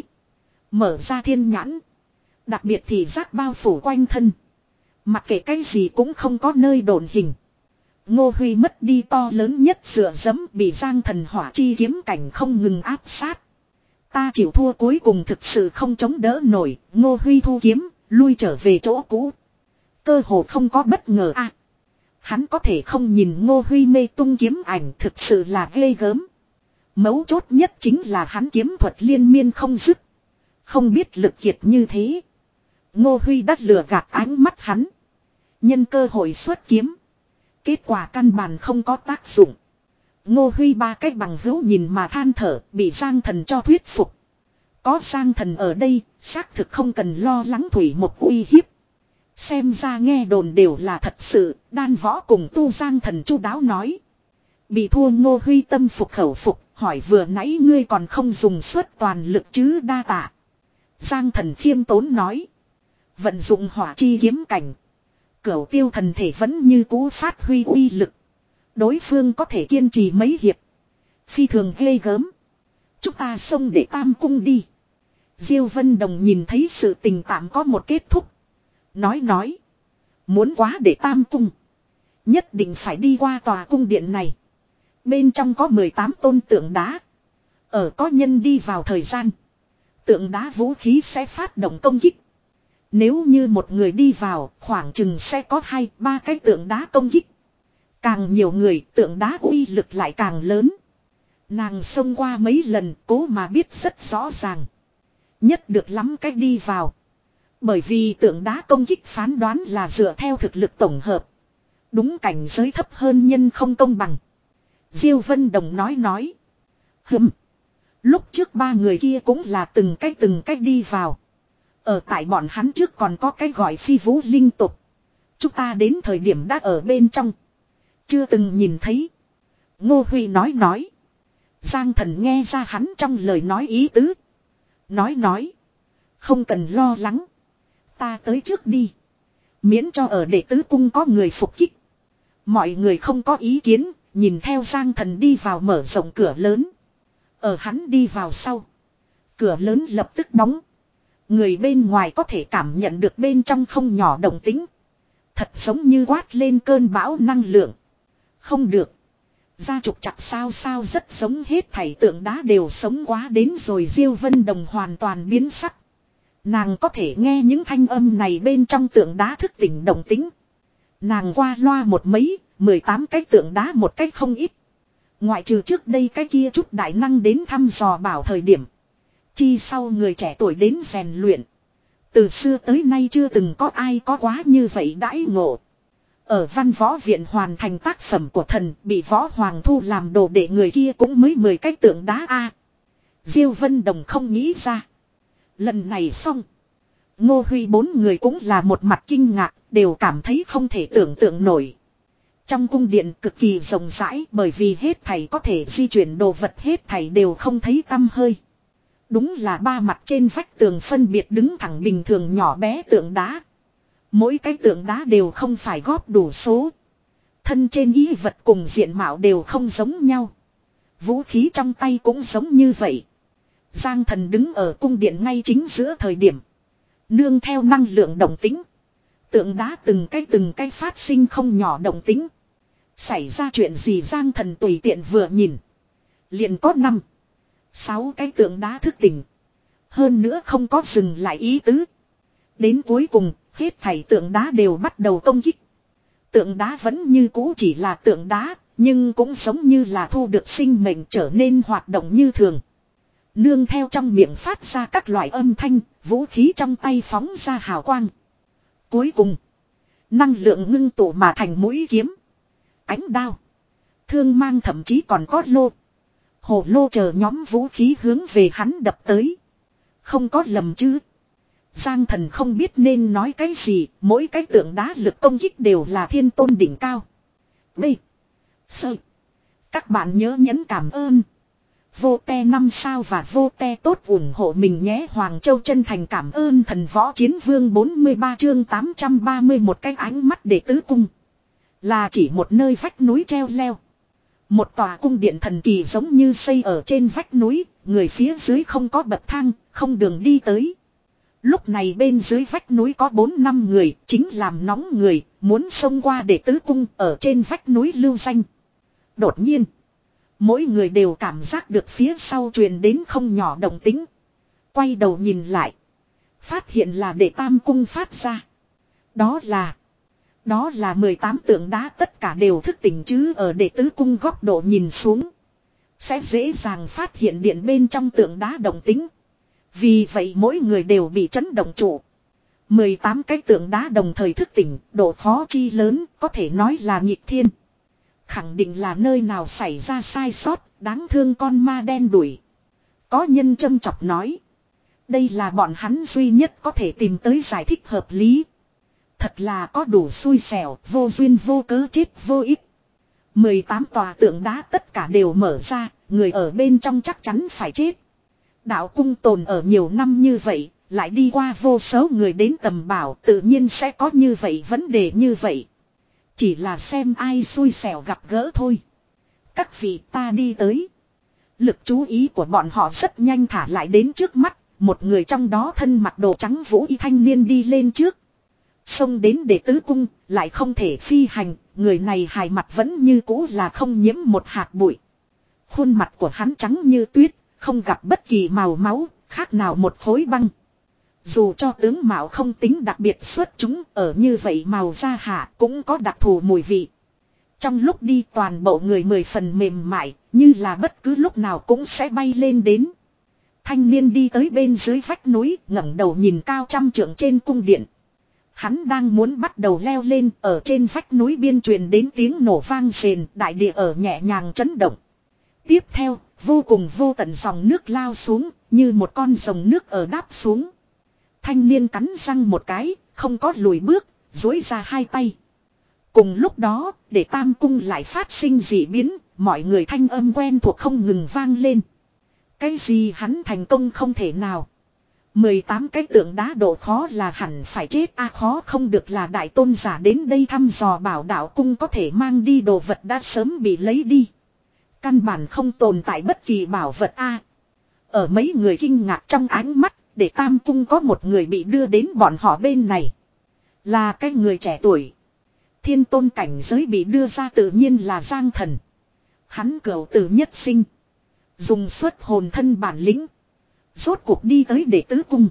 Mở ra thiên nhãn. Đặc biệt thì giác bao phủ quanh thân. Mặc kệ cái gì cũng không có nơi đồn hình. Ngô Huy mất đi to lớn nhất dựa dẫm, bị Giang Thần hỏa chi kiếm cảnh không ngừng áp sát. Ta chịu thua, cuối cùng thực sự không chống đỡ nổi. Ngô Huy thu kiếm, lui trở về chỗ cũ. Cơ hồ không có bất ngờ a. Hắn có thể không nhìn Ngô Huy mê tung kiếm ảnh thực sự là ghê gớm. Mấu chốt nhất chính là hắn kiếm thuật liên miên không dứt. Không biết lực kiệt như thế. Ngô Huy đắt lừa gạt ánh mắt hắn. Nhân cơ hội xuất kiếm. Kết quả căn bản không có tác dụng. Ngô Huy ba cách bằng hữu nhìn mà than thở, bị Giang Thần cho thuyết phục. Có Giang Thần ở đây, xác thực không cần lo lắng thủy một uy hiếp. Xem ra nghe đồn đều là thật sự, đan võ cùng tu Giang Thần chu đáo nói. Bị thua Ngô Huy tâm phục khẩu phục, hỏi vừa nãy ngươi còn không dùng suất toàn lực chứ đa tạ. Giang Thần khiêm tốn nói. Vận dụng hỏa chi kiếm cảnh. Cửu tiêu thần thể vẫn như cũ phát huy uy lực. Đối phương có thể kiên trì mấy hiệp. Phi thường ghê gớm. Chúng ta xông để tam cung đi. Diêu Vân Đồng nhìn thấy sự tình tạm có một kết thúc. Nói nói. Muốn quá để tam cung. Nhất định phải đi qua tòa cung điện này. Bên trong có mười tám tôn tượng đá. Ở có nhân đi vào thời gian. Tượng đá vũ khí sẽ phát động công kích. Nếu như một người đi vào, khoảng chừng sẽ có hai, ba cái tượng đá công kích. Càng nhiều người, tượng đá uy lực lại càng lớn. Nàng xông qua mấy lần, cố mà biết rất rõ ràng. Nhất được lắm cách đi vào. Bởi vì tượng đá công kích phán đoán là dựa theo thực lực tổng hợp. Đúng cảnh giới thấp hơn nhân không công bằng. Diêu Vân Đồng nói nói. Hừm. Lúc trước ba người kia cũng là từng cách từng cách đi vào. Ở tại bọn hắn trước còn có cái gọi phi vũ linh tục. Chúng ta đến thời điểm đã ở bên trong. Chưa từng nhìn thấy. Ngô Huy nói nói. Giang Thần nghe ra hắn trong lời nói ý tứ. Nói nói. Không cần lo lắng. Ta tới trước đi. Miễn cho ở đệ tứ cung có người phục kích. Mọi người không có ý kiến. Nhìn theo Giang Thần đi vào mở rộng cửa lớn. Ở hắn đi vào sau. Cửa lớn lập tức đóng. Người bên ngoài có thể cảm nhận được bên trong không nhỏ động tính. Thật giống như quát lên cơn bão năng lượng. Không được. Gia trục chặt sao sao rất giống hết thảy tượng đá đều sống quá đến rồi. Diêu Vân Đồng hoàn toàn biến sắc. Nàng có thể nghe những thanh âm này bên trong tượng đá thức tỉnh động tính. Nàng qua loa một mấy, mười tám cái tượng đá một cách không ít. Ngoại trừ trước đây cái kia chút đại năng đến thăm dò bảo thời điểm. Chi sau người trẻ tuổi đến rèn luyện. Từ xưa tới nay chưa từng có ai có quá như vậy đãi ngộ. Ở văn võ viện hoàn thành tác phẩm của thần bị võ hoàng thu làm đồ đệ người kia cũng mới mười cái tượng đá a. Diêu Vân Đồng không nghĩ ra. Lần này xong. Ngô Huy bốn người cũng là một mặt kinh ngạc, đều cảm thấy không thể tưởng tượng nổi. Trong cung điện cực kỳ rộng rãi bởi vì hết thảy có thể di chuyển đồ vật hết thảy đều không thấy tăm hơi. Đúng là ba mặt trên vách tường phân biệt đứng thẳng bình thường nhỏ bé tượng đá. Mỗi cái tượng đá đều không phải góp đủ số. Thân trên y vật cùng diện mạo đều không giống nhau. Vũ khí trong tay cũng giống như vậy. Giang Thần đứng ở cung điện ngay chính giữa thời điểm. Nương theo năng lượng động tính. Tượng đá từng cái từng cái phát sinh không nhỏ động tính. Xảy ra chuyện gì Giang Thần tùy tiện vừa nhìn. Liền có năm. Sáu cái tượng đá thức tỉnh. Hơn nữa không có dừng lại ý tứ. Đến cuối cùng, hết thảy tượng đá đều bắt đầu công kích. Tượng đá vẫn như cũ chỉ là tượng đá, nhưng cũng giống như là thu được sinh mệnh trở nên hoạt động như thường. Nương theo trong miệng phát ra các loại âm thanh, vũ khí trong tay phóng ra hào quang. Cuối cùng, năng lượng ngưng tụ mà thành mũi kiếm. Ánh đao. Thương mang thậm chí còn có lô. Hồ lô chờ nhóm vũ khí hướng về hắn đập tới. Không có lầm chứ. Giang Thần không biết nên nói cái gì. Mỗi cái tượng đá lực công kích đều là thiên tôn đỉnh cao. B. Sơ. Các bạn nhớ nhấn cảm ơn. Vô te năm sao và vô te tốt ủng hộ mình nhé. Hoàng Châu chân thành cảm ơn thần võ chiến vương bốn mươi ba chương tám trăm ba mươi một cái ánh mắt để tứ cung. Là chỉ một nơi vách núi treo leo. Một tòa cung điện thần kỳ giống như xây ở trên vách núi, người phía dưới không có bậc thang, không đường đi tới. Lúc này bên dưới vách núi có bốn năm người, chính làm nóng người, muốn xông qua để tứ cung ở trên vách núi lưu danh. Đột nhiên, mỗi người đều cảm giác được phía sau truyền đến không nhỏ động tính. Quay đầu nhìn lại, phát hiện là để tam cung phát ra. Đó là Đó là mười tám tượng đá tất cả đều thức tỉnh chứ ở đệ tứ cung góc độ nhìn xuống. Sẽ dễ dàng phát hiện điện bên trong tượng đá động tính. Vì vậy mỗi người đều bị chấn động trụ. mười tám cái tượng đá đồng thời thức tỉnh, độ khó chi lớn, có thể nói là nghịch thiên. Khẳng định là nơi nào xảy ra sai sót, đáng thương con ma đen đuổi. Có nhân châm chọc nói. Đây là bọn hắn duy nhất có thể tìm tới giải thích hợp lý. Thật là có đủ xui xẻo, vô duyên vô cớ chết vô ích. mười tám tòa tượng đá tất cả đều mở ra, người ở bên trong chắc chắn phải chết. Đạo cung tồn ở nhiều năm như vậy, lại đi qua vô số người đến tầm bảo, tự nhiên sẽ có như vậy vấn đề như vậy. Chỉ là xem ai xui xẻo gặp gỡ thôi. Các vị ta đi tới. Lực chú ý của bọn họ rất nhanh thả lại đến trước mắt, một người trong đó thân mặc đồ trắng vũ y thanh niên đi lên trước. Xông đến đệ tứ cung, lại không thể phi hành, người này hài mặt vẫn như cũ là không nhiễm một hạt bụi. Khuôn mặt của hắn trắng như tuyết, không gặp bất kỳ màu máu, khác nào một khối băng. Dù cho tướng mạo không tính đặc biệt xuất chúng, ở như vậy màu da hạ cũng có đặc thù mùi vị. Trong lúc đi toàn bộ người mười phần mềm mại, như là bất cứ lúc nào cũng sẽ bay lên đến. Thanh niên đi tới bên dưới vách núi, ngẩng đầu nhìn cao trăm trượng trên cung điện. Hắn đang muốn bắt đầu leo lên, ở trên vách núi biên truyền đến tiếng nổ vang rền, đại địa ở nhẹ nhàng chấn động. Tiếp theo, vô cùng vô tận dòng nước lao xuống, như một con rồng nước ở đáp xuống. Thanh niên cắn răng một cái, không có lùi bước, duỗi ra hai tay. Cùng lúc đó, để tam cung lại phát sinh dị biến, mọi người thanh âm quen thuộc không ngừng vang lên. Cái gì hắn thành công không thể nào. mười tám cái tượng đá độ khó là hẳn phải chết a, khó không được là đại tôn giả đến đây thăm dò bảo đạo cung có thể mang đi đồ vật đã sớm bị lấy đi. Căn bản không tồn tại bất kỳ bảo vật a. Ở mấy người kinh ngạc trong ánh mắt, để tam cung có một người bị đưa đến bọn họ bên này. Là cái người trẻ tuổi. Thiên tôn cảnh giới bị đưa ra tự nhiên là Giang Thần. Hắn cửu tử nhất sinh. Dùng xuất hồn thân bản lĩnh. Rốt cuộc đi tới đệ tứ cung.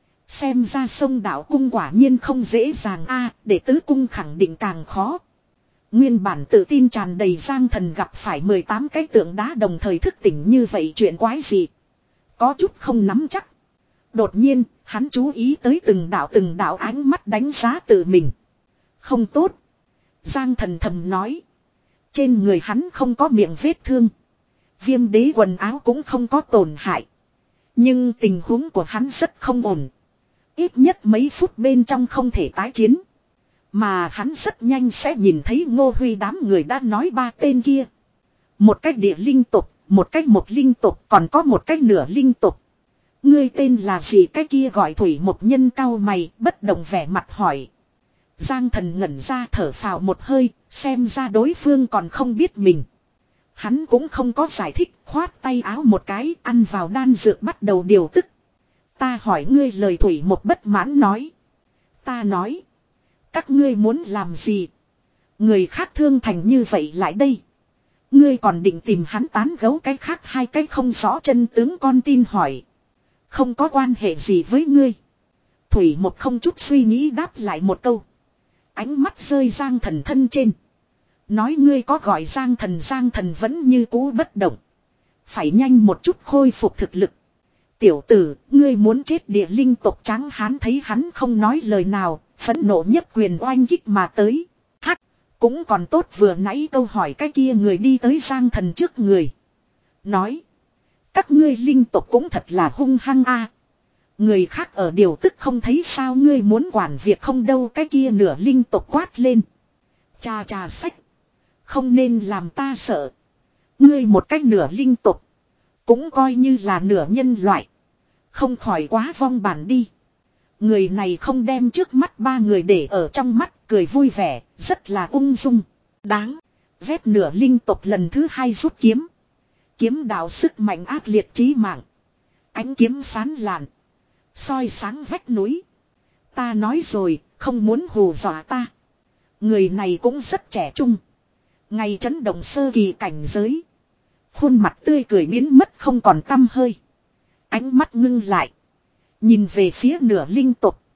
Xem ra sông đạo cung quả nhiên không dễ dàng a, à, đệ tứ cung khẳng định càng khó. Nguyên bản tự tin tràn đầy Giang Thần gặp phải mười tám cái tượng đá đồng thời thức tỉnh như vậy chuyện quái gì. Có chút không nắm chắc. Đột nhiên, hắn chú ý tới từng đạo từng đạo ánh mắt đánh giá tự mình. Không tốt. Giang Thần thầm nói. Trên người hắn không có miệng vết thương. Viêm đế quần áo cũng không có tổn hại. Nhưng tình huống của hắn rất không ổn. Ít nhất mấy phút bên trong không thể tái chiến. Mà hắn rất nhanh sẽ nhìn thấy Ngô Huy đám người đã nói ba tên kia. Một cách địa linh tục, một cách một linh tục, còn có một cách nửa linh tục. Ngươi tên là gì? Cái kia gọi Thủy một nhân cao mày, bất động vẻ mặt hỏi. Giang Thần ngẩn ra thở phào một hơi, xem ra đối phương còn không biết mình. Hắn cũng không có giải thích, khoát tay áo một cái, ăn vào đan dược bắt đầu điều tức. Ta hỏi ngươi, lời Thủy một bất mãn nói. Ta nói. Các ngươi muốn làm gì? Người khác thương thành như vậy lại đây. Ngươi còn định tìm hắn tán gấu cái khác hai cái không rõ chân tướng con tin hỏi. Không có quan hệ gì với ngươi. Thủy một không chút suy nghĩ đáp lại một câu. Ánh mắt rơi Giang Thần thân trên. Nói ngươi có gọi Giang Thần, Giang Thần vẫn như cũ bất động. Phải nhanh một chút khôi phục thực lực. Tiểu tử, ngươi muốn chết địa linh tộc trắng hán thấy hắn không nói lời nào, phẫn nộ nhất quyền oanh kích mà tới. Hắc, cũng còn tốt vừa nãy câu hỏi cái kia người đi tới Giang Thần trước người. Nói, các ngươi linh tộc cũng thật là hung hăng a. Người khác ở điều tức không thấy sao ngươi muốn quản việc không đâu, cái kia nửa linh tộc quát lên. Cha cha sách. Không nên làm ta sợ. Ngươi một cách nửa linh tục. Cũng coi như là nửa nhân loại. Không khỏi quá vong bản đi. Người này không đem trước mắt ba người để ở trong mắt, cười vui vẻ, rất là ung dung. Đáng. Vét nửa linh tục lần thứ hai rút kiếm. Kiếm đạo sức mạnh ác liệt trí mạng. Ánh kiếm sán lạn. Soi sáng vách núi. Ta nói rồi, không muốn hù dọa ta. Người này cũng rất trẻ trung. Ngày chấn động sơ kỳ cảnh giới. Khuôn mặt tươi cười biến mất không còn tăm hơi. Ánh mắt ngưng lại. Nhìn về phía nửa linh tục.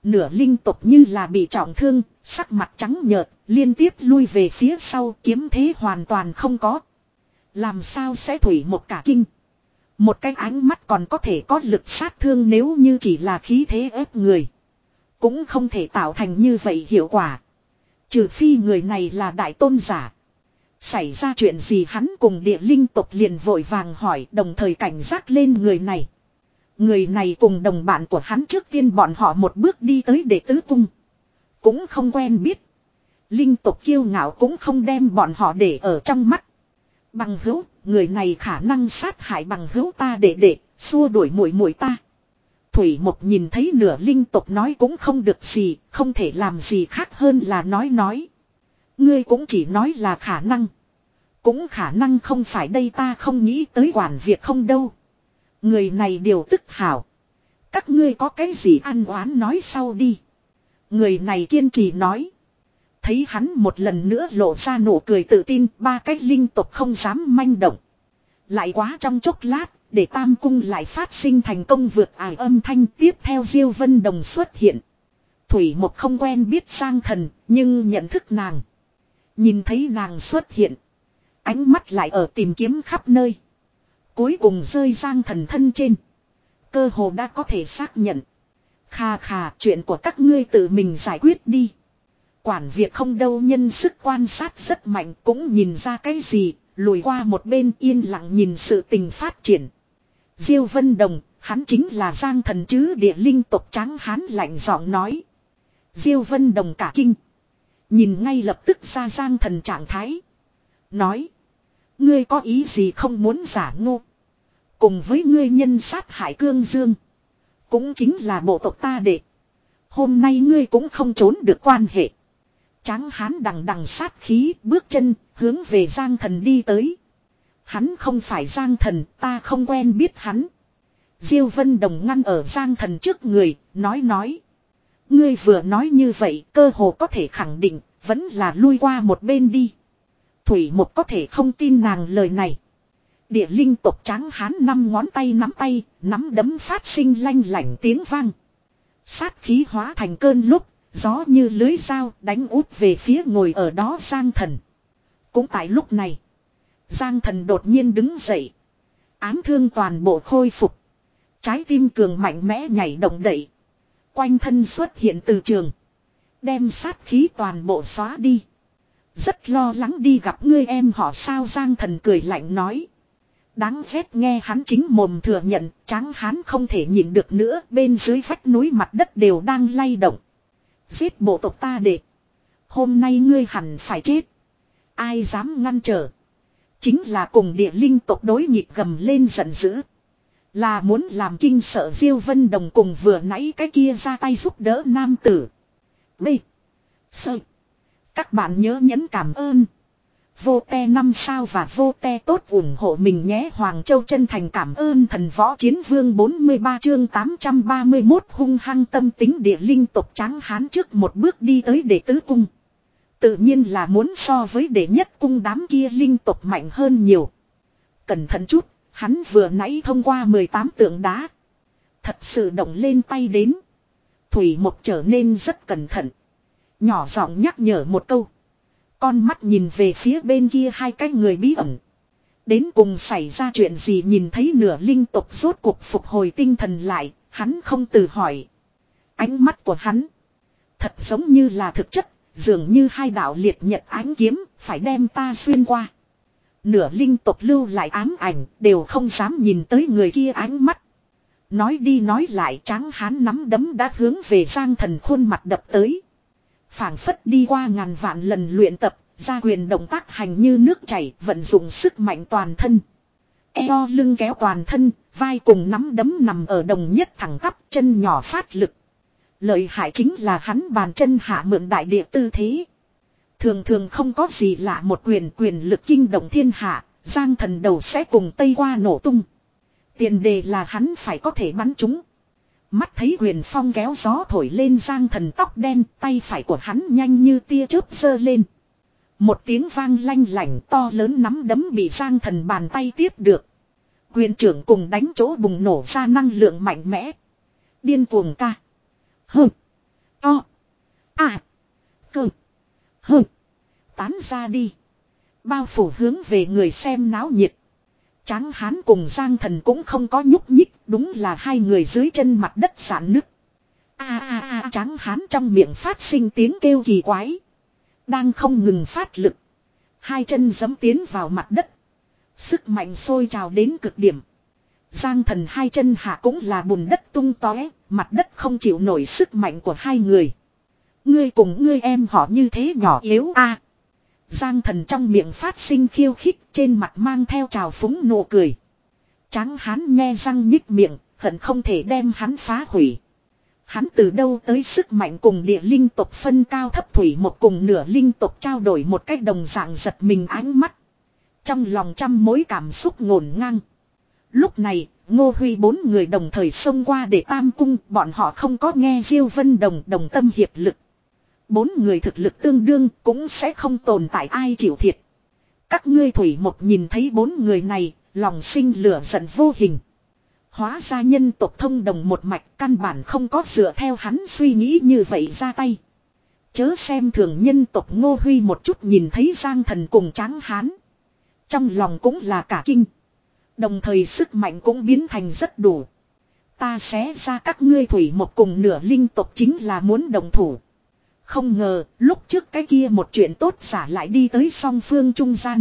Nửa linh tục như là bị trọng thương, sắc mặt trắng nhợt, liên tiếp lui về phía sau, kiếm thế hoàn toàn không có. Làm sao sẽ thủy một cả kinh. Một cái ánh mắt còn có thể có lực sát thương nếu như chỉ là khí thế ép người. Cũng không thể tạo thành như vậy hiệu quả. Trừ phi người này là đại tôn giả. Xảy ra chuyện gì hắn cùng địa linh tộc liền vội vàng hỏi, đồng thời cảnh giác lên người này. Người này cùng đồng bạn của hắn trước tiên bọn họ một bước đi tới đệ tứ cung. Cũng không quen biết. Linh tộc kiêu ngạo cũng không đem bọn họ để ở trong mắt. Bằng hữu, người này khả năng sát hại bằng hữu ta để để, xua đuổi muội muội ta. Thủy Mộc nhìn thấy nửa linh tộc nói cũng không được gì, không thể làm gì khác hơn là nói nói. Ngươi cũng chỉ nói là khả năng. Cũng khả năng không phải đây, ta không nghĩ tới quản việc không đâu. Người này điều tức hảo. Các ngươi có cái gì ăn oán nói sau đi. Người này kiên trì nói. Thấy hắn một lần nữa lộ ra nụ cười tự tin, ba cái linh tộc không dám manh động. Lại quá trong chốc lát, để Tam Cung lại phát sinh thành công vượt ải âm thanh, tiếp theo Diêu Vân Đồng xuất hiện. Thủy Mộc không quen biết Giang Thần, nhưng nhận thức nàng. Nhìn thấy nàng xuất hiện. Ánh mắt lại ở tìm kiếm khắp nơi. Cuối cùng rơi Giang Thần thân trên. Cơ hồ đã có thể xác nhận. Khà khà, chuyện của các ngươi tự mình giải quyết đi. Quản việc không đâu, nhân sức quan sát rất mạnh, cũng nhìn ra cái gì, lùi qua một bên yên lặng nhìn sự tình phát triển. Diêu Vân Đồng, hắn chính là Giang Thần chứ, địa linh tộc trắng hán lạnh giọng nói. Diêu Vân Đồng cả kinh. Nhìn ngay lập tức ra Giang Thần trạng thái. Nói. Ngươi có ý gì không muốn giả ngu. Cùng với ngươi nhân sát hại Cương Dương. Cũng chính là bộ tộc ta đệ. Hôm nay ngươi cũng không trốn được quan hệ. Tráng hán đằng đằng sát khí, bước chân hướng về Giang Thần đi tới. Hắn không phải Giang Thần, ta không quen biết hắn. Diêu Vân Đồng ngăn ở Giang Thần trước người, nói nói. Ngươi vừa nói như vậy, cơ hồ có thể khẳng định, vẫn là lui qua một bên đi. Thủy Mộc có thể không tin nàng lời này. Địa linh tộc tráng hán năm ngón tay nắm tay, nắm đấm phát sinh lanh lảnh tiếng vang. Sát khí hóa thành cơn lúc, gió như lưới dao đánh út về phía ngồi ở đó Giang Thần. Cũng tại lúc này, Giang Thần đột nhiên đứng dậy. Ám thương toàn bộ khôi phục. Trái tim cường mạnh mẽ nhảy động đậy. Quanh thân xuất hiện từ trường. Đem sát khí toàn bộ xóa đi. Rất lo lắng đi gặp ngươi em họ sao, Giang Thần cười lạnh nói. Đáng ghét nghe hắn chính mồm thừa nhận, tráng hán không thể nhịn được nữa, bên dưới vách núi mặt đất đều đang lay động. Giết bộ tộc ta đệ. Hôm nay ngươi hẳn phải chết. Ai dám ngăn trở. Chính là cùng địa linh tộc đối nghịch gầm lên giận dữ. Là muốn làm kinh sợ Diêu Vân Đồng cùng vừa nãy cái kia ra tay giúp đỡ nam tử. B. Sơ. Các bạn nhớ nhấn cảm ơn. Vô te năm sao và vô te tốt ủng hộ mình nhé. Hoàng Châu chân thành cảm ơn thần võ chiến vương bốn mươi ba chương tám trăm ba mươi mốt hung hăng tâm tính địa linh tộc tráng hán trước một bước đi tới đệ tứ cung. Tự nhiên là muốn so với đệ nhất cung đám kia linh tộc mạnh hơn nhiều. Cẩn thận chút, hắn vừa nãy thông qua mười tám tượng đá. Thật sự động lên tay đến. Thủy Mộc trở nên rất cẩn thận. Nhỏ giọng nhắc nhở một câu. Con mắt nhìn về phía bên kia hai cái người bí ẩn. Đến cùng xảy ra chuyện gì, nhìn thấy nửa linh tộc rốt cuộc phục hồi tinh thần lại, hắn không từ hỏi. Ánh mắt của hắn thật giống như là thực chất, dường như hai đạo liệt nhật ánh kiếm, phải đem ta xuyên qua. Nửa linh tộc lưu lại ám ảnh, đều không dám nhìn tới người kia ánh mắt. Nói đi nói lại, tráng hán nắm đấm đã hướng về Giang Thần khuôn mặt đập tới. Phảng phất đi qua ngàn vạn lần luyện tập, gia quyền động tác hành như nước chảy, vận dụng sức mạnh toàn thân. Eo lưng kéo toàn thân, vai cùng nắm đấm nằm ở đồng nhất thẳng tắp, chân nhỏ phát lực. Lợi hại chính là hắn bàn chân hạ mượn đại địa tư thế. Thường thường không có gì lạ, một quyền quyền lực kinh động thiên hạ, Giang Thần đầu sẽ cùng Tây qua nổ tung. Tiền đề là hắn phải có thể bắn chúng. Mắt thấy quyền phong kéo gió thổi lên Giang Thần tóc đen, tay phải của hắn nhanh như tia chớp giơ lên. Một tiếng vang lanh lảnh, to lớn nắm đấm bị Giang Thần bàn tay tiếp được. Quyền trưởng cùng đánh chỗ bùng nổ ra năng lượng mạnh mẽ. Điên cuồng ca. Hừ. O. À. Cơ. Hơ. Tán ra đi. Bao phủ hướng về người xem náo nhiệt. Tráng hán cùng Giang Thần cũng không có nhúc nhích. Đúng là hai người dưới chân mặt đất giãn nứt. A a a tráng hán trong miệng phát sinh tiếng kêu kỳ quái. Đang không ngừng phát lực. Hai chân giẫm tiến vào mặt đất. Sức mạnh sôi trào đến cực điểm. Giang Thần hai chân hạ cũng là bùn đất tung tóe. Mặt đất không chịu nổi sức mạnh của hai người. Ngươi cùng ngươi em họ như thế nhỏ yếu a. À, Giang Thần trong miệng phát sinh khiêu khích, trên mặt mang theo trào phúng nụ cười. Tráng hán nghe răng nhích miệng, hận không thể đem hắn phá hủy. Hắn từ đâu tới sức mạnh cùng địa linh tộc phân cao thấp thủy một cùng nửa linh tộc trao đổi một cách đồng dạng giật mình ánh mắt. Trong lòng trăm mối cảm xúc ngổn ngang. Lúc này, Ngô Huy bốn người đồng thời xông qua để tam cung, bọn họ không có nghe Diêu Vân Đồng đồng tâm hiệp lực. Bốn người thực lực tương đương cũng sẽ không tồn tại ai chịu thiệt. Các ngươi thủy một nhìn thấy bốn người này, lòng sinh lửa giận vô hình. Hóa ra nhân tộc thông đồng một mạch căn bản không có dựa theo hắn suy nghĩ như vậy ra tay. Chớ xem thường nhân tộc Ngô Huy một chút nhìn thấy Giang Thần cùng Tráng hán. Trong lòng cũng là cả kinh. Đồng thời sức mạnh cũng biến thành rất đủ. Ta xé ra các ngươi thủy một cùng nửa linh tộc chính là muốn đồng thủ. Không ngờ lúc trước cái kia một chuyện tốt giả lại đi tới song phương trung gian.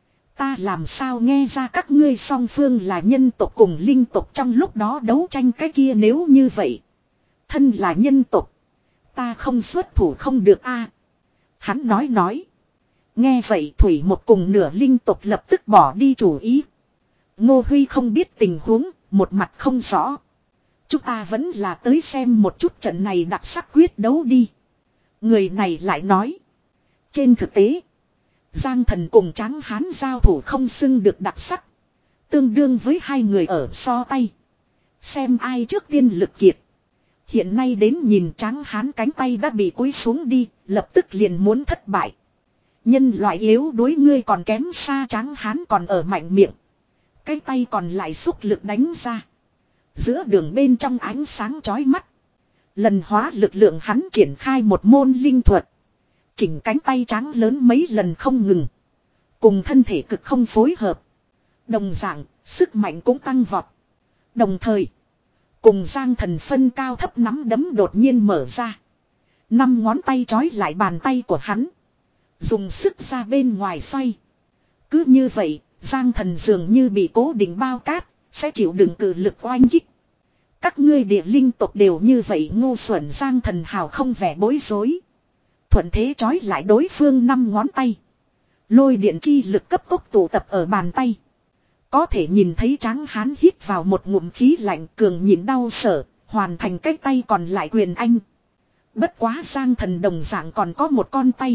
Ta làm sao nghe ra các ngươi song phương là nhân tộc cùng linh tộc trong lúc đó đấu tranh cái kia nếu như vậy. Thân là nhân tộc. Ta không xuất thủ không được a. Hắn nói nói. Nghe vậy thủy một cùng nửa linh tộc lập tức bỏ đi chủ ý. Ngô Huy không biết tình huống, một mặt không rõ. Chúng ta vẫn là tới xem một chút trận này đặc sắc quyết đấu đi. Người này lại nói. Trên thực tế. Giang Thần cùng Tráng hán giao thủ không xưng được đặc sắc. Tương đương với hai người ở so tay. Xem ai trước tiên lực kiệt. Hiện nay đến nhìn Tráng hán cánh tay đã bị cúi xuống đi. Lập tức liền muốn thất bại. Nhân loại yếu đối ngươi còn kém xa Tráng hán còn ở mạnh miệng. Cái tay còn lại xúc lực đánh ra. Giữa đường bên trong ánh sáng chói mắt. Lần hóa lực lượng hắn triển khai một môn linh thuật. Chỉnh cánh tay trắng lớn mấy lần không ngừng. Cùng thân thể cực không phối hợp. Đồng dạng, sức mạnh cũng tăng vọt. Đồng thời, cùng Giang Thần phân cao thấp nắm đấm đột nhiên mở ra. Năm ngón tay trói lại bàn tay của hắn. Dùng sức ra bên ngoài xoay. Cứ như vậy, Giang Thần dường như bị cố định bao cát, sẽ chịu đựng cự lực oanh kích. Các ngươi địa linh tộc đều như vậy ngu xuẩn. Giang Thần hào không vẻ bối rối. Thuận thế trói lại đối phương năm ngón tay. Lôi điện chi lực cấp tốc tụ tập ở bàn tay. Có thể nhìn thấy Tráng hán hít vào một ngụm khí lạnh cường nhịn đau sở, hoàn thành cái tay còn lại quyền anh. Bất quá Giang Thần đồng dạng còn có một con tay.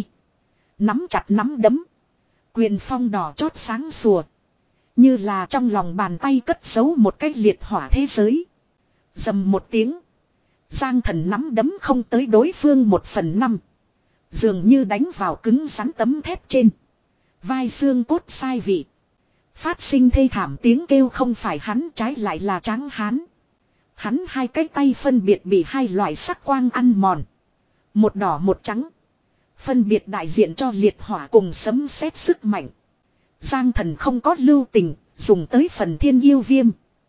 Nắm chặt nắm đấm. Quyền phong đỏ chót sáng sủa. Như là trong lòng bàn tay cất giấu một cái liệt hỏa thế giới. Dầm một tiếng. Giang Thần nắm đấm không tới đối phương một phần năm. Dường như đánh vào cứng rắn tấm thép trên. Vai xương cốt sai vị. Phát sinh thê thảm tiếng kêu không phải hắn, trái lại là Tráng hán. Hắn hai cái tay phân biệt bị hai loại sắc quang ăn mòn. Một đỏ một trắng. Phân biệt đại diện cho liệt hỏa cùng sấm sét sức mạnh. Giang Thần không có lưu tình, dùng tới phần thiên yêu viêm.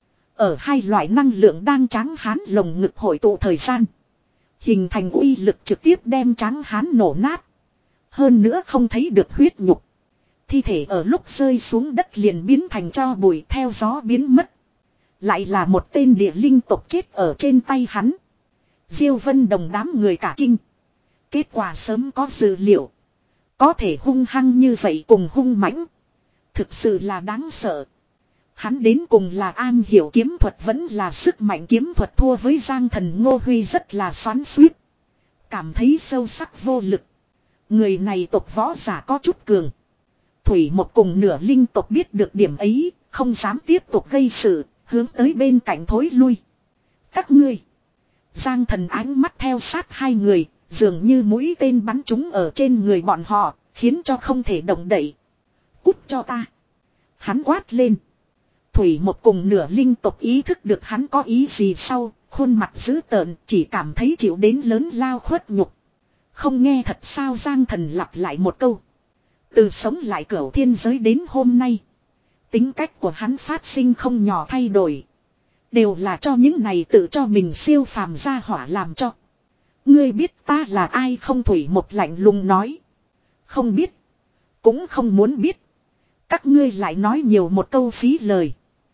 Ở hai loại năng lượng đang Tráng hán lồng ngực hội tụ thời gian. Hình thành uy lực trực tiếp đem Tráng hán nổ nát. Hơn nữa không thấy được huyết nhục. Thi thể ở lúc rơi xuống đất liền biến thành tro bụi theo gió biến mất. Lại là một tên địa linh tộc chết ở trên tay hắn. Diêu Vân Đồng đám người cả kinh. Kết quả sớm có dự liệu. Có thể hung hăng như vậy cùng hung mãnh. Thực sự là đáng sợ. Hắn đến cùng là an hiểu kiếm thuật vẫn là sức mạnh kiếm thuật thua với Giang Thần. Ngô Huy rất là xoắn xuýt. Cảm thấy sâu sắc vô lực. Người này tộc võ giả có chút cường. Thủy một cùng nửa linh tộc biết được điểm ấy, không dám tiếp tục gây sự, hướng tới bên cạnh thối lui. Các ngươi. Giang Thần ánh mắt theo sát hai người, dường như mũi tên bắn trúng ở trên người bọn họ, khiến cho không thể động đậy. Cút cho ta. Hắn quát lên. Thủy một cùng nửa linh tộc ý thức được hắn có ý gì sau, khuôn mặt dữ tợn chỉ cảm thấy chịu đến lớn lao khuất nhục. Không nghe thật sao Giang Thần lặp lại một câu. Từ sống lại cửu thiên giới đến hôm nay. Tính cách của hắn phát sinh không nhỏ thay đổi. Đều là cho những này tự cho mình siêu phàm gia hỏa làm cho. Ngươi biết ta là ai không? Thủy một lạnh lùng nói. Không biết. Cũng không muốn biết. Các ngươi lại nói nhiều một câu phí lời.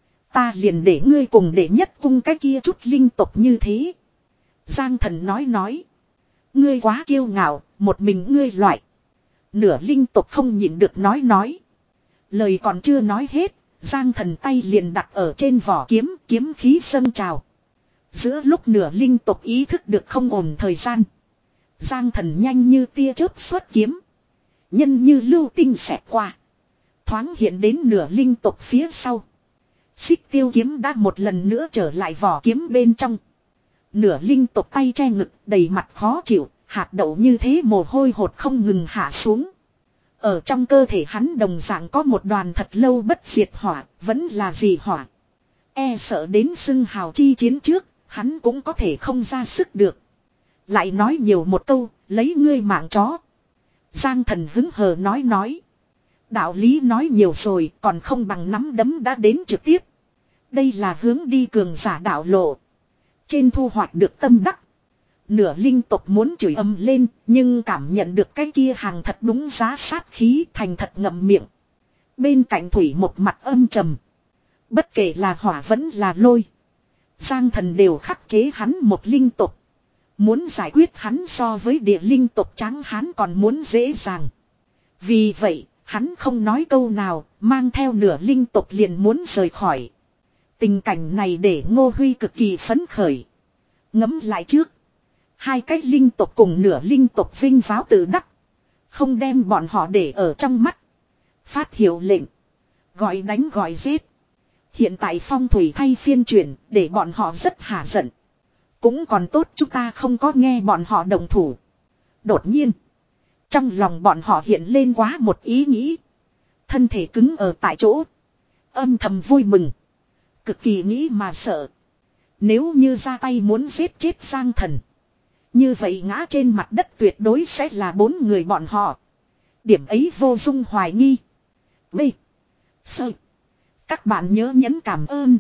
Ta liền để ngươi cùng để nhất cung cái kia chút linh tộc như thế. Giang Thần nói nói. Ngươi quá kiêu ngạo, một mình ngươi loại. Nửa linh tộc không nhịn được nói nói. Lời còn chưa nói hết, Giang Thần tay liền đặt ở trên vỏ kiếm, kiếm khí dâng trào. Giữa lúc nửa linh tộc ý thức được không ổn thời gian. Giang Thần nhanh như tia chớp xuất kiếm. Nhân như lưu tinh xẹt qua. Thoáng hiện đến nửa linh tộc phía sau. Xích tiêu kiếm đã một lần nữa trở lại vỏ kiếm bên trong. Nửa linh tộc tay che ngực đầy mặt khó chịu. Hạt đậu như thế mồ hôi hột không ngừng hạ xuống. Ở trong cơ thể hắn đồng dạng có một đoàn thật lâu bất diệt hỏa. Vẫn là gì hỏa. E sợ đến xưng hào chi chiến trước. Hắn cũng có thể không ra sức được. Lại nói nhiều một câu. Lấy ngươi mạng chó. Giang Thần hứng hờ nói nói. Đạo lý nói nhiều rồi còn không bằng nắm đấm đã đến trực tiếp. Đây là hướng đi cường giả đạo lộ. Trên thu hoạch được tâm đắc. Nửa linh tộc muốn chửi ầm lên. Nhưng cảm nhận được cái kia hàng thật đúng giá sát khí thành thật ngậm miệng. Bên cạnh Thủy một mặt âm trầm. Bất kể là hỏa vẫn là lôi. Giang Thần đều khắc chế hắn một linh tộc. Muốn giải quyết hắn so với địa linh tộc trắng hắn còn muốn dễ dàng. Vì vậy, hắn không nói câu nào, mang theo nửa linh tộc liền muốn rời khỏi. Tình cảnh này để Ngô Huy cực kỳ phấn khởi. Ngẫm lại trước. Hai cái linh tộc cùng nửa linh tộc vinh váo tự đắc. Không đem bọn họ để ở trong mắt. Phát hiệu lệnh. Gọi đánh gọi giết. Hiện tại phong thủy thay phiên chuyển để bọn họ rất hả giận. Cũng còn tốt chúng ta không có nghe bọn họ đồng thủ. Đột nhiên. Trong lòng bọn họ hiện lên quá một ý nghĩ. Thân thể cứng ở tại chỗ. Âm thầm vui mừng. Cực kỳ nghĩ mà sợ. Nếu như ra tay muốn giết chết Giang Thần. Như vậy ngã trên mặt đất tuyệt đối sẽ là bốn người bọn họ. Điểm ấy vô dung hoài nghi. B. Sơ. Các bạn nhớ nhấn cảm ơn.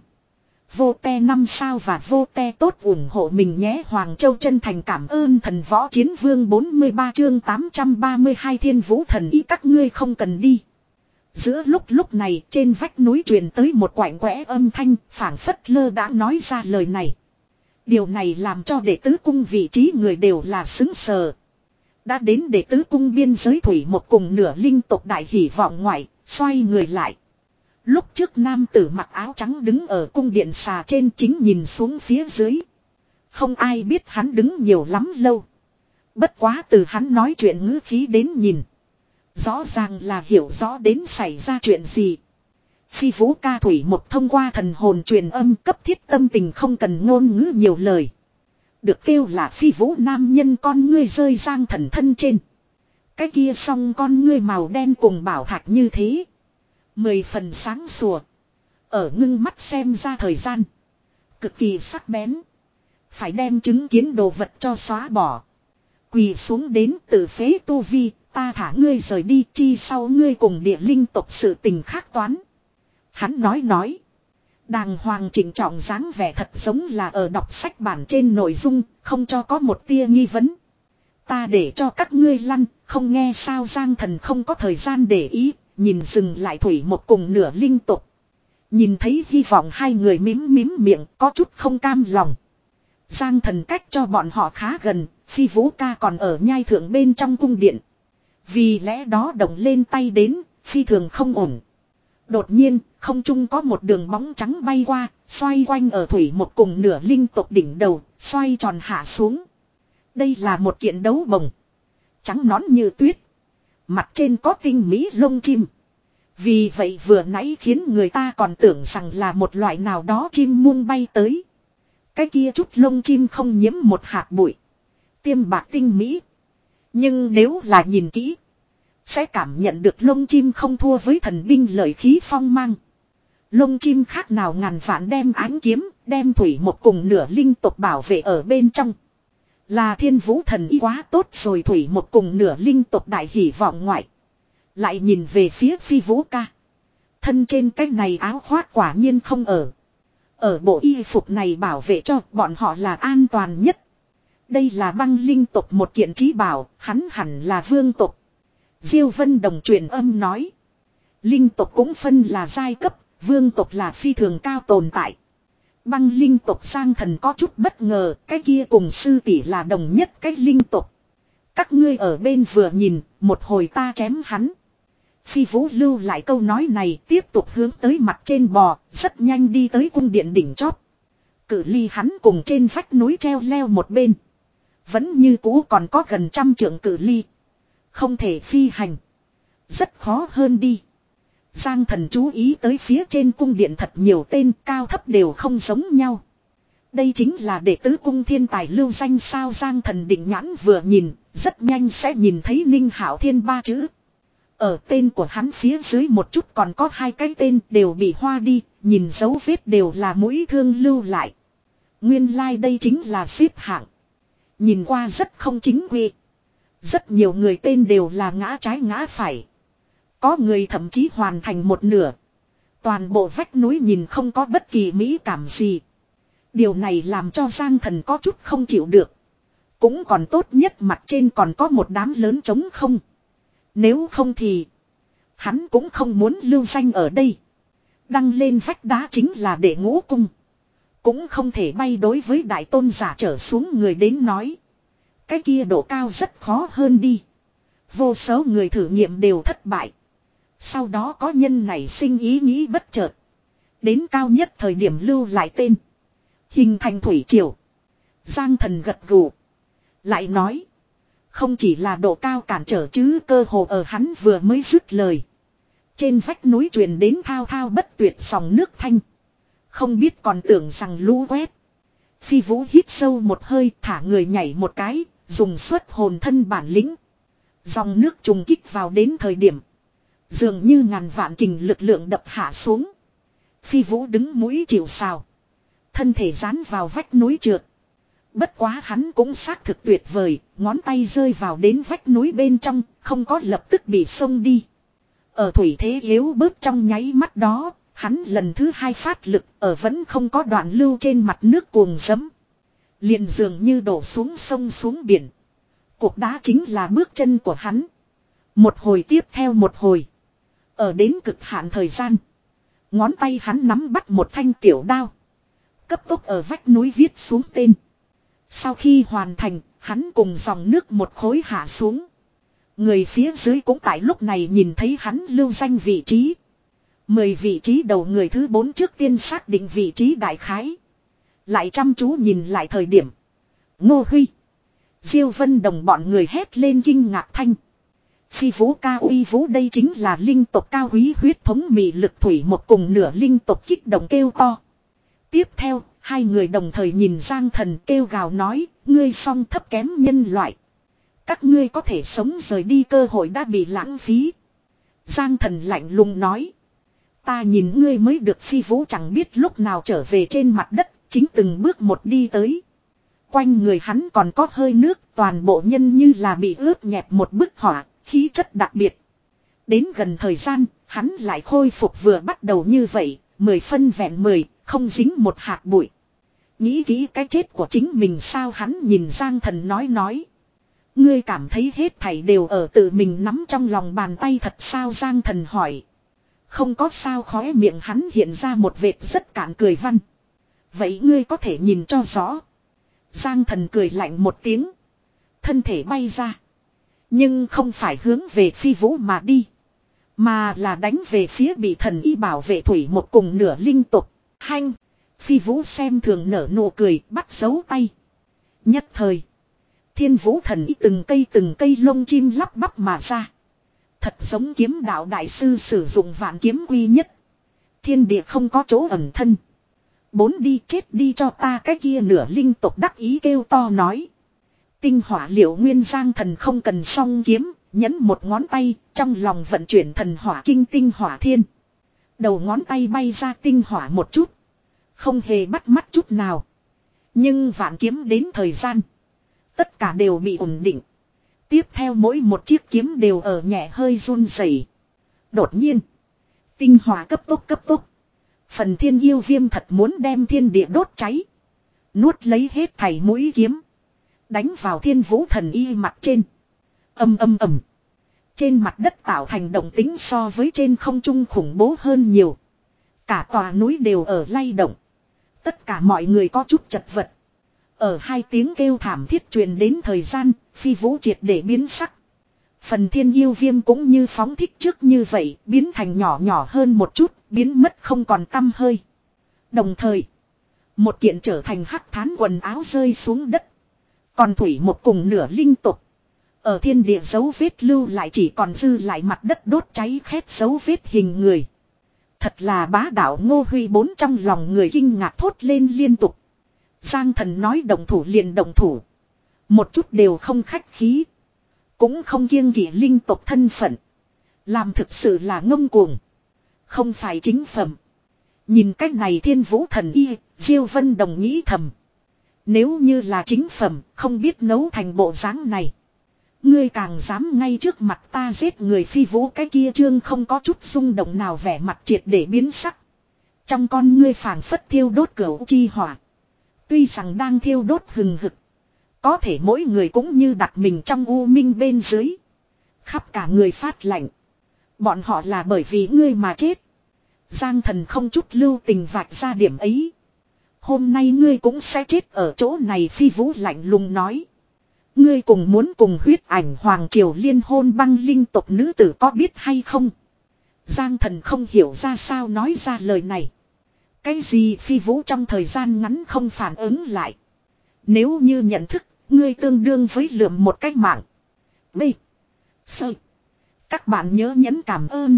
Vô te năm sao và vô te tốt ủng hộ mình nhé. Hoàng Châu chân thành cảm ơn thần võ chiến vương bốn mươi ba chương tám trăm ba mươi hai thiên vũ thần ý các ngươi không cần đi. Giữa lúc lúc này trên vách núi truyền tới một quạnh quẽ âm thanh phảng phất lơ đã nói ra lời này. Điều này làm cho đệ tứ cung vị trí người đều là xứng sờ. Đã đến đệ tứ cung biên giới Thủy một cùng nửa linh tộc đại hỉ vọng ngoại, xoay người lại. Lúc trước nam tử mặc áo trắng đứng ở cung điện xà trên chính nhìn xuống phía dưới. Không ai biết hắn đứng nhiều lắm lâu. Bất quá từ hắn nói chuyện ngữ khí đến nhìn. Rõ ràng là hiểu rõ đến xảy ra chuyện gì. Phi vũ ca Thủy một thông qua thần hồn truyền âm cấp thiết tâm tình không cần ngôn ngữ nhiều lời. Được kêu là phi vũ nam nhân con ngươi rơi Giang Thần thân trên. Cái kia song con ngươi màu đen cùng bảo thạch như thế. Mười phần sáng sủa. Ở ngưng mắt xem ra thời gian. Cực kỳ sắc bén. Phải đem chứng kiến đồ vật cho xóa bỏ. Quỳ xuống đến tự phế tu vi. Ta thả ngươi rời đi chi sau ngươi cùng địa linh tộc sự tình khác toán. Hắn nói nói. Đàng hoàng chỉnh trọng dáng vẻ thật giống là ở đọc sách bản trên nội dung. Không cho có một tia nghi vấn. Ta để cho các ngươi lăn. Không nghe sao Giang Thần không có thời gian để ý. Nhìn dừng lại Thủy một cùng nửa linh tục. Nhìn thấy hy vọng hai người mím mím miệng có chút không cam lòng. Giang Thần cách cho bọn họ khá gần. Phi vũ ca còn ở nhai thượng bên trong cung điện. Vì lẽ đó động lên tay đến. Phi thường không ổn. Đột nhiên không trung có một đường bóng trắng bay qua. Xoay quanh ở Thủy một cùng nửa linh tục đỉnh đầu. Xoay tròn hạ xuống. Đây là một kiện đấu bồng. Trắng nõn như tuyết. Mặt trên có tinh mỹ lông chim. Vì vậy vừa nãy khiến người ta còn tưởng rằng là một loại nào đó chim muông bay tới. Cái kia chút lông chim không nhiễm một hạt bụi. Tiêm bạc tinh mỹ. Nhưng nếu là nhìn kỹ. Sẽ cảm nhận được lông chim không thua với thần binh lợi khí phong mang. Lông chim khác nào ngàn vạn đem ánh kiếm, đem thủy một cùng nửa linh tộc bảo vệ ở bên trong. Là thiên vũ thần y quá tốt rồi, thủy một cùng nửa linh tộc đại hỉ vọng ngoại. Lại nhìn về phía phi vũ ca. Thân trên cái này áo khoác quả nhiên không ở. Ở bộ y phục này bảo vệ cho bọn họ là an toàn nhất. Đây là băng linh tộc một kiện trí bảo, hắn hẳn là vương tộc. Diêu Vân Đồng truyền âm nói. Linh tộc cũng phân là giai cấp, vương tộc là phi thường cao tồn tại. Băng linh tộc Giang Thần có chút bất ngờ, cái kia cùng sư tỷ là đồng nhất cái linh tộc. Các ngươi ở bên vừa nhìn, một hồi ta chém hắn. Phi Vũ lưu lại câu nói này, tiếp tục hướng tới mặt trên bò, rất nhanh đi tới cung điện đỉnh chót. Cự ly hắn cùng trên vách núi treo leo một bên. Vẫn như cũ còn có gần trăm trượng cự ly. Không thể phi hành. Rất khó hơn đi. Giang Thần chú ý tới phía trên cung điện thật nhiều tên cao thấp đều không giống nhau. Đây chính là đệ tứ cung thiên tài lưu danh sao. Giang Thần định nhãn vừa nhìn, rất nhanh sẽ nhìn thấy Ninh Hạo Thiên ba chữ. Ở tên của hắn phía dưới một chút còn có hai cái tên đều bị hoa đi, nhìn dấu vết đều là mũi thương lưu lại. Nguyên lai like đây chính là xếp hạng. Nhìn qua rất không chính quy. Rất nhiều người tên đều là ngã trái ngã phải. Có người thậm chí hoàn thành một nửa. Toàn bộ vách núi nhìn không có bất kỳ mỹ cảm gì. Điều này làm cho Giang Thần có chút không chịu được. Cũng còn tốt nhất mặt trên còn có một đám lớn trống không. Nếu không thì hắn cũng không muốn lưu danh ở đây. Đăng lên vách đá chính là để ngũ cung. Cũng không thể bay đối với đại tôn giả trở xuống người đến nói. Cái kia độ cao rất khó hơn đi. Vô số người thử nghiệm đều thất bại. Sau đó có nhân này sinh ý nghĩ bất chợt. Đến cao nhất thời điểm lưu lại tên. Hình thành thủy triều. Giang Thần gật gù. Lại nói. Không chỉ là độ cao cản trở chứ cơ hồ ở hắn vừa mới dứt lời. Trên vách núi truyền đến thao thao bất tuyệt dòng nước thanh. Không biết còn tưởng rằng lũ quét. Phi Vũ hít sâu một hơi thả người nhảy một cái. Dùng xuất hồn thân bản lĩnh. Dòng nước trùng kích vào đến thời điểm. Dường như ngàn vạn kình lực lượng đập hạ xuống. Phi Vũ đứng mũi chịu sào. Thân thể dán vào vách núi trượt. Bất quá hắn cũng xác thực tuyệt vời. Ngón tay rơi vào đến vách núi bên trong. Không có lập tức bị xông đi. Ở thủy thế yếu bớt trong nháy mắt đó. Hắn lần thứ hai phát lực. Ở vẫn không có đoạn lưu trên mặt nước cuồng dẫm. Liền dường như đổ xuống sông xuống biển. Cục đá chính là bước chân của hắn. Một hồi tiếp theo một hồi. Ở đến cực hạn thời gian. Ngón tay hắn nắm bắt một thanh tiểu đao. Cấp tốc ở vách núi viết xuống tên. Sau khi hoàn thành, hắn cùng dòng nước một khối hạ xuống. Người phía dưới cũng tại lúc này nhìn thấy hắn lưu danh vị trí. Mười vị trí đầu người thứ bốn trước tiên xác định vị trí đại khái. Lại chăm chú nhìn lại thời điểm. Ngô Huy. Diêu Vân Đồng bọn người hét lên kinh ngạc thanh. Phi Vũ ca uy vũ, đây chính là linh tộc cao quý huyết thống mị lực thủy một cùng nửa linh tộc kích động kêu to. Tiếp theo, hai người đồng thời nhìn Giang Thần kêu gào nói, ngươi song thấp kém nhân loại. Các ngươi có thể sống rời đi cơ hội đã bị lãng phí. Giang Thần lạnh lùng nói. Ta nhìn ngươi mới được. Phi Vũ chẳng biết lúc nào trở về trên mặt đất, chính từng bước một đi tới. Quanh người hắn còn có hơi nước, toàn bộ nhân như là bị ướt nhẹp một bức họa, khí chất đặc biệt. Đến gần thời gian, hắn lại khôi phục vừa bắt đầu như vậy, mười phân vẹn mười, không dính một hạt bụi. Nghĩ kỹ cái chết của chính mình sao? Hắn nhìn Giang Thần nói nói. Ngươi cảm thấy hết thảy đều ở tự mình nắm trong lòng bàn tay thật sao? Giang Thần hỏi. Không có sao. Khóe miệng hắn hiện ra một vệt rất cạn cười văn. Vậy ngươi có thể nhìn cho rõ. Giang Thần cười lạnh một tiếng. Thân thể bay ra. Nhưng không phải hướng về Phi Vũ mà đi. Mà là đánh về phía bị thần y bảo vệ thủy một cùng nửa linh tục. Hanh. Phi Vũ xem thường nở nụ cười, bắt dấu tay. Nhất thời. Thiên Vũ thần y từng cây từng cây lông chim lắp bắp mà ra. Thật giống kiếm đạo đại sư sử dụng vạn kiếm quy nhất. Thiên địa không có chỗ ẩn thân. Bốn đi chết đi cho ta, cái kia nửa linh tộc đắc ý kêu to nói. Tinh hỏa liệu nguyên. Giang Thần không cần song kiếm, nhấn một ngón tay, trong lòng vận chuyển thần hỏa kinh tinh hỏa thiên. Đầu ngón tay bay ra tinh hỏa một chút. Không hề bắt mắt chút nào. Nhưng vạn kiếm đến thời gian. Tất cả đều bị ổn định. Tiếp theo mỗi một chiếc kiếm đều ở nhẹ hơi run rẩy. Đột nhiên. Tinh hỏa cấp tốc cấp tốc. Phần thiên yêu viêm thật muốn đem thiên địa đốt cháy. Nuốt lấy hết thảy mũi kiếm. Đánh vào thiên vũ thần y mặt trên. Âm âm ầm. Trên mặt đất tạo thành động tính so với trên không trung khủng bố hơn nhiều. Cả tòa núi đều ở lay động. Tất cả mọi người có chút chật vật. Ở hai tiếng kêu thảm thiết truyền đến thời gian, phi vũ triệt để biến sắc. Phần thiên yêu viêm cũng như phóng thích trước như vậy, biến thành nhỏ nhỏ hơn một chút, biến mất không còn tăm hơi. Đồng thời, một kiện trở thành hắc thán quần áo rơi xuống đất. Còn thủy một cùng nửa linh tục. Ở thiên địa dấu vết lưu lại chỉ còn dư lại mặt đất đốt cháy khét dấu vết hình người. Thật là bá đạo Ngô Huy bốn trong lòng người kinh ngạc thốt lên liên tục. Giang Thần nói động thủ liền động thủ. Một chút đều không khách khí. Cũng không kiêng kỵ linh tộc thân phận. Làm thực sự là ngông cuồng. Không phải chính phẩm. Nhìn cách này thiên vũ thần y, Diêu Vân Đồng nghĩ thầm. Nếu như là chính phẩm, không biết nấu thành bộ dáng này. Ngươi càng dám ngay trước mặt ta giết người phi vũ, cái kia trương không có chút rung động nào vẻ mặt triệt để biến sắc. Trong con ngươi phảng phất thiêu đốt cửu chi hỏa. Tuy rằng đang thiêu đốt hừng hực. Có thể mỗi người cũng như đặt mình trong u minh bên dưới. Khắp cả người phát lạnh. Bọn họ là bởi vì ngươi mà chết. Giang Thần không chút lưu tình vạch ra điểm ấy. Hôm nay ngươi cũng sẽ chết ở chỗ này, phi vũ lạnh lùng nói. Ngươi cùng muốn cùng huyết ảnh hoàng triều liên hôn băng linh tộc nữ tử có biết hay không? Giang Thần không hiểu ra sao nói ra lời này. Cái gì phi vũ trong thời gian ngắn không phản ứng lại. Nếu như nhận thức, ngươi tương đương với lượm một cách mạng. B. Sơ. Các bạn nhớ nhấn cảm ơn.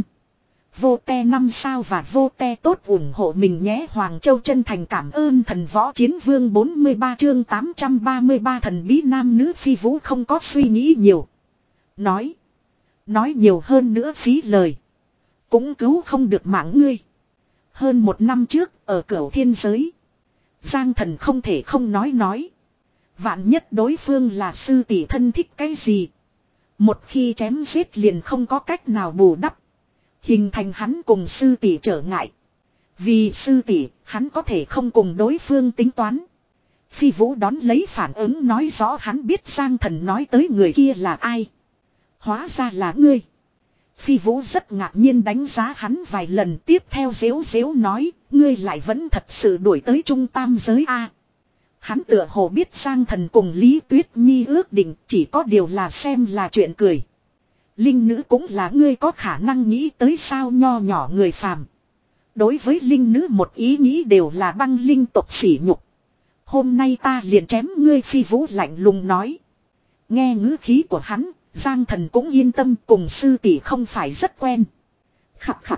Vô te năm sao và vô te tốt ủng hộ mình nhé. Hoàng Châu chân thành cảm ơn thần võ chiến vương bốn mươi ba chương tám trăm ba mươi ba thần bí nam nữ phi vũ không có suy nghĩ nhiều. Nói. Nói nhiều hơn nữa phí lời. Cũng cứu không được mạng ngươi. Hơn một năm trước ở cửu thiên giới. Giang Thần không thể không nói nói. Vạn nhất đối phương là sư tỷ thân thích cái gì. Một khi chém giết liền không có cách nào bù đắp. Hình thành hắn cùng sư tỷ trở ngại. Vì sư tỷ, hắn có thể không cùng đối phương tính toán. Phi Vũ đón lấy phản ứng nói rõ hắn biết Giang Thần nói tới người kia là ai. Hóa ra là ngươi. Phi Vũ rất ngạc nhiên đánh giá hắn vài lần, tiếp theo dếu dếu nói, ngươi lại vẫn thật sự đuổi tới trung tam giới a. Hắn tựa hồ biết Giang Thần cùng Lý Tuyết Nhi ước định, chỉ có điều là xem là chuyện cười. Linh nữ cũng là ngươi có khả năng nghĩ tới sao, nho nhỏ người phàm. Đối với linh nữ một ý nghĩ đều là băng linh tộc sỉ nhục. Hôm nay ta liền chém ngươi, Phi Vũ lạnh lùng nói. Nghe ngữ khí của hắn, Giang Thần cũng yên tâm, cùng sư tỷ không phải rất quen. Khập khập.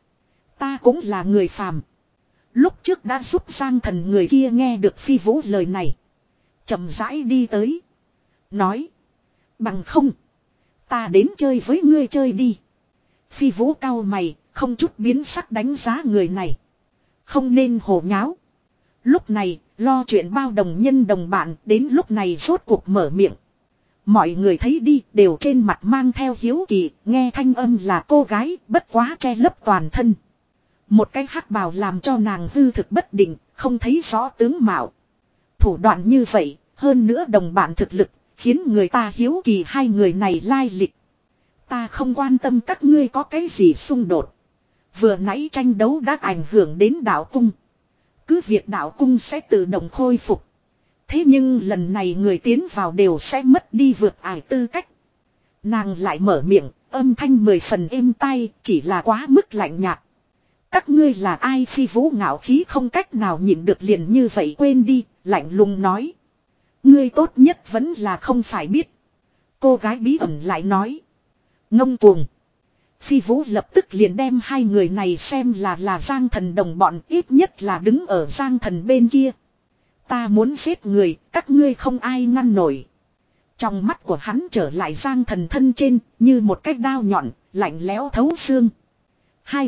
Ta cũng là người phàm. Lúc trước đã giúp Giang Thần người kia nghe được Phi Vũ lời này. Chậm rãi đi tới. Nói. Bằng không. Ta đến chơi với ngươi chơi đi. Phi Vũ cau mày, không chút biến sắc đánh giá người này. Không nên hồ nháo. Lúc này, lo chuyện bao đồng nhân đồng bạn đến lúc này rốt cuộc mở miệng. Mọi người thấy đi đều trên mặt mang theo hiếu kỳ, nghe thanh âm là cô gái, bất quá che lấp toàn thân. Một cái hắc bào làm cho nàng hư thực bất định, không thấy rõ tướng mạo. Thủ đoạn như vậy, hơn nữa đồng bạn thực lực, khiến người ta hiếu kỳ hai người này lai lịch. Ta không quan tâm các ngươi có cái gì xung đột. Vừa nãy tranh đấu đã ảnh hưởng đến đạo cung. Cứ việc đạo cung sẽ tự động khôi phục. Thế nhưng lần này người tiến vào đều sẽ mất đi vượt ải tư cách. Nàng lại mở miệng, âm thanh mười phần êm tai, chỉ là quá mức lạnh nhạt. Các ngươi là ai? Phi Vũ ngạo khí không cách nào nhịn được liền như vậy quên đi, lạnh lùng nói. Ngươi tốt nhất vẫn là không phải biết. Cô gái bí ẩn lại nói. Ngông cuồng. Phi Vũ lập tức liền đem hai người này xem là là Giang Thần đồng bọn, ít nhất là đứng ở Giang Thần bên kia. Ta muốn giết người, các ngươi không ai ngăn nổi. Trong mắt của hắn trở lại Giang Thần thân trên, như một cái đao nhọn, lạnh lẽo thấu xương. Hai vị,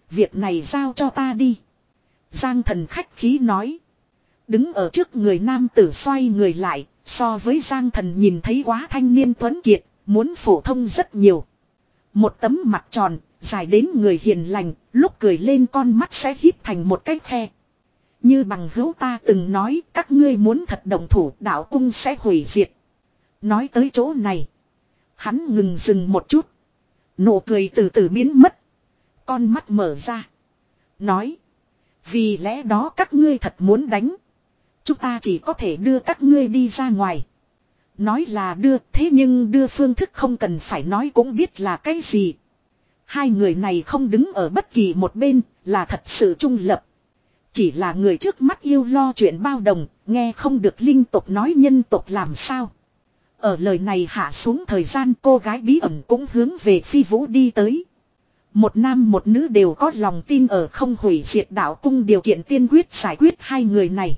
việc này giao cho ta đi. Giang thần khách khí nói. Đứng ở trước người nam tử xoay người lại, so với Giang thần nhìn thấy quá thanh niên tuấn kiệt, muốn phổ thông rất nhiều. Một tấm mặt tròn, dài đến người hiền lành, lúc cười lên con mắt sẽ híp thành một cái khe. Như bằng hữu ta từng nói, các ngươi muốn thật động thủ, đạo cung sẽ hủy diệt. Nói tới chỗ này, hắn ngừng dừng một chút. Nụ cười từ từ biến mất. Con mắt mở ra. Nói. Vì lẽ đó các ngươi thật muốn đánh. Chúng ta chỉ có thể đưa các ngươi đi ra ngoài. Nói là đưa, thế nhưng đưa phương thức không cần phải nói cũng biết là cái gì. Hai người này không đứng ở bất kỳ một bên, là thật sự trung lập. Chỉ là người trước mắt yêu lo chuyện bao đồng, nghe không được linh tục nói nhân tục làm sao. Ở lời này hạ xuống thời gian, cô gái bí ẩn cũng hướng về Phi Vũ đi tới. Một nam một nữ đều có lòng tin ở không hủy diệt đạo cung điều kiện tiên quyết giải quyết hai người này.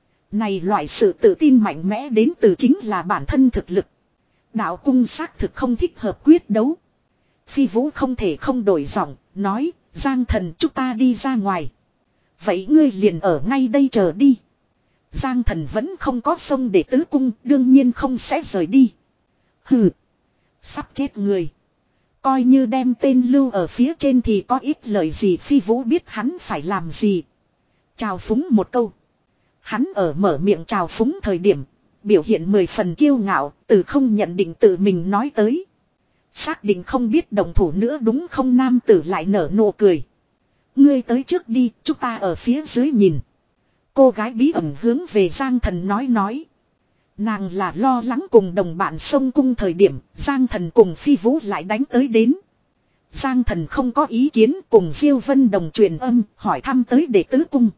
Này loại sự tự tin mạnh mẽ đến từ chính là bản thân thực lực. Đạo cung xác thực không thích hợp quyết đấu. Phi Vũ không thể không đổi giọng, nói, Giang thần chúng ta đi ra ngoài. Vậy ngươi liền ở ngay đây chờ đi. Giang thần vẫn không có sông để tứ cung, đương nhiên không sẽ rời đi. Hừ, sắp chết người. Coi như đem tên lưu ở phía trên thì có ít lời gì. Phi Vũ biết hắn phải làm gì. Chào phúng một câu. Hắn ở mở miệng chào phúng thời điểm, biểu hiện mười phần kiêu ngạo, từ không nhận định tự mình nói tới. Xác định không biết đồng thủ nữa đúng không, nam tử lại nở nụ cười. Ngươi tới trước đi, chúng ta ở phía dưới nhìn. Cô gái bí ẩn hướng về Giang thần nói nói. Nàng là lo lắng cùng đồng bạn xông cung thời điểm, Giang thần cùng Phi Vũ lại đánh tới đến. Giang thần không có ý kiến, cùng Diêu Vân Đồng truyền âm, hỏi thăm tới đệ tứ cung.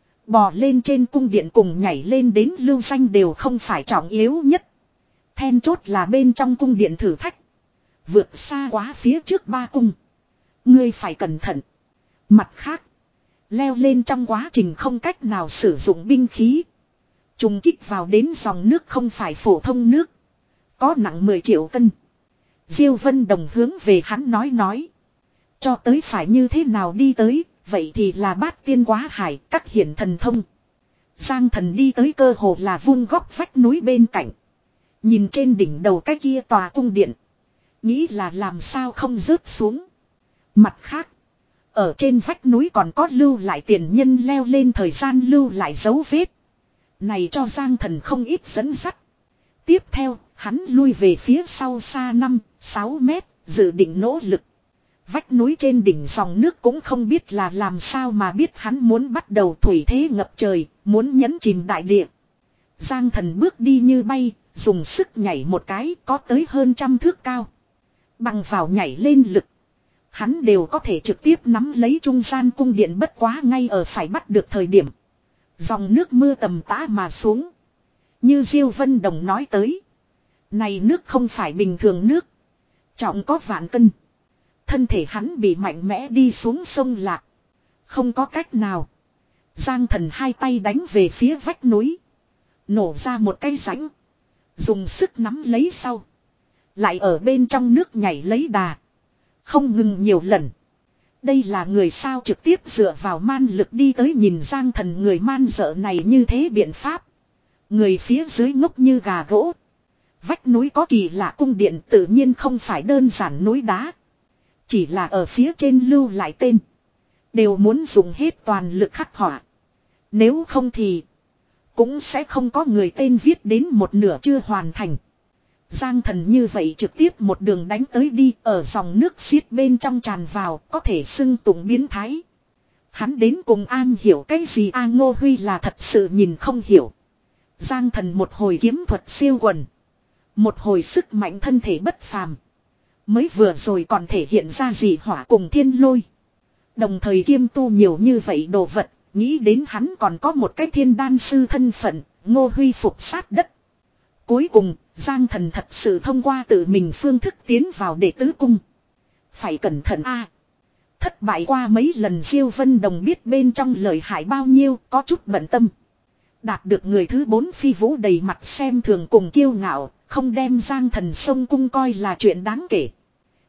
Bò lên trên cung điện cùng nhảy lên đến lưu danh đều không phải trọng yếu nhất. Then chốt là bên trong cung điện thử thách. Vượt xa quá phía trước ba cung. Ngươi phải cẩn thận. Mặt khác, leo lên trong quá trình không cách nào sử dụng binh khí. Trùng kích vào đến dòng nước không phải phổ thông nước. Có nặng mười triệu cân. Diêu Vân Đồng hướng về hắn nói nói. Cho tới phải như thế nào đi tới, vậy thì là bát tiên quá hải, các hiển thần thông. Giang thần đi tới cơ hồ là vuông góc vách núi bên cạnh. Nhìn trên đỉnh đầu cái kia tòa cung điện. Nghĩ là làm sao không rớt xuống. Mặt khác, ở trên vách núi còn có lưu lại tiền nhân leo lên thời gian lưu lại dấu vết. Này cho Giang thần không ít dẫn dắt. Tiếp theo, hắn lui về phía sau xa năm, sáu mét, dự định nỗ lực. Vách núi trên đỉnh dòng nước cũng không biết là làm sao mà biết hắn muốn bắt đầu thủy thế ngập trời, muốn nhấn chìm đại địa. Giang thần bước đi như bay, dùng sức nhảy một cái có tới hơn trăm thước cao. Bằng vào nhảy lên lực. Hắn đều có thể trực tiếp nắm lấy trung gian cung điện, bất quá ngay ở phải bắt được thời điểm. Dòng nước mưa tầm tã mà xuống. Như Diêu Vân Đồng nói tới. Này nước không phải bình thường nước. Trọng có vạn cân. Thân thể hắn bị mạnh mẽ đi xuống sông lạc. Không có cách nào. Giang thần hai tay đánh về phía vách núi. Nổ ra một cây rãnh. Dùng sức nắm lấy sau. Lại ở bên trong nước nhảy lấy đà. Không ngừng nhiều lần. Đây là người sao trực tiếp dựa vào man lực đi tới, nhìn Giang thần người man dợ này như thế biện pháp. Người phía dưới ngốc như gà gỗ. Vách núi có kỳ lạ cung điện tự nhiên không phải đơn giản núi đá. Chỉ là ở phía trên lưu lại tên. Đều muốn dùng hết toàn lực khắc họa. Nếu không thì cũng sẽ không có người tên viết đến một nửa chưa hoàn thành. Giang thần như vậy trực tiếp một đường đánh tới đi, ở dòng nước xiết bên trong tràn vào, có thể xưng tụng biến thái. Hắn đến cùng an hiểu cái gì A Ngô Huy là thật sự nhìn không hiểu. Giang thần một hồi kiếm thuật siêu quần. Một hồi sức mạnh thân thể bất phàm. Mới vừa rồi còn thể hiện ra dị hỏa cùng thiên lôi. Đồng thời kiêm tu nhiều như vậy đồ vật, nghĩ đến hắn còn có một cái thiên đan sư thân phận, Ngô Huy phục sát đất. Cuối cùng, Giang thần thật sự thông qua tự mình phương thức tiến vào đệ tứ cung. Phải cẩn thận a. À, thất bại qua mấy lần Diêu Vân Đồng biết bên trong lời hại bao nhiêu, có chút bận tâm. Đạt được người thứ bốn Phi Vũ đầy mặt xem thường cùng kiêu ngạo, không đem Giang thần sông cung coi là chuyện đáng kể.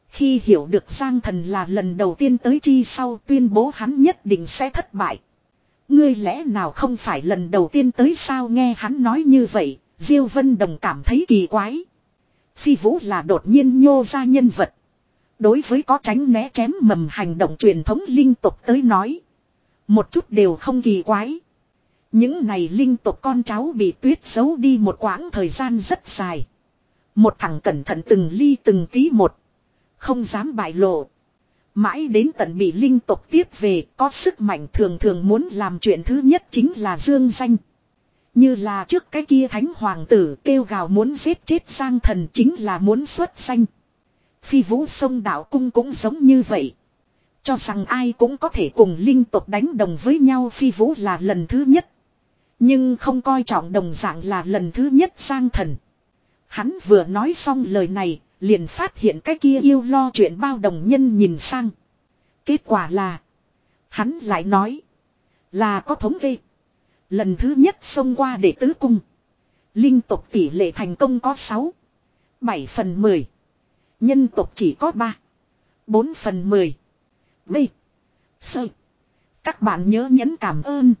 Khi hiểu được Giang Thần là lần đầu tiên tới chi sau tuyên bố hắn nhất định sẽ thất bại. Ngươi lẽ nào không phải lần đầu tiên tới sao, nghe hắn nói như vậy, Diêu Vân Đồng cảm thấy kỳ quái. Phi Vũ là đột nhiên nhô ra nhân vật. Đối với có tránh né chém mầm hành động truyền thống linh tộc tới nói, một chút đều không kỳ quái. Những này linh tộc con cháu bị tuyết giấu đi một quãng thời gian rất dài. Một thằng cẩn thận từng ly từng tí một. Không dám bại lộ. Mãi đến tận bị linh tộc tiếp về, có sức mạnh thường thường muốn làm chuyện thứ nhất chính là dương danh. Như là trước cái kia thánh hoàng tử kêu gào muốn giết chết Giang Thần chính là muốn xuất danh. Phi Vũ Sông Đạo Cung cũng giống như vậy. Cho rằng ai cũng có thể cùng linh tộc đánh đồng với nhau, Phi Vũ là lần thứ nhất. Nhưng không coi trọng đồng dạng là lần thứ nhất Giang Thần. Hắn vừa nói xong lời này, liền phát hiện cái kia yêu lo chuyện bao đồng nhân nhìn sang. Kết quả là, hắn lại nói, là có thống kê. Lần thứ nhất xông qua đệ tứ cung, linh tộc tỷ lệ thành công có sáu, bảy phần mười. Nhân tộc chỉ có ba, bốn phần mười. B. Sơ. Các bạn nhớ nhấn cảm ơn.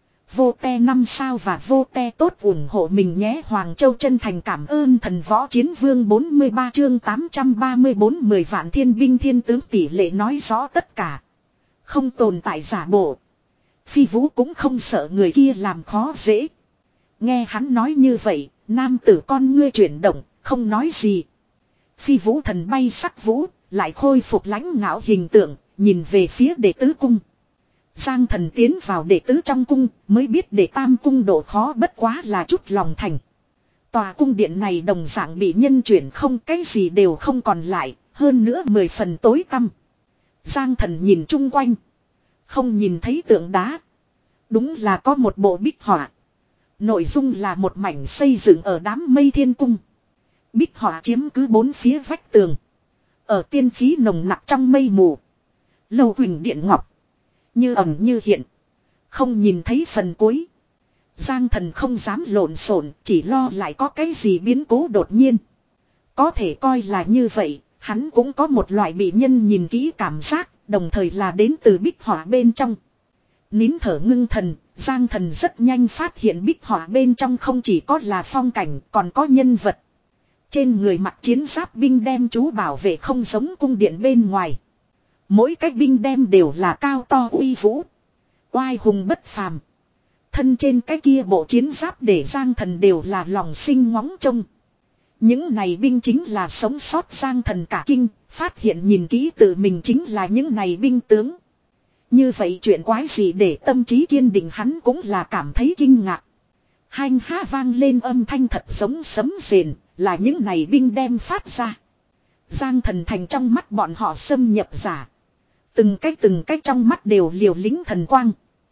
Vô te năm sao và vô te tốt ủng hộ mình nhé. Hoàng Châu chân thành cảm ơn thần võ chiến vương bốn mươi ba chương tám trăm ba mươi bốn mười vạn thiên binh thiên tướng tỷ lệ nói rõ tất cả. Không tồn tại giả bộ. Phi Vũ cũng không sợ người kia làm khó dễ. Nghe hắn nói như vậy, nam tử con ngươi chuyển động, không nói gì. Phi Vũ thần bay sắc vũ, lại khôi phục lãnh ngạo hình tượng, nhìn về phía đệ tứ cung. Giang Thần tiến vào đệ tứ trong cung, mới biết đệ tam cung độ khó bất quá là chút lòng thành. Tòa cung điện này đồng dạng bị nhân chuyển không, cái gì đều không còn lại, hơn nữa mười phần tối tăm. Giang Thần nhìn chung quanh, không nhìn thấy tượng đá. Đúng là có một bộ bích họa. Nội dung là một mảnh xây dựng ở đám mây thiên cung. Bích họa chiếm cứ bốn phía vách tường. Ở tiên khí nồng nặc trong mây mù. Lầu huỳnh điện ngọc. Như ẩn như hiện. Không nhìn thấy phần cuối. Giang Thần không dám lộn xộn, chỉ lo lại có cái gì biến cố đột nhiên. Có thể coi là như vậy, hắn cũng có một loại bị nhân nhìn kỹ cảm giác, đồng thời là đến từ bích họa bên trong. Nín thở ngưng thần, Giang Thần rất nhanh phát hiện bích họa bên trong không chỉ có là phong cảnh, còn có nhân vật. Trên người mặc chiến giáp binh đem chú bảo vệ không giống cung điện bên ngoài. Mỗi cái binh đem đều là cao to uy vũ, oai hùng bất phàm. Thân trên cái kia bộ chiến giáp để Giang Thần đều là lòng sinh ngóng trông. Những này binh chính là sống sót. Giang Thần cả kinh, phát hiện nhìn kỹ tự mình chính là những này binh tướng. Như vậy chuyện quái gì để tâm trí kiên định hắn cũng là cảm thấy kinh ngạc. Hanh ha vang lên âm thanh thật giống sấm rền, là những này binh đem phát ra. Giang Thần thành trong mắt bọn họ xâm nhập giả. Từng cách từng cách trong mắt đều liều lĩnh thần quang.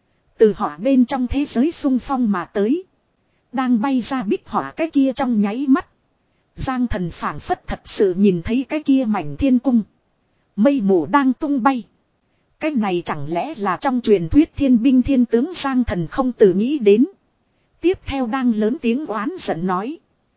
Từ họ bên trong thế giới xung phong mà tới. Đang bay ra bích họa cái kia trong nháy mắt. Giang Thần phảng phất thật sự nhìn thấy cái kia mảnh thiên cung. Mây mù đang tung bay. Cái này chẳng lẽ là trong truyền thuyết thiên binh thiên tướng. Giang Thần không từ nghĩ đến. Tiếp theo đang lớn tiếng oán giận nói.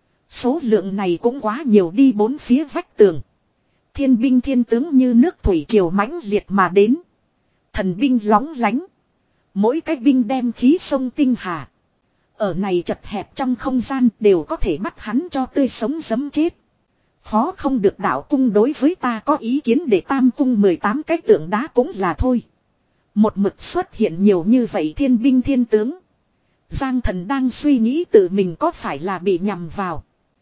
Số lượng này cũng quá nhiều đi, bốn phía vách tường. Thiên binh thiên tướng như nước thủy triều mãnh liệt mà đến. Thần binh lóng lánh. Mỗi cái binh đem khí sông tinh hà. Ở này chật hẹp trong không gian đều có thể bắt hắn cho tươi sống giấm chết. Khó không được đạo cung đối với ta có ý kiến để tam cung mười tám cái tượng đá cũng là thôi. Một mực xuất hiện nhiều như vậy thiên binh thiên tướng. Giang Thần đang suy nghĩ tự mình có phải là bị nhầm vào.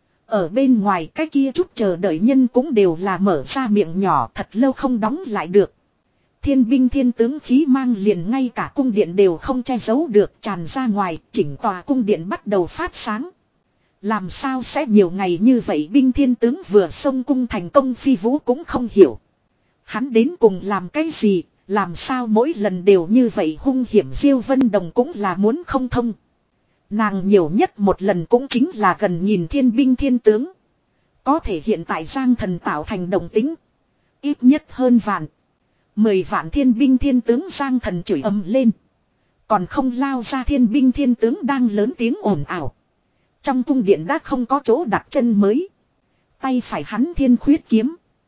Ở bên ngoài cái kia chút chờ đợi nhân cũng đều là mở ra miệng nhỏ thật lâu không đóng lại được. Thiên binh thiên tướng khí mang liền ngay cả cung điện đều không che giấu được, tràn ra ngoài, chỉnh tòa cung điện bắt đầu phát sáng. Làm sao sẽ nhiều ngày như vậy binh thiên tướng vừa xông cung thành công. Phi Vũ cũng không hiểu. Hắn đến cùng làm cái gì, làm sao mỗi lần đều như vậy hung hiểm. Diêu Vân Đồng cũng là muốn không thông. Nàng nhiều nhất một lần cũng chính là gần nhìn thiên binh thiên tướng. Có thể hiện tại Giang Thần tạo thành đồng tính. Ít nhất hơn vạn. Mười vạn thiên binh thiên tướng. Giang Thần chửi ầm lên. Còn không lao ra thiên binh thiên tướng đang lớn tiếng ồn ào. Trong cung điện đã không có chỗ đặt chân mới. Tay phải hắn thiên khuyết kiếm.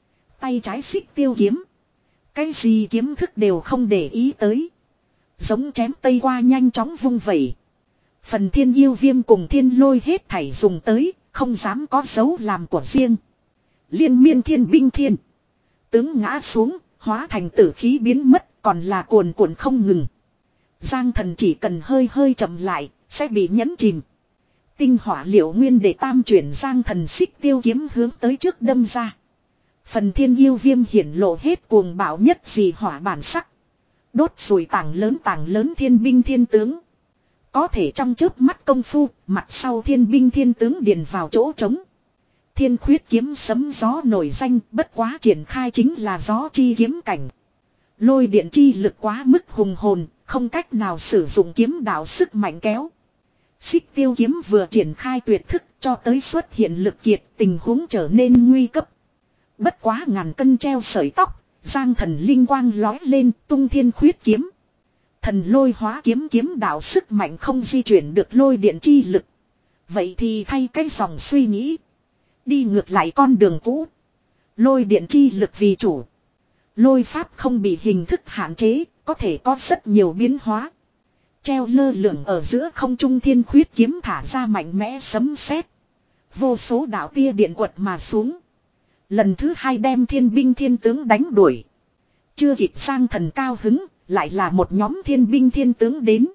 tay trái xích tiêu kiếm. Cái gì kiếm thức đều không để ý tới. Giống chém tây qua nhanh chóng vung vẩy. Phần thiên yêu viêm cùng thiên lôi hết thảy dùng tới, không dám có dấu làm của riêng. Liên miên thiên binh thiên. Tướng ngã xuống, hóa thành tử khí biến mất, còn là cuồn cuộn không ngừng. Giang thần chỉ cần hơi hơi chậm lại, sẽ bị nhấn chìm. Tinh hỏa liệu nguyên để tam chuyển giang thần xích tiêu kiếm hướng tới trước đâm ra. Phần thiên yêu viêm hiển lộ hết cuồng bạo nhất gì hỏa bản sắc. Đốt rùi tảng lớn tảng lớn thiên binh thiên tướng. Có thể trong chớp mắt công phu, mặt sau thiên binh thiên tướng điền vào chỗ trống. Thiên khuyết kiếm sấm gió nổi danh, bất quá triển khai chính là gió chi kiếm cảnh. Lôi điện chi lực quá mức hùng hồn, không cách nào sử dụng kiếm đạo sức mạnh kéo. Xích tiêu kiếm vừa triển khai tuyệt thức cho tới xuất hiện lực kiệt, tình huống trở nên nguy cấp. Bất quá ngàn cân treo sợi tóc, giang thần linh quang lói lên tung thiên khuyết kiếm. Thần lôi hóa kiếm kiếm đạo sức mạnh không di chuyển được lôi điện chi lực. Vậy thì thay cái dòng suy nghĩ. Đi ngược lại con đường cũ. Lôi điện chi lực vì chủ. Lôi pháp không bị hình thức hạn chế, có thể có rất nhiều biến hóa. Treo lơ lửng ở giữa không trung thiên khuyết kiếm thả ra mạnh mẽ sấm sét. Vô số đạo tia điện quật mà xuống. Lần thứ hai đem thiên binh thiên tướng đánh đuổi. Chưa kịp sang thần cao hứng, lại là một nhóm thiên binh thiên tướng đến.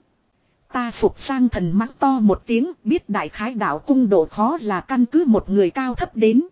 Ta phục sang thần mắng to một tiếng, biết đại khái đạo cung độ khó là căn cứ một người cao thấp đến.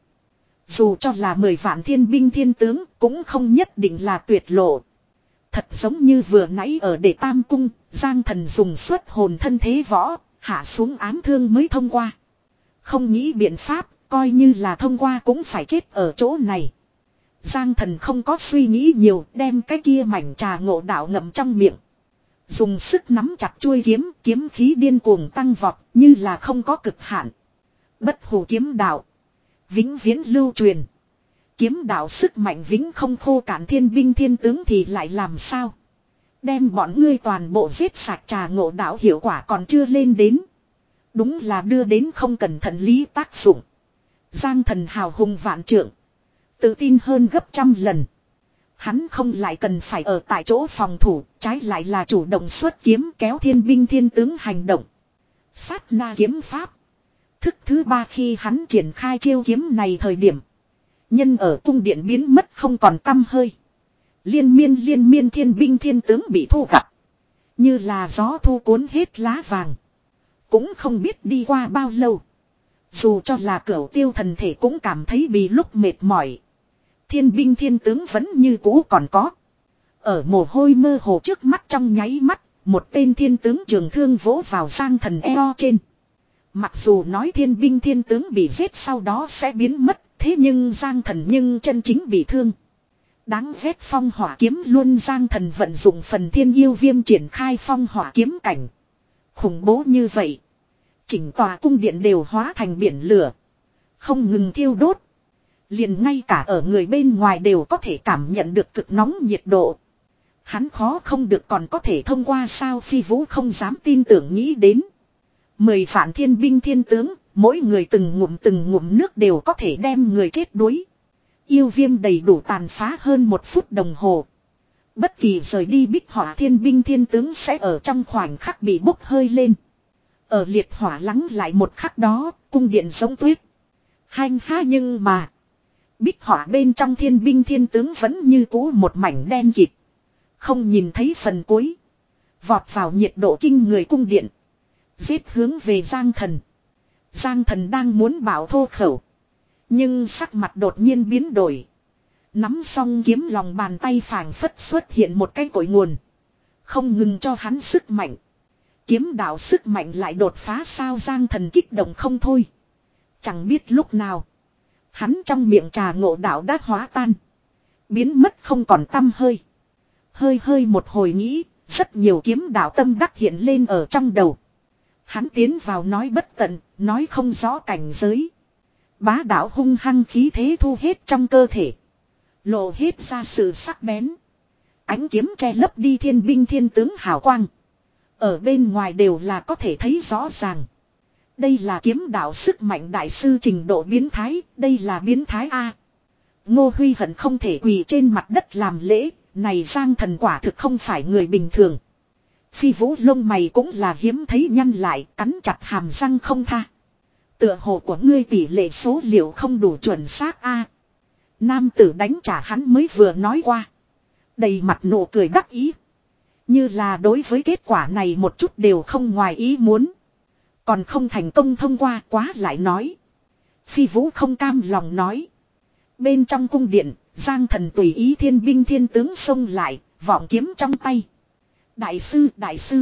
Dù cho là mười vạn thiên binh thiên tướng, cũng không nhất định là tuyệt lộ. Thật giống như vừa nãy ở đệ tam cung, giang thần dùng xuất hồn thân thế võ, hạ xuống ám thương mới thông qua. Không nghĩ biện pháp, coi như là thông qua cũng phải chết ở chỗ này. Giang thần không có suy nghĩ nhiều, đem cái kia mảnh trà ngộ đạo ngậm trong miệng. Dùng sức nắm chặt chuôi kiếm, kiếm khí điên cuồng tăng vọt, như là không có cực hạn. Bất hủ kiếm đạo. Vĩnh viễn lưu truyền. Kiếm đạo sức mạnh vĩnh không khô cạn thiên binh thiên tướng thì lại làm sao? Đem bọn ngươi toàn bộ giết sạch trà ngộ đạo hiệu quả còn chưa lên đến. Đúng là đưa đến không cẩn thận lý tác dụng. Giang thần hào hùng vạn trượng. Tự tin hơn gấp trăm lần. Hắn không lại cần phải ở tại chỗ phòng thủ, trái lại là chủ động xuất kiếm kéo thiên binh thiên tướng hành động. Sát na kiếm pháp. Thức thứ ba khi hắn triển khai chiêu kiếm này thời điểm. Nhân ở cung điện biến mất không còn tăm hơi. Liên miên liên miên thiên binh thiên tướng bị thu gặp. Như là gió thu cuốn hết lá vàng. Cũng không biết đi qua bao lâu. Dù cho là cửu tiêu thần thể cũng cảm thấy bị lúc mệt mỏi. Thiên binh thiên tướng vẫn như cũ còn có. Ở mồ hôi mơ hồ trước mắt trong nháy mắt, một tên thiên tướng trường thương vỗ vào giang thần eo trên. Mặc dù nói thiên binh thiên tướng bị giết sau đó sẽ biến mất, thế nhưng giang thần nhưng chân chính bị thương. Đáng ghét phong hỏa kiếm luôn giang thần vận dụng phần thiên yêu viêm triển khai phong hỏa kiếm cảnh. Khủng bố như vậy. Chỉnh tòa cung điện đều hóa thành biển lửa. Không ngừng thiêu đốt. Liền ngay cả ở người bên ngoài đều có thể cảm nhận được cực nóng nhiệt độ. Hắn khó không được còn có thể thông qua sao phi vũ không dám tin tưởng nghĩ đến. Mười vạn thiên binh thiên tướng, mỗi người từng ngụm từng ngụm nước đều có thể đem người chết đuối. Yêu viêm đầy đủ tàn phá hơn một phút đồng hồ. Bất kỳ rời đi bích hỏa thiên binh thiên tướng sẽ ở trong khoảnh khắc bị bốc hơi lên. Ở liệt hỏa lắng lại một khắc đó, cung điện giống tuyết. Hanh ha nhưng mà. Bích hỏa bên trong thiên binh thiên tướng vẫn như cũ một mảnh đen kịt. Không nhìn thấy phần cuối. Vọt vào nhiệt độ kinh người cung điện. Giết hướng về Giang thần. Giang thần đang muốn bảo thô khẩu. Nhưng sắc mặt đột nhiên biến đổi. Nắm xong kiếm lòng bàn tay phảng phất xuất hiện một cái cội nguồn. Không ngừng cho hắn sức mạnh. Kiếm đạo sức mạnh lại đột phá sao Giang thần kích động không thôi. Chẳng biết lúc nào. Hắn trong miệng trà ngộ đạo đã hóa tan. Biến mất không còn tăm hơi. Hơi hơi một hồi nghĩ. Rất nhiều kiếm đạo tâm đắc hiện lên ở trong đầu. Hắn tiến vào nói bất tận. Nói không rõ cảnh giới. Bá đạo hung hăng khí thế thu hết trong cơ thể. Lộ hết ra sự sắc bén. Ánh kiếm che lấp đi thiên binh thiên tướng hào quang. Ở bên ngoài đều là có thể thấy rõ ràng. Đây là kiếm đạo sức mạnh đại sư trình độ biến thái. Đây là biến thái A. Ngô Huy hận không thể quỳ trên mặt đất làm lễ, này Giang Thần quả thực không phải người bình thường. Phi Vũ lông mày cũng là hiếm thấy nhăn lại, cắn chặt hàm răng không tha. Tựa hồ của ngươi tỷ lệ số liệu không đủ chuẩn xác a. Nam tử đánh trả hắn mới vừa nói qua. Đầy mặt nụ cười đắc ý. Như là đối với kết quả này một chút đều không ngoài ý muốn. Còn không thành công thông qua quá lại nói. Phi Vũ không cam lòng nói. Bên trong cung điện, Giang Thần tùy ý thiên binh thiên tướng xông lại, vọng kiếm trong tay. Đại sư, đại sư.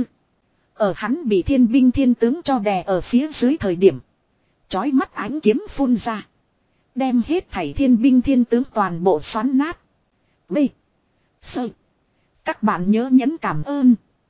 Ở hắn bị thiên binh thiên tướng cho đè ở phía dưới thời điểm. Chói mắt ánh kiếm phun ra. Đem hết thảy thiên binh thiên tướng toàn bộ xoắn nát. B. Sơ. Các bạn nhớ nhấn cảm ơn.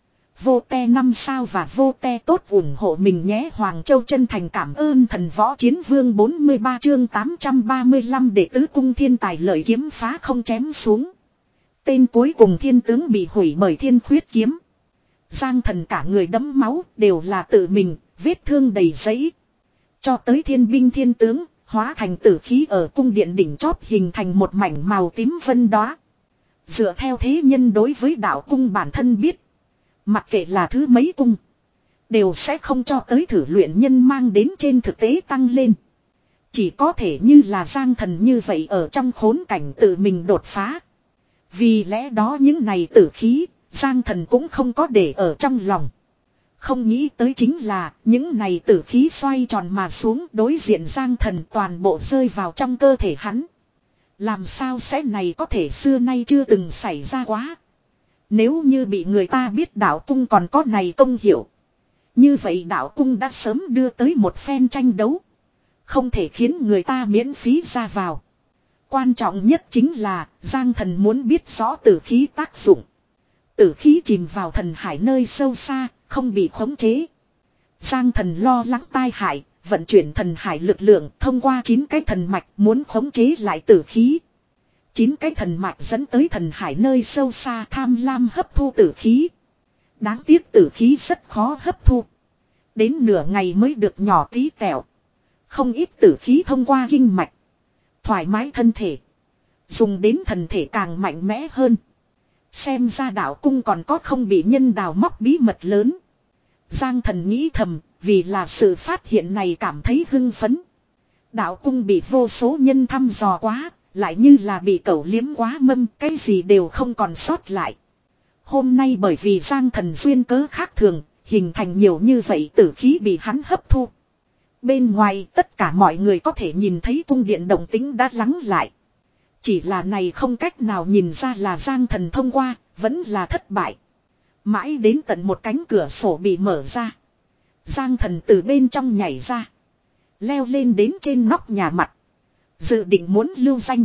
Vô te năm sao và vô te tốt ủng hộ mình nhé. Hoàng Châu chân thành cảm ơn thần võ chiến vương bốn mươi ba chương tám trăm ba mươi lăm đệ tứ cung thiên tài lợi kiếm phá không chém xuống. Tên cuối cùng thiên tướng bị hủy bởi thiên khuyết kiếm. Giang Thần cả người đẫm máu đều là tự mình, vết thương đầy giấy. Cho tới thiên binh thiên tướng, hóa thành tử khí ở cung điện đỉnh chóp hình thành một mảnh màu tím vân đóa. Dựa theo thế nhân đối với đạo cung bản thân biết. Mặc kệ là thứ mấy cung. Đều sẽ không cho tới thử luyện nhân mang đến trên thực tế tăng lên. Chỉ có thể như là Giang Thần như vậy ở trong khốn cảnh tự mình đột phá. Vì lẽ đó những này tử khí, Giang Thần cũng không có để ở trong lòng. Không nghĩ tới chính là những này tử khí xoay tròn mà xuống đối diện Giang Thần toàn bộ rơi vào trong cơ thể hắn. Làm sao sẽ này có thể xưa nay chưa từng xảy ra quá. Nếu như bị người ta biết đạo cung còn có này công hiệu. Như vậy đạo cung đã sớm đưa tới một phen tranh đấu. Không thể khiến người ta miễn phí ra vào. Quan trọng nhất chính là Giang Thần muốn biết rõ tử khí tác dụng. Tử khí chìm vào thần hải nơi sâu xa, không bị khống chế. Giang Thần lo lắng tai hại, vận chuyển thần hải lực lượng thông qua chín cái thần mạch muốn khống chế lại tử khí. Chín cái thần mạch dẫn tới thần hải nơi sâu xa tham lam hấp thu tử khí. Đáng tiếc tử khí rất khó hấp thu. Đến nửa ngày mới được nhỏ tí tẹo. Không ít tử khí thông qua kinh mạch. Thoải mái thân thể. Dùng đến thần thể càng mạnh mẽ hơn. Xem ra đạo cung còn có không bị nhân đào móc bí mật lớn. Giang Thần nghĩ thầm, vì là sự phát hiện này cảm thấy hưng phấn. Đạo cung bị vô số nhân thăm dò quá, lại như là bị cẩu liếm quá mâm, cái gì đều không còn sót lại. Hôm nay bởi vì Giang Thần duyên cớ khác thường, hình thành nhiều như vậy tử khí bị hắn hấp thu. Bên ngoài tất cả mọi người có thể nhìn thấy cung điện động tĩnh đã lắng lại. Chỉ là này không cách nào nhìn ra là Giang Thần thông qua, vẫn là thất bại. Mãi đến tận một cánh cửa sổ bị mở ra. Giang Thần từ bên trong nhảy ra. Leo lên đến trên nóc nhà mặt. Dự định muốn lưu danh.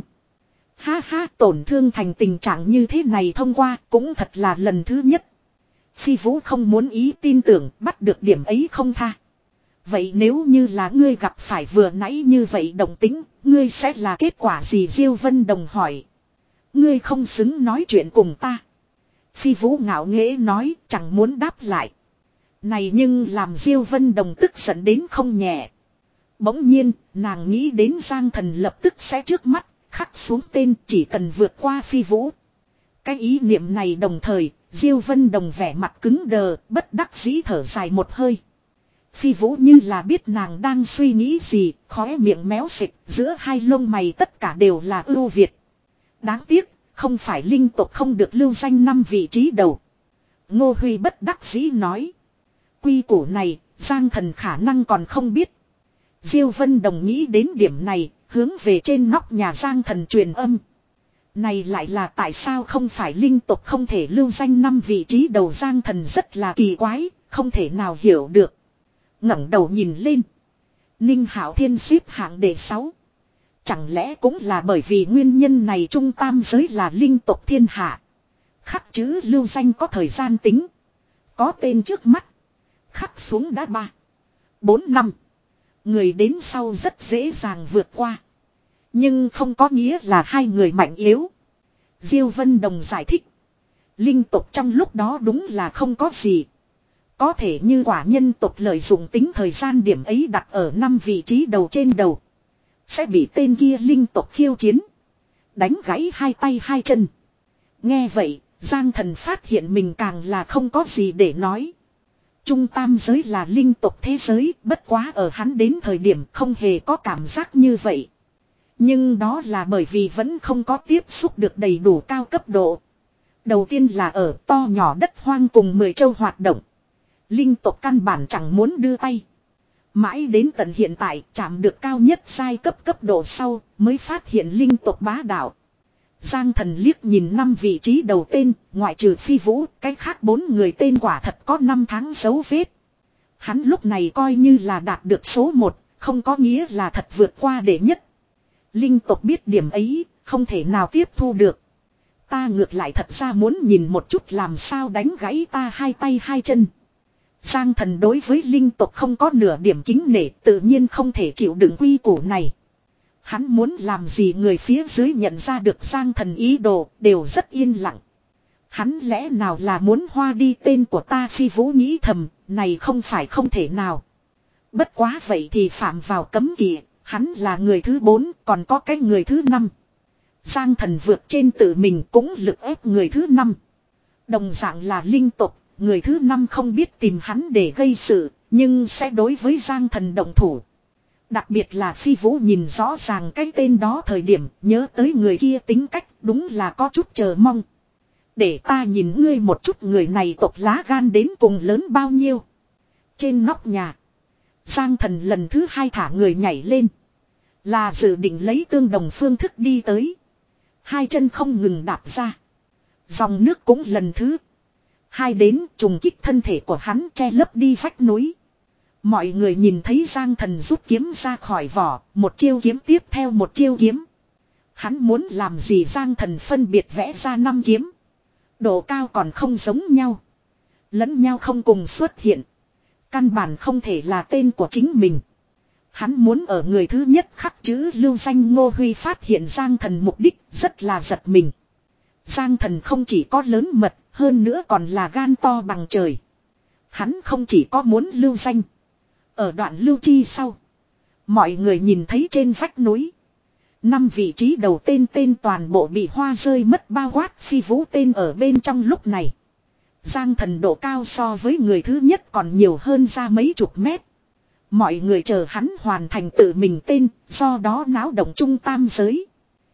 Ha ha, tổn thương thành tình trạng như thế này thông qua cũng thật là lần thứ nhất. Phi Vũ không muốn ý tin tưởng bắt được điểm ấy không tha. Vậy nếu như là ngươi gặp phải vừa nãy như vậy đồng tính, ngươi sẽ là kết quả gì? Diêu Vân Đồng hỏi. Ngươi không xứng nói chuyện cùng ta. Phi Vũ ngạo nghễ nói, chẳng muốn đáp lại. Này nhưng làm Diêu Vân Đồng tức giận đến không nhẹ. Bỗng nhiên, nàng nghĩ đến Giang Thần lập tức sẽ trước mắt, khắc xuống tên chỉ cần vượt qua Phi Vũ. Cái ý niệm này đồng thời, Diêu Vân Đồng vẻ mặt cứng đờ, bất đắc dĩ thở dài một hơi. Phi Vũ như là biết nàng đang suy nghĩ gì, khóe miệng méo xịch, giữa hai lông mày tất cả đều là ưu việt. Đáng tiếc, không phải linh tộc không được lưu danh năm vị trí đầu. Ngô Huy bất đắc dĩ nói. Quy củ này, Giang Thần khả năng còn không biết. Diêu Vân Đồng nghĩ đến điểm này, hướng về trên nóc nhà Giang Thần truyền âm. Này lại là tại sao không phải linh tộc không thể lưu danh năm vị trí đầu? Giang Thần rất là kỳ quái, không thể nào hiểu được. Ngẩng đầu nhìn lên. Ninh Hạo Thiên xếp hạng đệ sáu. Chẳng lẽ cũng là bởi vì nguyên nhân này trung tam giới là linh tộc thiên hạ. Khắc chữ lưu danh có thời gian tính. Có tên trước mắt. Khắc xuống đã ba. Bốn năm. Người đến sau rất dễ dàng vượt qua. Nhưng không có nghĩa là hai người mạnh yếu. Diêu Vân Đồng giải thích. Linh tộc trong lúc đó đúng là không có gì. Có thể như quả nhân tộc lợi dụng tính thời gian điểm ấy đặt ở năm vị trí đầu trên đầu. Sẽ bị tên kia linh tộc khiêu chiến. Đánh gãy hai tay hai chân. Nghe vậy, Giang Thần phát hiện mình càng là không có gì để nói. Trung tam giới là linh tộc thế giới, bất quá ở hắn đến thời điểm không hề có cảm giác như vậy. Nhưng đó là bởi vì vẫn không có tiếp xúc được đầy đủ cao cấp độ. Đầu tiên là ở to nhỏ đất hoang cùng mười châu hoạt động. Linh tộc căn bản chẳng muốn đưa tay. Mãi đến tận hiện tại chạm được cao nhất giai cấp cấp độ sau mới phát hiện linh tộc bá đạo. Giang Thần liếc nhìn năm vị trí đầu tên, ngoại trừ Phi Vũ, cái khác bốn người tên quả thật có năm tháng dấu vết. Hắn lúc này coi như là đạt được số một, không có nghĩa là thật vượt qua đệ nhất. Linh tộc biết điểm ấy, không thể nào tiếp thu được. Ta ngược lại thật ra muốn nhìn một chút làm sao đánh gãy ta hai tay hai chân. Giang Thần đối với linh tộc không có nửa điểm kính nể, tự nhiên không thể chịu đựng quy củ này. Hắn muốn làm gì người phía dưới nhận ra được Giang Thần ý đồ, đều rất yên lặng. Hắn lẽ nào là muốn hoa đi tên của ta, Phi Vũ nghĩ thầm, này không phải không thể nào. Bất quá vậy thì phạm vào cấm kỵ, hắn là người thứ bốn, còn có cái người thứ năm. Giang Thần vượt trên tự mình cũng lực ép người thứ năm. Đồng dạng là linh tộc, người thứ năm không biết tìm hắn để gây sự, nhưng sẽ đối với Giang Thần động thủ. Đặc biệt là Phi Vũ nhìn rõ ràng cái tên đó thời điểm, nhớ tới người kia tính cách, đúng là có chút chờ mong. Để ta nhìn ngươi một chút, người này tộc lá gan đến cùng lớn bao nhiêu. Trên nóc nhà, Giang Thần lần thứ hai thả người nhảy lên. Là dự định lấy tương đồng phương thức đi tới. Hai chân không ngừng đạp ra. Dòng nước cũng lần thứ hai đến trùng kích thân thể của hắn, che lấp đi vách núi. Mọi người nhìn thấy Giang Thần rút kiếm ra khỏi vỏ, một chiêu kiếm tiếp theo một chiêu kiếm. Hắn muốn làm gì Giang Thần phân biệt vẽ ra năm kiếm. Độ cao còn không giống nhau. Lẫn nhau không cùng xuất hiện. Căn bản không thể là tên của chính mình. Hắn muốn ở người thứ nhất khắc chữ lưu danh Ngô Huy phát hiện Giang Thần mục đích rất là giật mình. Giang Thần không chỉ có lớn mật, hơn nữa còn là gan to bằng trời. Hắn không chỉ có muốn lưu danh. Ở đoạn lưu chi sau, mọi người nhìn thấy trên vách núi, năm vị trí đầu tên tên toàn bộ bị hoa rơi mất, bao quát Phi Vũ tên ở bên trong. Lúc này Giang Thần độ cao so với người thứ nhất còn nhiều hơn ra mấy chục mét. Mọi người chờ hắn hoàn thành tự mình tên, do đó náo động trung tam giới.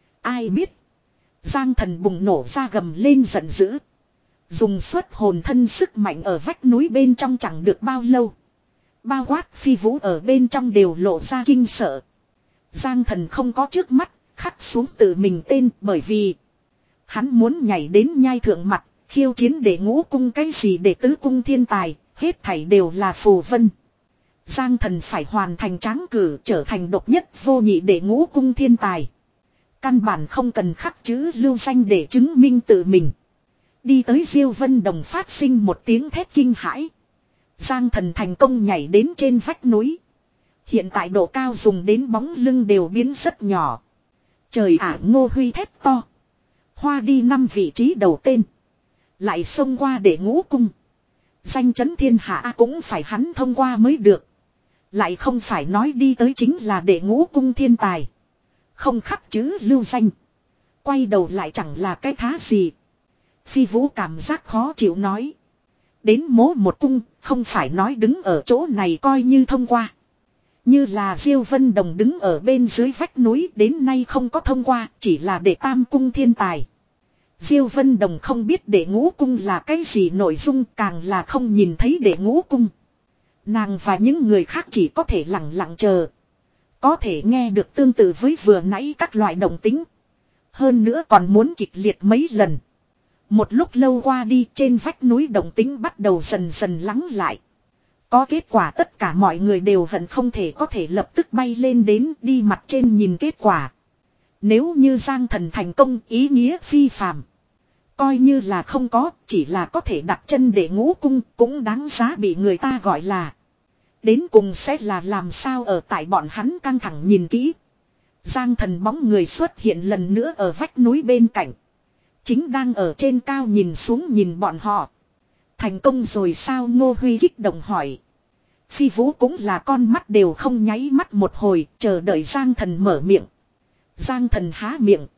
Ai biết Giang Thần bùng nổ ra gầm lên giận dữ, dùng xuất hồn thân sức mạnh ở vách núi bên trong chẳng được bao lâu. Bao quát Phi Vũ ở bên trong đều lộ ra kinh sợ. Giang Thần không có trước mắt khắc xuống tự mình tên, bởi vì hắn muốn nhảy đến nhai thượng mặt, khiêu chiến để ngũ cung cái gì để tứ cung thiên tài, hết thảy đều là phù vân. Giang Thần phải hoàn thành tráng cử, trở thành độc nhất vô nhị để ngũ cung thiên tài. Căn bản không cần khắc chữ lưu danh để chứng minh tự mình. Đi tới Diêu Vân Đồng phát sinh một tiếng thét kinh hãi. Giang Thần thành công nhảy đến trên vách núi. Hiện tại độ cao dùng đến bóng lưng đều biến rất nhỏ. Trời ạ, Ngô Huy thét to. Hoa đi năm vị trí đầu tên. Lại xông qua để ngũ cung. Danh chấn thiên hạ cũng phải hắn thông qua mới được. Lại không phải nói đi tới chính là để ngũ cung thiên tài. Không khắc chữ lưu danh. Quay đầu lại chẳng là cái thá gì. Phi Vũ cảm giác khó chịu nói. Đến mố một cung, không phải nói đứng ở chỗ này coi như thông qua. Như là Diêu Vân Đồng đứng ở bên dưới vách núi đến nay không có thông qua, chỉ là để tam cung thiên tài. Diêu Vân Đồng không biết để ngũ cung là cái gì nội dung, càng là không nhìn thấy để ngũ cung. Nàng và những người khác chỉ có thể lặng lặng chờ. Có thể nghe được tương tự với vừa nãy các loại động tính. Hơn nữa còn muốn kịch liệt mấy lần. Một lúc lâu qua đi, trên vách núi động tính bắt đầu dần dần lắng lại. Có kết quả, tất cả mọi người đều hận không thể có thể lập tức bay lên đến đi mặt trên nhìn kết quả. Nếu như Giang Thần thành công, ý nghĩa phi phàm. Coi như là không có, chỉ là có thể đặt chân để ngũ cung cũng đáng giá bị người ta gọi là. Đến cùng sẽ là làm sao ở tại bọn hắn căng thẳng nhìn kỹ. Giang Thần bóng người xuất hiện lần nữa ở vách núi bên cạnh. Chính đang ở trên cao nhìn xuống nhìn bọn họ. Thành công rồi sao, Ngô Huy kích động hỏi. Phi Vũ cũng là con mắt đều không nháy mắt một hồi, chờ đợi Giang Thần mở miệng. Giang Thần há miệng,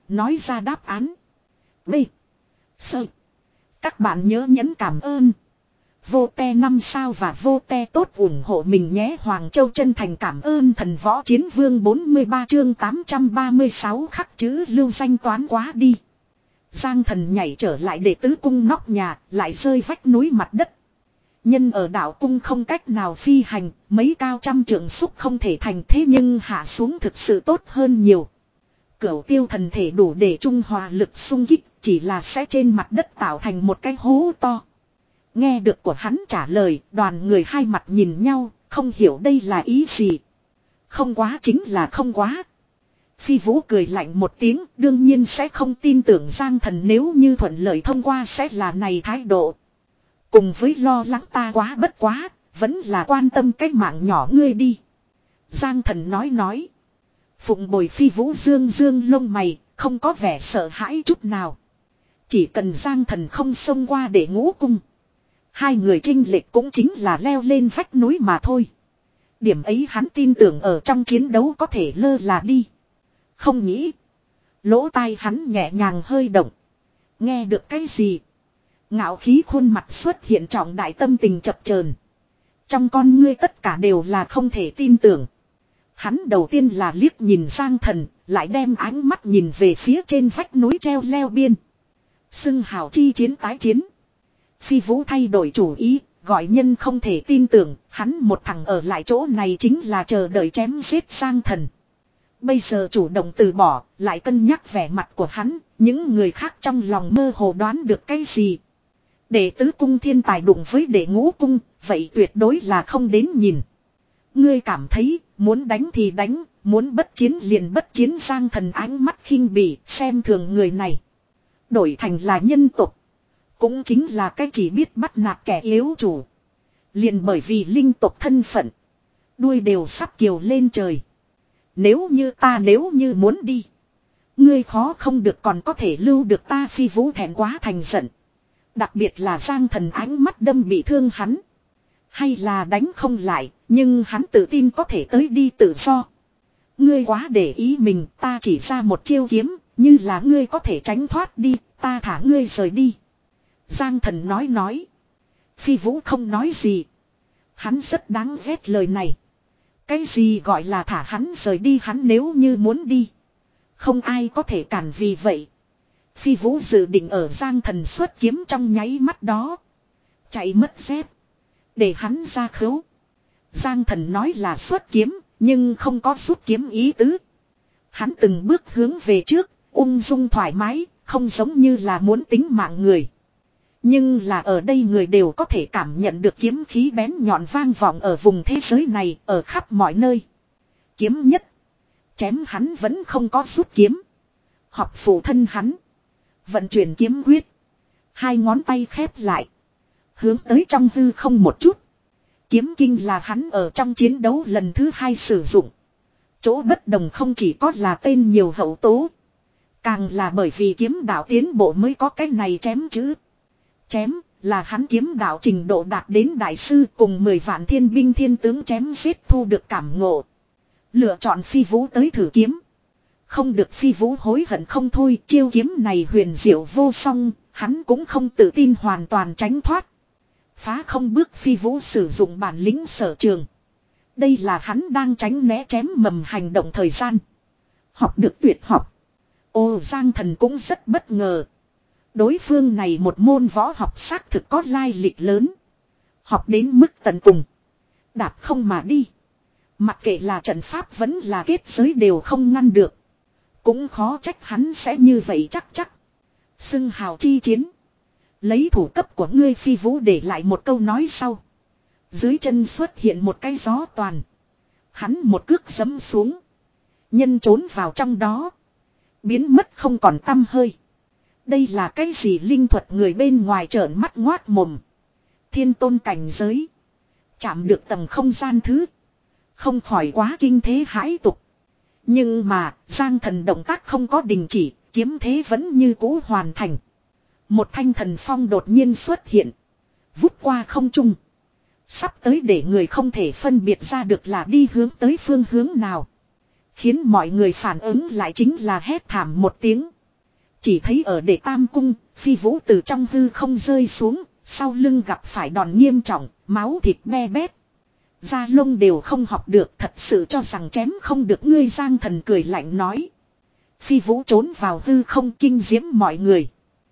nói ra đáp án. B. Sơ. Các bạn nhớ nhấn cảm ơn. Vô te năm sao và vô te tốt ủng hộ mình nhé. Hoàng Châu chân thành cảm ơn thần võ chiến vương bốn mươi ba chương tám trăm ba mươi sáu khắc chữ lưu danh toán quá đi. Giang Thần nhảy trở lại để tứ cung nóc nhà, lại rơi vách núi mặt đất. Nhân ở đảo cung không cách nào phi hành, mấy cao trăm trượng xúc không thể thành, thế nhưng hạ xuống thực sự tốt hơn nhiều. Cửu tiêu thần thể đủ để trung hòa lực xung kích, chỉ là sẽ trên mặt đất tạo thành một cái hố to. Nghe được của hắn trả lời, đoàn người hai mặt nhìn nhau, không hiểu đây là ý gì. Không quá chính là không quá. Phi Vũ cười lạnh một tiếng, đương nhiên sẽ không tin tưởng Giang Thần nếu như thuận lợi thông qua sẽ là này thái độ. Cùng với lo lắng ta quá bất quá, vẫn là quan tâm cái mạng nhỏ ngươi đi. Giang Thần nói nói. Phụng bồi Phi Vũ dương dương lông mày, không có vẻ sợ hãi chút nào. Chỉ cần Giang Thần không xông qua để ngũ cung. Hai người chênh lệch cũng chính là leo lên vách núi mà thôi. Điểm ấy hắn tin tưởng ở trong chiến đấu có thể lơ là đi. Không nghĩ. Lỗ tai hắn nhẹ nhàng hơi động. Nghe được cái gì? Ngạo khí khuôn mặt xuất hiện trọng đại tâm tình chập chờn. Trong con ngươi tất cả đều là không thể tin tưởng. Hắn đầu tiên là liếc nhìn Giang Thần, lại đem ánh mắt nhìn về phía trên vách núi treo leo biên. Xưng hào chi chiến tái chiến. Phi Vũ thay đổi chủ ý, gọi nhân không thể tin tưởng, hắn một thằng ở lại chỗ này chính là chờ đợi chém giết Giang Thần. Bây giờ chủ động từ bỏ, lại cân nhắc vẻ mặt của hắn, những người khác trong lòng mơ hồ đoán được cái gì. Đệ tứ cung thiên tài đụng với đệ ngũ cung, vậy tuyệt đối là không đến nhìn. Ngươi cảm thấy, muốn đánh thì đánh, muốn bất chiến liền bất chiến. Giang Thần ánh mắt khinh bỉ, xem thường người này. Đổi thành là nhân tục. Cũng chính là cái chỉ biết bắt nạt kẻ yếu chủ. Liền bởi vì linh tộc thân phận. Đuôi đều sắp kiều lên trời. Nếu như ta nếu như muốn đi. Ngươi khó không được còn có thể lưu được ta. Phi Vũ thẹn quá thành giận. Đặc biệt là Giang Thần ánh mắt đâm bị thương hắn. Hay là đánh không lại. Nhưng hắn tự tin có thể tới đi tự do. Ngươi quá để ý mình. Ta chỉ ra một chiêu kiếm. Như là ngươi có thể tránh thoát đi. Ta thả ngươi rời đi. Giang Thần nói nói. Phi Vũ không nói gì. Hắn rất đáng ghét lời này. Cái gì gọi là thả hắn rời đi, hắn nếu như muốn đi. Không ai có thể cản vì vậy. Phi Vũ dự định ở Giang Thần xuất kiếm trong nháy mắt đó. Chạy mất dép. Để hắn ra khứu. Giang Thần nói là xuất kiếm, nhưng không có rút kiếm ý tứ. Hắn từng bước hướng về trước, ung dung thoải mái, không giống như là muốn tính mạng người. Nhưng là ở đây người đều có thể cảm nhận được kiếm khí bén nhọn vang vọng ở vùng thế giới này, ở khắp mọi nơi. Kiếm nhất. Chém hắn vẫn không có rút kiếm. Học phụ thân hắn. Vận chuyển kiếm quyết. Hai ngón tay khép lại. Hướng tới trong hư không một chút. Kiếm kinh là hắn ở trong chiến đấu lần thứ hai sử dụng. Chỗ bất đồng không chỉ có là tên nhiều hậu tố. Càng là bởi vì kiếm đạo tiến bộ mới có cái này chém chữ. Chém là hắn kiếm đạo trình độ đạt đến đại sư cùng mười vạn thiên binh thiên tướng chém giết thu được cảm ngộ. Lựa chọn Phi Vũ tới thử kiếm. Không được Phi Vũ hối hận không thôi, chiêu kiếm này huyền diệu vô song, hắn cũng không tự tin hoàn toàn tránh thoát. Phá không bước Phi Vũ sử dụng bản lĩnh sở trường. Đây là hắn đang tránh né chém mầm hành động thời gian. Học được tuyệt học. Ô Giang Thần cũng rất bất ngờ. Đối phương này một môn võ học xác thực có lai lịch lớn. Học đến mức tận cùng. Đạp không mà đi. Mặc kệ là trận pháp vẫn là kết giới đều không ngăn được. Cũng khó trách hắn sẽ như vậy chắc chắc. Xưng hào chi chiến. Lấy thủ cấp của ngươi. Phi Vũ để lại một câu nói sau. Dưới chân xuất hiện một cái gió toàn. Hắn một cước giẫm xuống. Nhân trốn vào trong đó. Biến mất không còn tăm hơi. Đây là cái gì linh thuật, người bên ngoài trợn mắt ngoác mồm. Thiên tôn cảnh giới. Chạm được tầng không gian thứ. Không khỏi quá kinh thế hãi tục. Nhưng mà Giang Thần động tác không có đình chỉ. Kiếm thế vẫn như cũ hoàn thành. Một thanh thần phong đột nhiên xuất hiện. Vút qua không trung. Sắp tới để người không thể phân biệt ra được là đi hướng tới phương hướng nào. Khiến mọi người phản ứng lại chính là hét thảm một tiếng. Chỉ thấy ở đệ tam cung, phi vũ từ trong hư không rơi xuống, sau lưng gặp phải đòn nghiêm trọng, máu thịt be bét. Da lông đều không học được, thật sự cho rằng chém không được ngươi. Giang Thần cười lạnh nói. Phi vũ trốn vào hư không kinh diễm mọi người.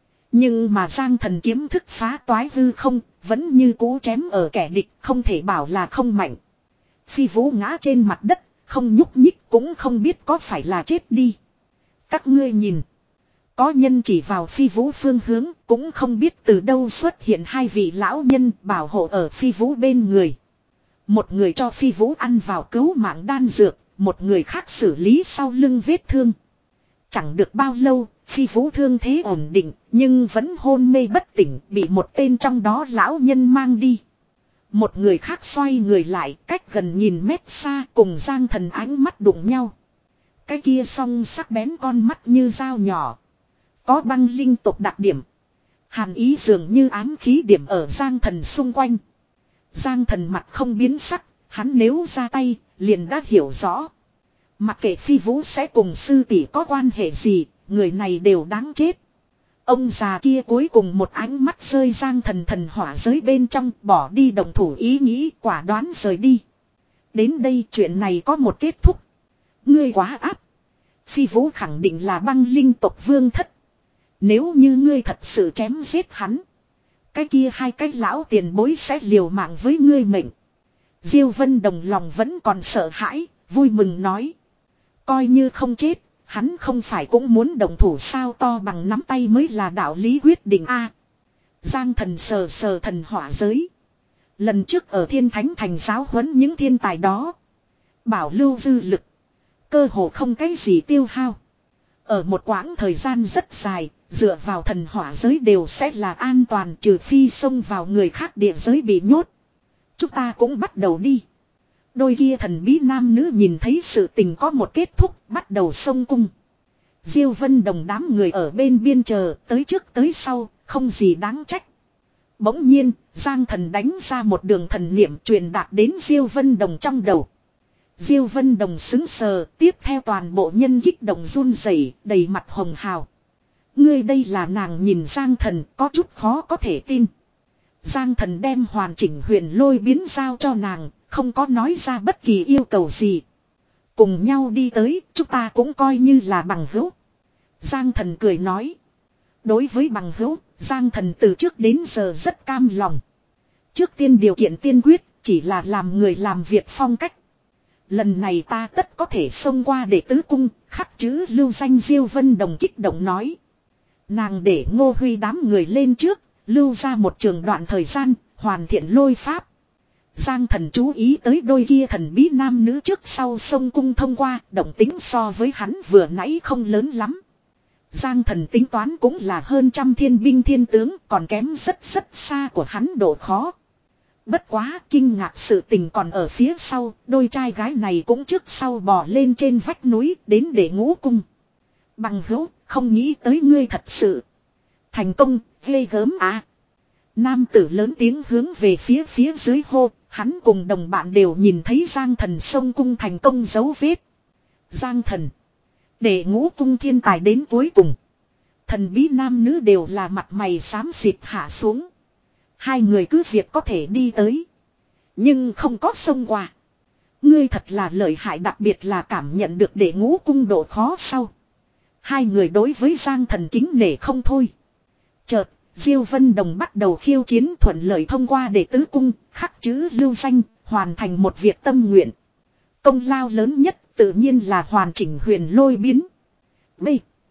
Nhưng mà Giang Thần kiếm thức phá toái hư không, vẫn như cũ chém ở kẻ địch, không thể bảo là không mạnh. Phi vũ ngã trên mặt đất, không nhúc nhích, cũng không biết có phải là chết đi. Các ngươi nhìn. Có nhân chỉ vào phi vũ phương hướng, cũng không biết từ đâu xuất hiện hai vị lão nhân bảo hộ ở phi vũ bên người. Một người cho phi vũ ăn vào cứu mạng đan dược, một người khác xử lý sau lưng vết thương. Chẳng được bao lâu, phi vũ thương thế ổn định, nhưng vẫn hôn mê bất tỉnh, bị một tên trong đó lão nhân mang đi. Một người khác xoay người lại, cách gần nhìn mét xa, cùng Giang Thần ánh mắt đụng nhau. Cái kia song sắc bén con mắt như dao nhỏ. Có băng linh tộc đặc điểm. Hàn ý dường như ám khí điểm ở Giang Thần xung quanh. Giang Thần mặt không biến sắc, hắn nếu ra tay, liền đã hiểu rõ. Mặc kệ phi vũ sẽ cùng sư tỷ có quan hệ gì, người này đều đáng chết. Ông già kia cuối cùng một ánh mắt rơi Giang Thần thần hỏa giới bên trong, bỏ đi đồng thủ ý nghĩ, quả đoán rời đi. Đến đây chuyện này có một kết thúc. Ngươi quá áp. Phi vũ khẳng định là băng linh tộc vương thất. Nếu như ngươi thật sự chém giết hắn, cái kia hai cái lão tiền bối sẽ liều mạng với ngươi mệnh. Diêu Vân Đồng lòng vẫn còn sợ hãi, vui mừng nói. Coi như không chết, hắn không phải cũng muốn động thủ sao, to bằng nắm tay mới là đạo lý quyết định a. Giang Thần sờ sờ thần hỏa giới. Lần trước ở Thiên Thánh Thành giáo huấn những thiên tài đó, bảo lưu dư lực, cơ hồ không cái gì tiêu hao. Ở một quãng thời gian rất dài, dựa vào thần hỏa giới đều sẽ là an toàn, trừ phi xông vào người khác địa giới bị nhốt. Chúng ta cũng bắt đầu đi. Đôi kia thần bí nam nữ nhìn thấy sự tình có một kết thúc, bắt đầu xông cung. Diêu Vân Đồng đám người ở bên biên chờ, tới trước tới sau, không gì đáng trách. Bỗng nhiên, Giang Thần đánh ra một đường thần niệm truyền đạt đến Diêu Vân Đồng trong đầu. Diêu Vân Đồng xứng sờ, tiếp theo toàn bộ nhân kích động run rẩy, đầy mặt hồng hào. Ngươi đây là nàng nhìn Giang Thần có chút khó có thể tin. Giang Thần đem hoàn chỉnh huyền lôi biến giao cho nàng, không có nói ra bất kỳ yêu cầu gì. Cùng nhau đi tới, chúng ta cũng coi như là bằng hữu. Giang Thần cười nói. Đối với bằng hữu, Giang Thần từ trước đến giờ rất cam lòng. Trước tiên điều kiện tiên quyết, chỉ là làm người làm việc phong cách. Lần này ta tất có thể xông qua để tứ cung, khắc chữ lưu danh. Diêu Vân Đồng kích động nói. Nàng để Ngô Huy đám người lên trước, lưu ra một trường đoạn thời gian, hoàn thiện lôi pháp. Giang Thần chú ý tới đôi kia thần bí nam nữ trước sau sông cung thông qua, động tính so với hắn vừa nãy không lớn lắm. Giang Thần tính toán cũng là hơn trăm thiên binh thiên tướng, còn kém rất rất xa của hắn độ khó. Bất quá kinh ngạc sự tình còn ở phía sau, đôi trai gái này cũng trước sau bò lên trên vách núi đến để ngũ cung. Bằng hữu, không nghĩ tới ngươi thật sự thành công, ghê gớm à. Nam tử lớn tiếng hướng về phía phía dưới hô, hắn cùng đồng bạn đều nhìn thấy Giang Thần sông cung thành công dấu vết. Giang Thần, để ngũ cung thiên tài đến cuối cùng. Thần bí nam nữ đều là mặt mày xám xịt hạ xuống. Hai người cứ việc có thể đi tới, nhưng không có xông qua. Ngươi thật là lợi hại, đặc biệt là cảm nhận được để ngũ cung độ khó sau. Hai người đối với Giang Thần kính nể không thôi. Chợt, Diêu Vân Đồng bắt đầu khiêu chiến, thuận lợi thông qua để tứ cung, khắc chữ lưu danh, hoàn thành một việc tâm nguyện. Công lao lớn nhất tự nhiên là hoàn chỉnh huyền lôi biến. B.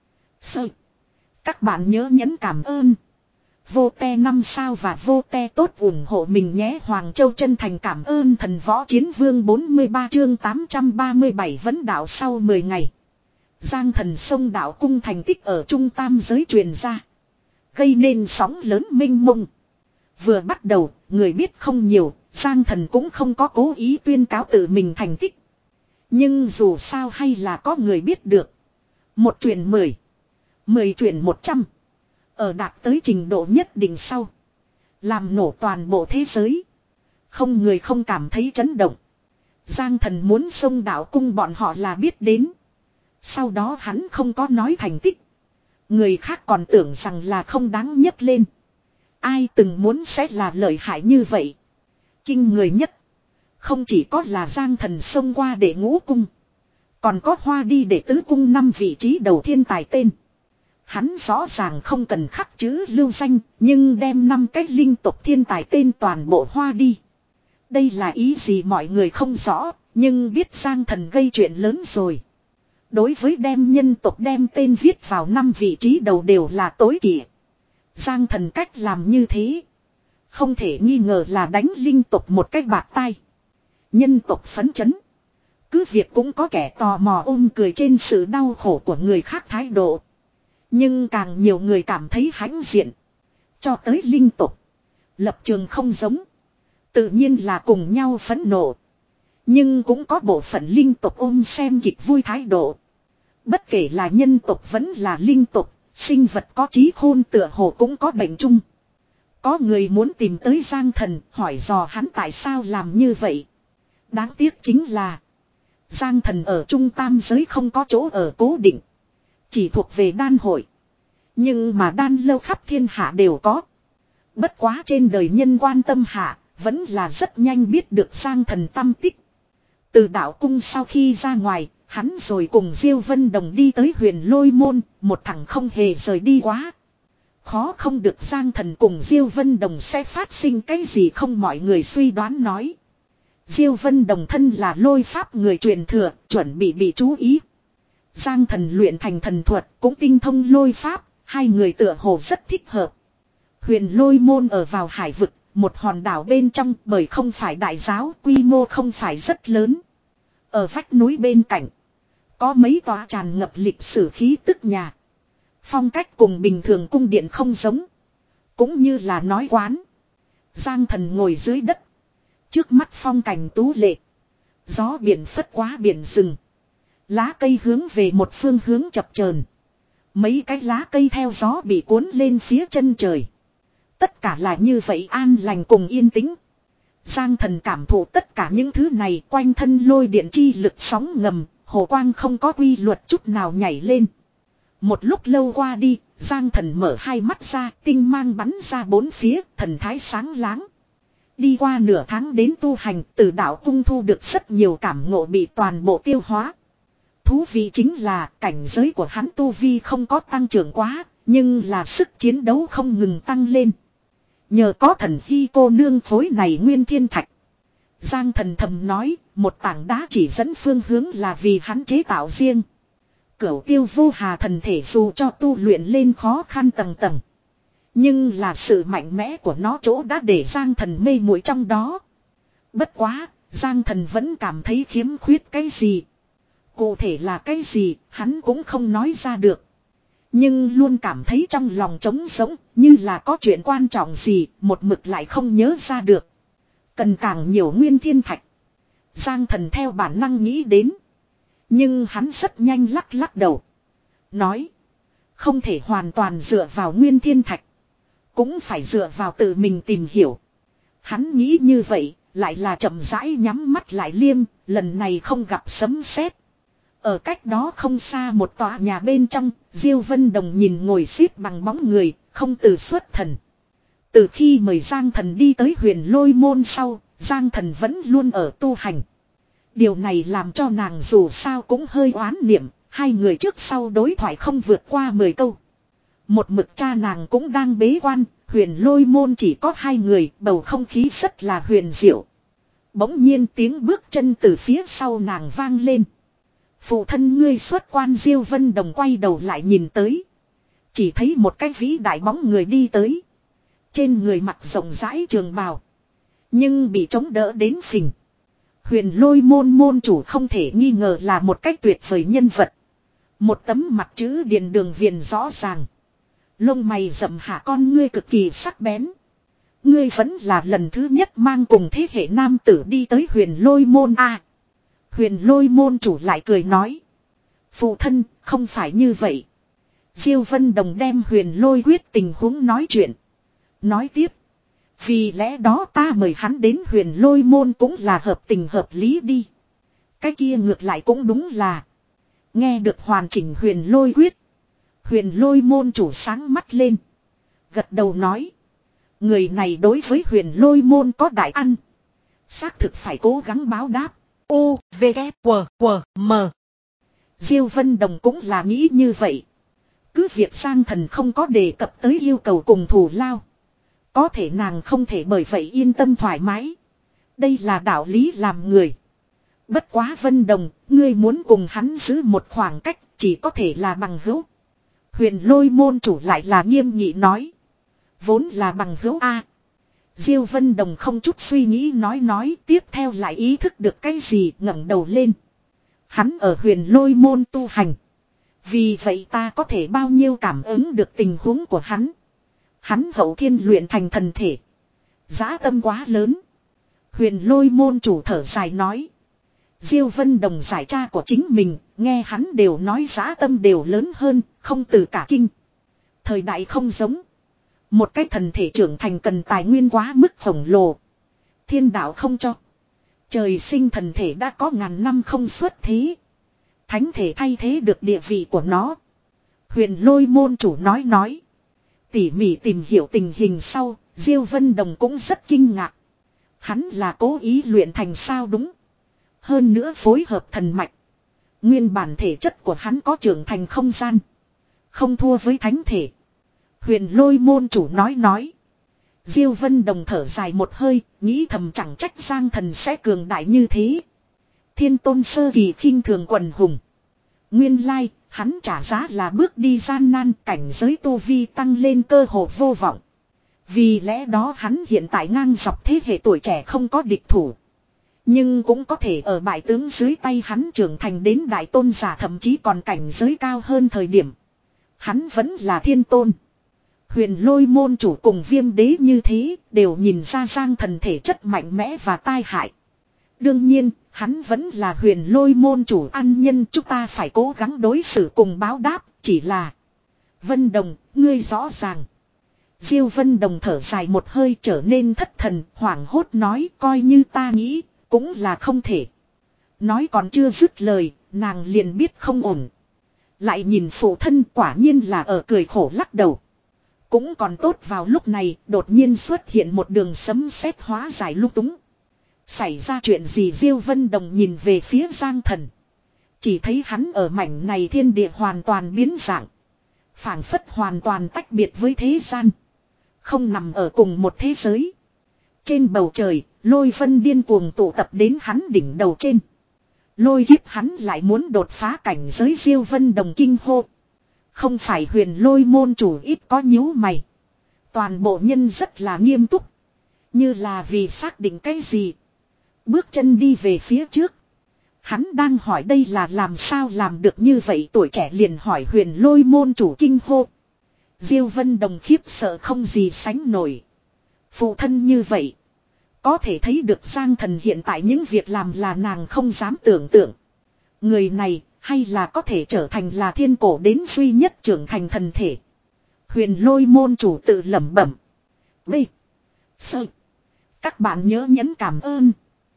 Sơ. Các bạn nhớ nhấn cảm ơn. Vô te năm sao và vô te tốt ủng hộ mình nhé. Hoàng Châu chân thành cảm ơn Thần Võ Chiến Vương. Bốn mươi ba chương tám trăm ba mươi bảy vấn đạo. Sau mười ngày, Giang Thần sông đạo cung thành tích ở Trung Tam giới truyền ra, gây nên sóng lớn mênh mông. Vừa bắt đầu, người biết không nhiều, Giang Thần cũng không có cố ý tuyên cáo tự mình thành tích. Nhưng dù sao hay là có người biết được. Một truyền mười, mười truyền một trăm. Ở đạt tới trình độ nhất định sau, làm nổ toàn bộ thế giới. Không người không cảm thấy chấn động. Giang Thần muốn xông đạo cung bọn họ là biết đến. Sau đó hắn không có nói thành tích. Người khác còn tưởng rằng là không đáng nhấc lên. Ai từng muốn sẽ là lợi hại như vậy. Kinh người nhất. Không chỉ có là Giang Thần xông qua để ngũ cung. Còn có Hoa đi để tứ cung năm vị trí đầu thiên tài tên. Hắn rõ ràng không cần khắc chữ lưu danh. Nhưng đem năm cái linh tục thiên tài tên toàn bộ Hoa đi. Đây là ý gì mọi người không rõ. Nhưng biết Giang Thần gây chuyện lớn rồi. Đối với đem nhân tộc đem tên viết vào năm vị trí đầu đều là tối kỵ. Giang Thần cách làm như thế. Không thể nghi ngờ là đánh linh tộc một cách bạt tai. Nhân tộc phấn chấn. Cứ việc cũng có kẻ tò mò ôm cười trên sự đau khổ của người khác thái độ. Nhưng càng nhiều người cảm thấy hãnh diện. Cho tới linh tộc. Lập trường không giống. Tự nhiên là cùng nhau phẫn nộ. Nhưng cũng có bộ phận linh tộc ôm xem kịch vui thái độ. Bất kể là nhân tộc vẫn là linh tộc. Sinh vật có trí khôn tựa hồ cũng có bệnh chung. Có người muốn tìm tới Giang Thần hỏi dò hắn tại sao làm như vậy. Đáng tiếc chính là Giang Thần ở trung tam giới không có chỗ ở cố định. Chỉ thuộc về đan hội. Nhưng mà đan lâu khắp thiên hạ đều có. Bất quá trên đời nhân quan tâm hạ vẫn là rất nhanh biết được Giang Thần tâm tích. Từ đạo cung sau khi ra ngoài, hắn rồi cùng Diêu Vân Đồng đi tới huyền lôi môn, một thằng không hề rời đi quá. Khó không được Giang Thần cùng Diêu Vân Đồng sẽ phát sinh cái gì không mọi người suy đoán nói. Diêu Vân Đồng thân là lôi pháp người truyền thừa, chuẩn bị bị chú ý. Giang Thần luyện thành thần thuật, cũng tinh thông lôi pháp, hai người tựa hồ rất thích hợp. Huyền lôi môn ở vào hải vực, một hòn đảo bên trong bởi không phải đại giáo, quy mô không phải rất lớn. Ở vách núi bên cạnh, có mấy tòa tràn ngập lịch sử khí tức nhà. Phong cách cùng bình thường cung điện không giống. Cũng như là nói quán. Giang Thần ngồi dưới đất. Trước mắt phong cảnh tú lệ. Gió biển phất quá biển rừng. Lá cây hướng về một phương hướng chập chờn. Mấy cái lá cây theo gió bị cuốn lên phía chân trời. Tất cả là như vậy an lành cùng yên tĩnh. Giang Thần cảm thụ tất cả những thứ này quanh thân lôi điện chi lực sóng ngầm. Hồ quang không có quy luật chút nào nhảy lên. Một lúc lâu qua đi, Giang Thần mở hai mắt ra, tinh mang bắn ra bốn phía, thần thái sáng láng. Đi qua nửa tháng đến tu hành, từ đạo cung thu được rất nhiều cảm ngộ bị toàn bộ tiêu hóa. Thú vị chính là cảnh giới của hắn tu vi không có tăng trưởng quá, nhưng là sức chiến đấu không ngừng tăng lên. Nhờ có thần hy cô nương phối này nguyên thiên thạch. Giang Thần thầm nói, một tảng đá chỉ dẫn phương hướng là vì hắn chế tạo riêng. Cửu tiêu vô hà thần thể dù cho tu luyện lên khó khăn tầng tầng. Nhưng là sự mạnh mẽ của nó chỗ đã để Giang Thần mê muội trong đó. Bất quá, Giang Thần vẫn cảm thấy khiếm khuyết cái gì. Cụ thể là cái gì, hắn cũng không nói ra được. Nhưng luôn cảm thấy trong lòng trống rỗng, như là có chuyện quan trọng gì, một mực lại không nhớ ra được. Cần càng nhiều nguyên thiên thạch. Giang Thần theo bản năng nghĩ đến. Nhưng hắn rất nhanh lắc lắc đầu. Nói. Không thể hoàn toàn dựa vào nguyên thiên thạch. Cũng phải dựa vào tự mình tìm hiểu. Hắn nghĩ như vậy. Lại là chậm rãi nhắm mắt lại liêm. Lần này không gặp sấm sét. Ở cách đó không xa một tòa nhà bên trong. Diêu Vân Đồng nhìn ngồi xếp bằng bóng người. Không từ xuất thần. Từ khi mời Giang Thần đi tới huyền lôi môn sau. Giang Thần vẫn luôn ở tu hành. Điều này làm cho nàng dù sao cũng hơi oán niệm, hai người trước sau đối thoại không vượt qua mười câu. Một mực cha nàng cũng đang bế quan, huyền lôi môn chỉ có hai người, bầu không khí rất là huyền diệu. Bỗng nhiên tiếng bước chân từ phía sau nàng vang lên. Phụ thân ngươi xuất quan. Diêu Vân Đồng quay đầu lại nhìn tới. Chỉ thấy một cái vĩ đại bóng người đi tới. Trên người mặc rộng rãi trường bào. Nhưng bị chống đỡ đến phình. Huyền lôi môn môn chủ không thể nghi ngờ là một cách tuyệt vời nhân vật. Một tấm mặt chữ điền đường viền rõ ràng. Lông mày rậm hạ con ngươi cực kỳ sắc bén. Ngươi vẫn là lần thứ nhất mang cùng thế hệ nam tử đi tới huyền lôi môn a. Huyền lôi môn chủ lại cười nói. Phụ thân, không phải như vậy. Diêu Vân Đồng đem huyền lôi quyết tình huống nói chuyện. Nói tiếp. Vì lẽ đó ta mời hắn đến huyền lôi môn cũng là hợp tình hợp lý đi. Cái kia ngược lại cũng đúng là. Nghe được hoàn chỉnh huyền lôi quyết. Huyền lôi môn chủ sáng mắt lên. Gật đầu nói. Người này đối với huyền lôi môn có đại ăn. Xác thực phải cố gắng báo đáp. U, V, K, W, W, M. Diêu Vân Đồng cũng là nghĩ như vậy. Cứ việc Giang Thần không có đề cập tới yêu cầu cùng thù lao. Có thể nàng không thể bởi vậy yên tâm thoải mái. Đây là đạo lý làm người. Bất quá Vân Đồng, ngươi muốn cùng hắn giữ một khoảng cách, chỉ có thể là bằng hữu. Huyền lôi môn chủ lại là nghiêm nghị nói. Vốn là bằng hữu A. Diêu Vân Đồng không chút suy nghĩ nói nói, tiếp theo lại ý thức được cái gì, ngẩng đầu lên. Hắn ở huyền lôi môn tu hành. Vì vậy ta có thể bao nhiêu cảm ứng được tình huống của hắn. Hắn hậu thiên luyện thành thần thể. Dã tâm quá lớn. Huyền lôi môn chủ thở dài nói. Diêu Vân Đồng giải tra của chính mình, nghe hắn đều nói dã tâm đều lớn hơn, không từ cả kinh. Thời đại không giống. Một cái thần thể trưởng thành cần tài nguyên quá mức khổng lồ. Thiên đạo không cho. Trời sinh thần thể đã có ngàn năm không xuất thế. Thánh thể thay thế được địa vị của nó. Huyền lôi môn chủ nói nói. Tỉ mỉ tìm hiểu tình hình sau, Diêu Vân Đồng cũng rất kinh ngạc. Hắn là cố ý luyện thành sao đúng. Hơn nữa phối hợp thần mạch. Nguyên bản thể chất của hắn có trưởng thành không gian. Không thua với thánh thể. Huyền lôi môn chủ nói nói. Diêu Vân Đồng thở dài một hơi, nghĩ thầm chẳng trách Giang Thần sẽ cường đại như thế. Thiên tôn sơ kỳ khinh thường quần hùng. Nguyên lai, hắn trả giá là bước đi gian nan, cảnh giới tu vi tăng lên cơ hồ vô vọng. Vì lẽ đó hắn hiện tại ngang dọc thế hệ tuổi trẻ không có địch thủ. Nhưng cũng có thể ở bại tướng dưới tay hắn trưởng thành đến đại tôn giả, thậm chí còn cảnh giới cao hơn thời điểm. Hắn vẫn là thiên tôn. Huyền lôi môn chủ cùng Viêm đế như thế đều nhìn ra Giang Thần thể chất mạnh mẽ và tai hại. Đương nhiên, hắn vẫn là huyền lôi môn chủ ăn nhân, chúng ta phải cố gắng đối xử cùng báo đáp, chỉ là. Vân Đồng, ngươi rõ ràng. Diêu Vân Đồng thở dài một hơi trở nên thất thần, hoảng hốt nói coi như ta nghĩ, cũng là không thể. Nói còn chưa dứt lời, nàng liền biết không ổn. Lại nhìn phụ thân quả nhiên là ở cười khổ lắc đầu. Cũng còn tốt vào lúc này, đột nhiên xuất hiện một đường sấm sét hóa giải lung túng. Xảy ra chuyện gì? Diêu Vân Đồng nhìn về phía Giang Thần. Chỉ thấy hắn ở mảnh này thiên địa hoàn toàn biến dạng. Phảng phất hoàn toàn tách biệt với thế gian. Không nằm ở cùng một thế giới. Trên bầu trời, lôi vân điên cuồng tụ tập đến hắn đỉnh đầu trên. Lôi kiếp hắn lại muốn đột phá cảnh giới. Diêu Vân Đồng kinh hô. Không phải huyền lôi môn chủ ít có nhíu mày. Toàn bộ nhân rất là nghiêm túc. Như là vì xác định cái gì. Bước chân đi về phía trước. Hắn đang hỏi đây là làm sao làm được như vậy, tuổi trẻ liền hỏi huyền lôi môn chủ kinh hô. Diêu Vân Đồng khiếp sợ không gì sánh nổi. Phụ thân như vậy. Có thể thấy được Giang Thần hiện tại những việc làm là nàng không dám tưởng tượng. Người này hay là có thể trở thành là thiên cổ đến duy nhất trưởng thành thần thể. Huyền lôi môn chủ tự lẩm bẩm. B. Sơ. Các bạn nhớ nhấn cảm ơn.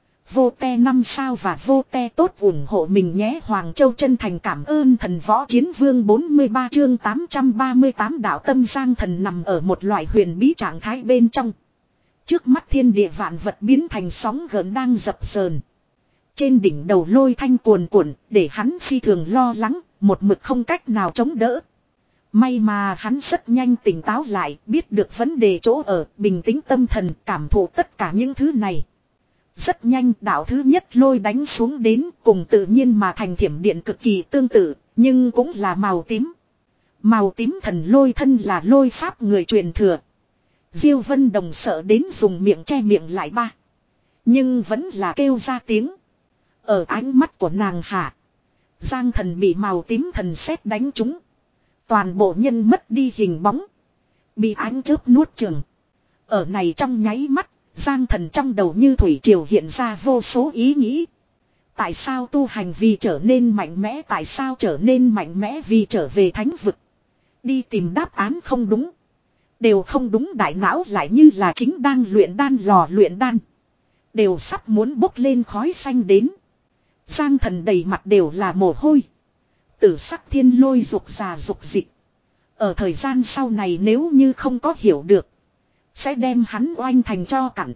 Vô te năm sao và vô te tốt ủng hộ mình nhé. Hoàng Châu chân thành cảm ơn thần võ chiến vương bốn mươi ba chương tám trăm ba mươi tám đạo tâm. Giang Thần nằm ở một loại huyền bí trạng thái bên trong. Trước mắt thiên địa vạn vật biến thành sóng gợn đang dập dờn. Trên đỉnh đầu lôi thanh cuồn cuộn để hắn phi thường lo lắng, một mực không cách nào chống đỡ. May mà hắn rất nhanh tỉnh táo lại, biết được vấn đề chỗ ở, bình tĩnh tâm thần, cảm thụ tất cả những thứ này. Rất nhanh đạo thứ nhất lôi đánh xuống đến, cùng tự nhiên mà thành thiểm điện cực kỳ tương tự, nhưng cũng là màu tím. Màu tím thần lôi thân là lôi pháp người truyền thừa. Diêu Vân Đồng sợ đến dùng miệng che miệng lại ba. Nhưng vẫn là kêu ra tiếng. Ở ánh mắt của nàng hạ. Giang Thần bị màu tím thần sét đánh trúng. Toàn bộ nhân mất đi hình bóng. Bị ánh chớp nuốt chửng. Ở này trong nháy mắt. Giang Thần trong đầu như thủy triều hiện ra vô số ý nghĩ. Tại sao tu hành vì trở nên mạnh mẽ? Tại sao trở nên mạnh mẽ vì trở về thánh vực? Đi tìm đáp án không đúng. Đều không đúng, đại não lại như là chính đang luyện đan lò luyện đan. Đều sắp muốn bốc lên khói xanh đến. Giang Thần đầy mặt đều là mồ hôi. Tử sắc thiên lôi rục rà rục dịch. Ở thời gian sau này nếu như không có hiểu được. Sẽ đem hắn oanh thành cho cặn.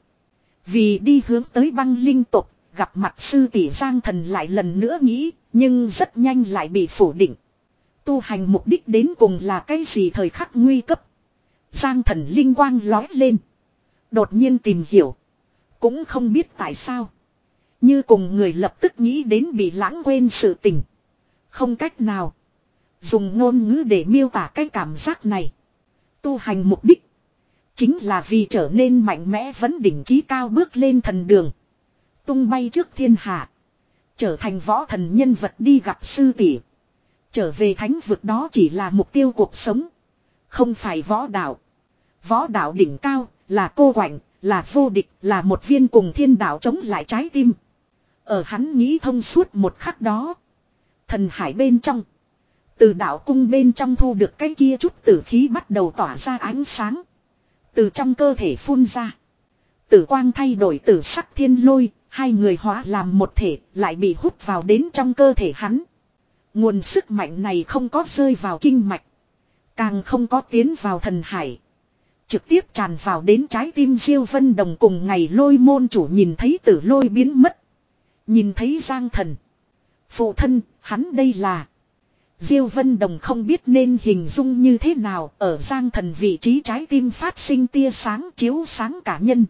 Vì đi hướng tới băng linh tục. Gặp mặt sư tỷ Giang Thần lại lần nữa nghĩ. Nhưng rất nhanh lại bị phủ định. Tu hành mục đích đến cùng là cái gì thời khắc nguy cấp. Giang Thần linh quang lói lên. Đột nhiên tìm hiểu. Cũng không biết tại sao. Như cùng người lập tức nghĩ đến bị lãng quên sự tình. Không cách nào. Dùng ngôn ngữ để miêu tả cái cảm giác này. Tu hành mục đích. Chính là vì trở nên mạnh mẽ vấn đỉnh chí cao bước lên thần đường. Tung bay trước thiên hạ. Trở thành võ thần nhân vật đi gặp sư tỷ. Trở về thánh vực đó chỉ là mục tiêu cuộc sống. Không phải võ đạo. Võ đạo đỉnh cao là cô quạnh, là vô địch, là một viên cùng thiên đạo chống lại trái tim. Ở hắn nghĩ thông suốt một khắc đó. Thần hải bên trong. Từ đạo cung bên trong thu được cái kia chút tử khí bắt đầu tỏa ra ánh sáng. Từ trong cơ thể phun ra. Tử quang thay đổi tử sắc thiên lôi. Hai người hóa làm một thể lại bị hút vào đến trong cơ thể hắn. Nguồn sức mạnh này không có rơi vào kinh mạch. Càng không có tiến vào thần hải. Trực tiếp tràn vào đến trái tim Diêu Vân Đồng cùng ngày lôi môn chủ nhìn thấy tử lôi biến mất. Nhìn thấy Giang Thần. Phụ thân, hắn đây là. Diêu Vân Đồng không biết nên hình dung như thế nào ở Giang Thần vị trí trái tim phát sinh tia sáng chiếu sáng cả nhân.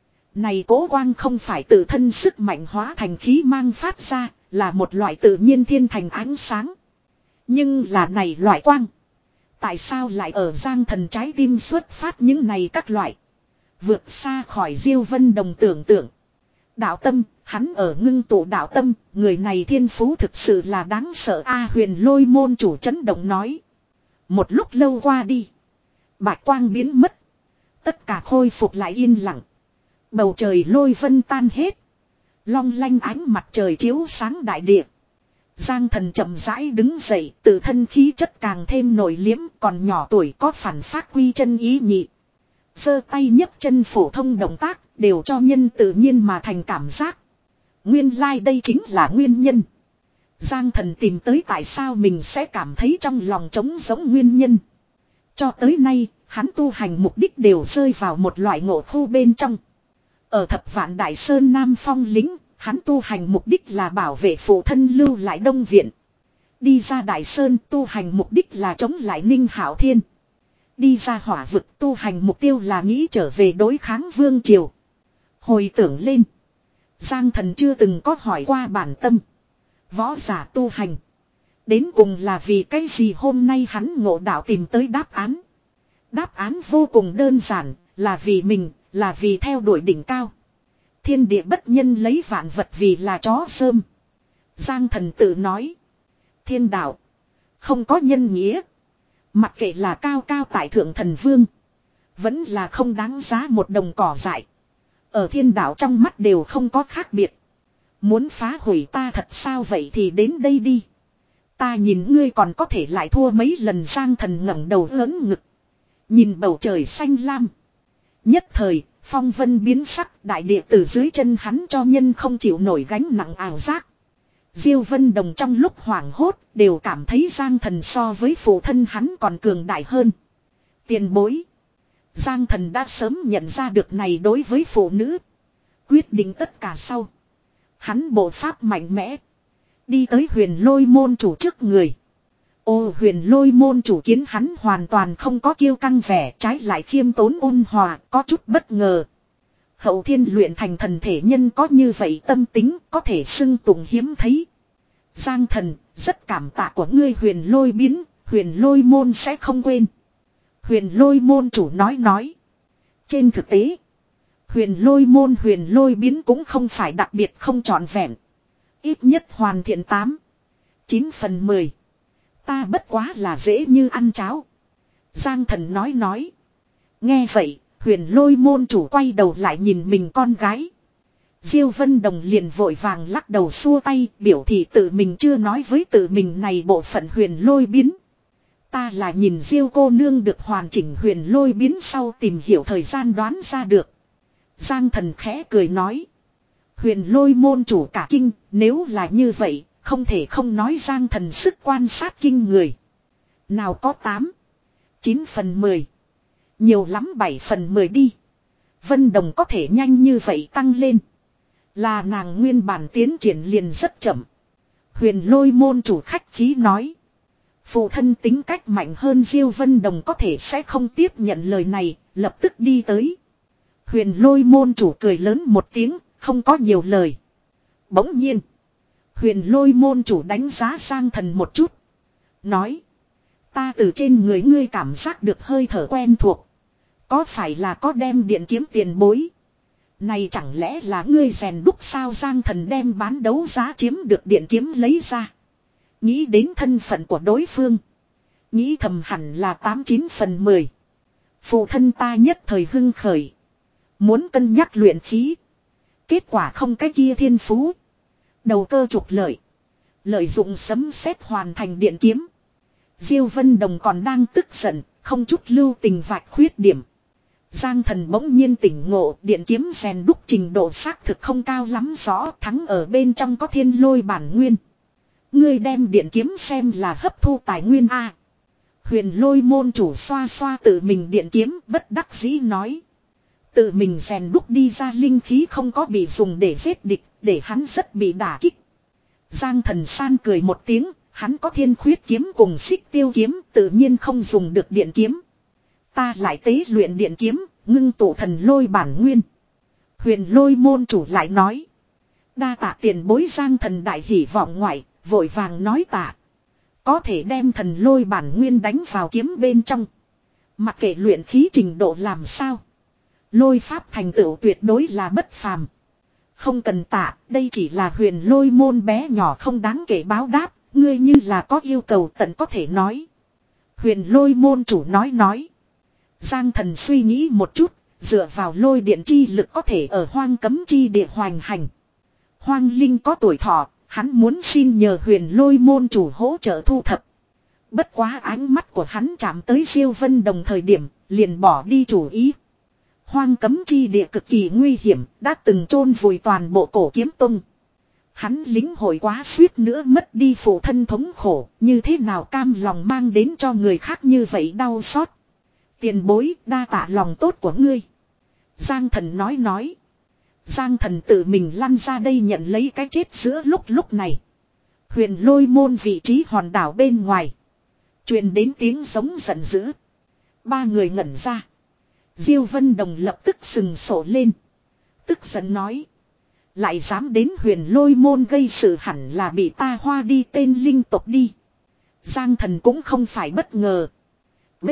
Này cố quang không phải tự thân sức mạnh hóa thành khí mang phát ra, là một loại tự nhiên thiên thành ánh sáng. Nhưng là này loại quang. Tại sao lại ở Giang Thần trái tim xuất phát những này các loại. Vượt xa khỏi Diêu Vân Đồng tưởng tượng. Đạo tâm, hắn ở ngưng tụ đạo tâm, người này thiên phú thực sự là đáng sợ a Huyền Lôi môn chủ chấn động nói. Một lúc lâu qua đi. Bạch quang biến mất. Tất cả khôi phục lại yên lặng. Bầu trời lôi vân tan hết. Long lanh ánh mặt trời chiếu sáng đại địa. Giang Thần chậm rãi đứng dậy, tự thân khí chất càng thêm nổi liếm, còn nhỏ tuổi có phản phát quy chân ý nhị. Giơ tay nhấc chân phổ thông động tác, đều cho nhân tự nhiên mà thành cảm giác. Nguyên lai like đây chính là nguyên nhân. Giang Thần tìm tới tại sao mình sẽ cảm thấy trong lòng trống giống nguyên nhân. Cho tới nay, hắn tu hành mục đích đều rơi vào một loại ngộ khu bên trong. Ở Thập Vạn Đại Sơn Nam Phong lính, hắn tu hành mục đích là bảo vệ phụ thân lưu lại Đông Viện. Đi ra Đại Sơn tu hành mục đích là chống lại Ninh Hạo Thiên. Đi ra hỏa vực tu hành mục tiêu là nghĩ trở về đối kháng Vương Triều. Hồi tưởng lên. Giang Thần chưa từng có hỏi qua bản tâm. Võ giả tu hành. Đến cùng là vì cái gì hôm nay hắn ngộ đạo tìm tới đáp án. Đáp án vô cùng đơn giản, là vì mình, là vì theo đuổi đỉnh cao. Thiên địa bất nhân lấy vạn vật vì là chó rơm. Giang Thần tự nói. Thiên đạo. Không có nhân nghĩa. Mặc kệ là cao cao tại thượng thần vương. Vẫn là không đáng giá một đồng cỏ dại. Ở thiên đạo trong mắt đều không có khác biệt. Muốn phá hủy ta thật sao vậy thì đến đây đi. Ta nhìn ngươi còn có thể lại thua mấy lần. Giang Thần ngẩng đầu lớn ngực. Nhìn bầu trời xanh lam. Nhất thời, phong vân biến sắc, đại địa từ dưới chân hắn cho nhân không chịu nổi gánh nặng ảo giác. Diêu Vân Đồng trong lúc hoảng hốt, đều cảm thấy Giang Thần so với phụ thân hắn còn cường đại hơn. Tiền bối. Giang Thần đã sớm nhận ra được này đối với phụ nữ. Quyết định tất cả sau. Hắn bộ pháp mạnh mẽ. Đi tới Huyền Lôi môn chủ trước người. Ô Huyền Lôi môn chủ kiến hắn hoàn toàn không có kiêu căng vẻ, trái lại khiêm tốn ôn hòa, có chút bất ngờ. Hậu thiên luyện thành thần thể nhân có như vậy tâm tính, có thể xưng tụng hiếm thấy. Giang Thần, rất cảm tạ của ngươi Huyền Lôi biến, Huyền Lôi môn sẽ không quên. Huyền Lôi môn chủ nói nói. Trên thực tế, Huyền Lôi môn Huyền Lôi biến cũng không phải đặc biệt không trọn vẹn. Ít nhất hoàn thiện tám, chín phần mười. Ta bất quá là dễ như ăn cháo. Giang Thần nói nói. Nghe vậy, Huyền Lôi môn chủ quay đầu lại nhìn mình con gái. Diêu Vân Đồng liền vội vàng lắc đầu xua tay, biểu thị tự mình chưa nói với tự mình này bộ phận Huyền Lôi biến. Ta là nhìn Diêu cô nương được hoàn chỉnh Huyền Lôi biến sau tìm hiểu thời gian đoán ra được. Giang Thần khẽ cười nói. Huyền Lôi môn chủ cả kinh, nếu là như vậy, không thể không nói Giang Thần sức quan sát kinh người. Nào có tám, chín phần mười. Nhiều lắm bảy phần mười đi. Vân Đồng có thể nhanh như vậy tăng lên. Là nàng nguyên bản tiến triển liền rất chậm. Huyền Lôi môn chủ khách khí nói. Phụ thân tính cách mạnh hơn Diêu Vân Đồng có thể sẽ không tiếp nhận lời này, lập tức đi tới. Huyền Lôi môn chủ cười lớn một tiếng, không có nhiều lời. Bỗng nhiên, Huyền Lôi môn chủ đánh giá Giang Thần một chút. Nói, ta từ trên người ngươi cảm giác được hơi thở quen thuộc. Có phải là có đem điện kiếm tiền bối? Này chẳng lẽ là ngươi rèn đúc sao? Giang Thần đem bán đấu giá chiếm được điện kiếm lấy ra. Nghĩ đến thân phận của đối phương. Nghĩ thầm hẳn là tám chín phần mười. Phụ thân ta nhất thời hưng khởi. Muốn cân nhắc luyện khí. Kết quả không cái kia thiên phú. Đầu cơ trục lợi. Lợi dụng sấm sét hoàn thành điện kiếm. Diêu Vân Đồng còn đang tức giận, không chút lưu tình vạch khuyết điểm. Giang Thần bỗng nhiên tỉnh ngộ, điện kiếm rèn đúc trình độ xác thực không cao lắm, rõ thắng ở bên trong có thiên lôi bản nguyên. Ngươi đem điện kiếm xem là hấp thu tài nguyên a. Huyền Lôi môn chủ xoa xoa tự mình điện kiếm, bất đắc dĩ nói. Tự mình rèn đúc đi ra linh khí không có bị dùng để giết địch, để hắn rất bị đả kích. Giang Thần san cười một tiếng, hắn có thiên khuyết kiếm cùng xích tiêu kiếm, tự nhiên không dùng được điện kiếm. Ta lại tế luyện điện kiếm, ngưng tụ thần lôi bản nguyên. Huyền Lôi môn chủ lại nói. Đa tạ tiền bối. Giang Thần đại hỉ vọng ngoại, vội vàng nói tạ. Có thể đem thần lôi bản nguyên đánh vào kiếm bên trong. Mặc kệ luyện khí trình độ làm sao. Lôi pháp thành tựu tuyệt đối là bất phàm. Không cần tạ, đây chỉ là Huyền Lôi môn bé nhỏ không đáng kể báo đáp. Ngươi như là có yêu cầu tận có thể nói. Huyền Lôi môn chủ nói nói. Giang Thần suy nghĩ một chút, dựa vào lôi điện chi lực có thể ở hoang cấm chi địa hoành hành. Hoang linh có tuổi thọ, hắn muốn xin nhờ Huyền Lôi môn chủ hỗ trợ thu thập. Bất quá ánh mắt của hắn chạm tới Diêu Vân Đồng thời điểm, liền bỏ đi chủ ý. Hoang cấm chi địa cực kỳ nguy hiểm, đã từng chôn vùi toàn bộ Cổ Kiếm Tông. Hắn lính hội quá suýt nữa mất đi phụ thân thống khổ, như thế nào cam lòng mang đến cho người khác như vậy đau xót. Tiền bối, đa tạ lòng tốt của ngươi. Giang Thần nói nói. Giang Thần tự mình lăn ra đây nhận lấy cái chết giữa lúc lúc này. Huyền Lôi môn vị trí hòn đảo bên ngoài. Truyền đến tiếng giống giận dữ. Ba người ngẩn ra. Diêu Vân Đồng lập tức sừng sổ lên. Tức giận nói. Lại dám đến Huyền Lôi môn gây sự, hẳn là bị ta hoa đi tên linh tộc đi. Giang Thần cũng không phải bất ngờ. B.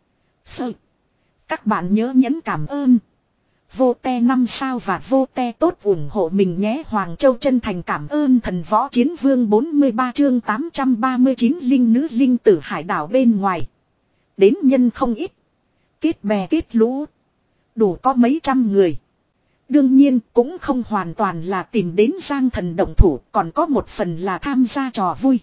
Sơ. Các bạn nhớ nhấn cảm ơn. Vô te năm sao và vô te tốt ủng hộ mình nhé. Hoàng Châu chân thành cảm ơn thần võ chiến vương. Bốn mươi ba chương tám trăm ba mươi chín linh nữ linh tử hải đảo bên ngoài. Đến nhân không ít. Kết bè kết lũ. Đủ có mấy trăm người. Đương nhiên cũng không hoàn toàn là tìm đến Giang Thần động thủ, còn có một phần là tham gia trò vui.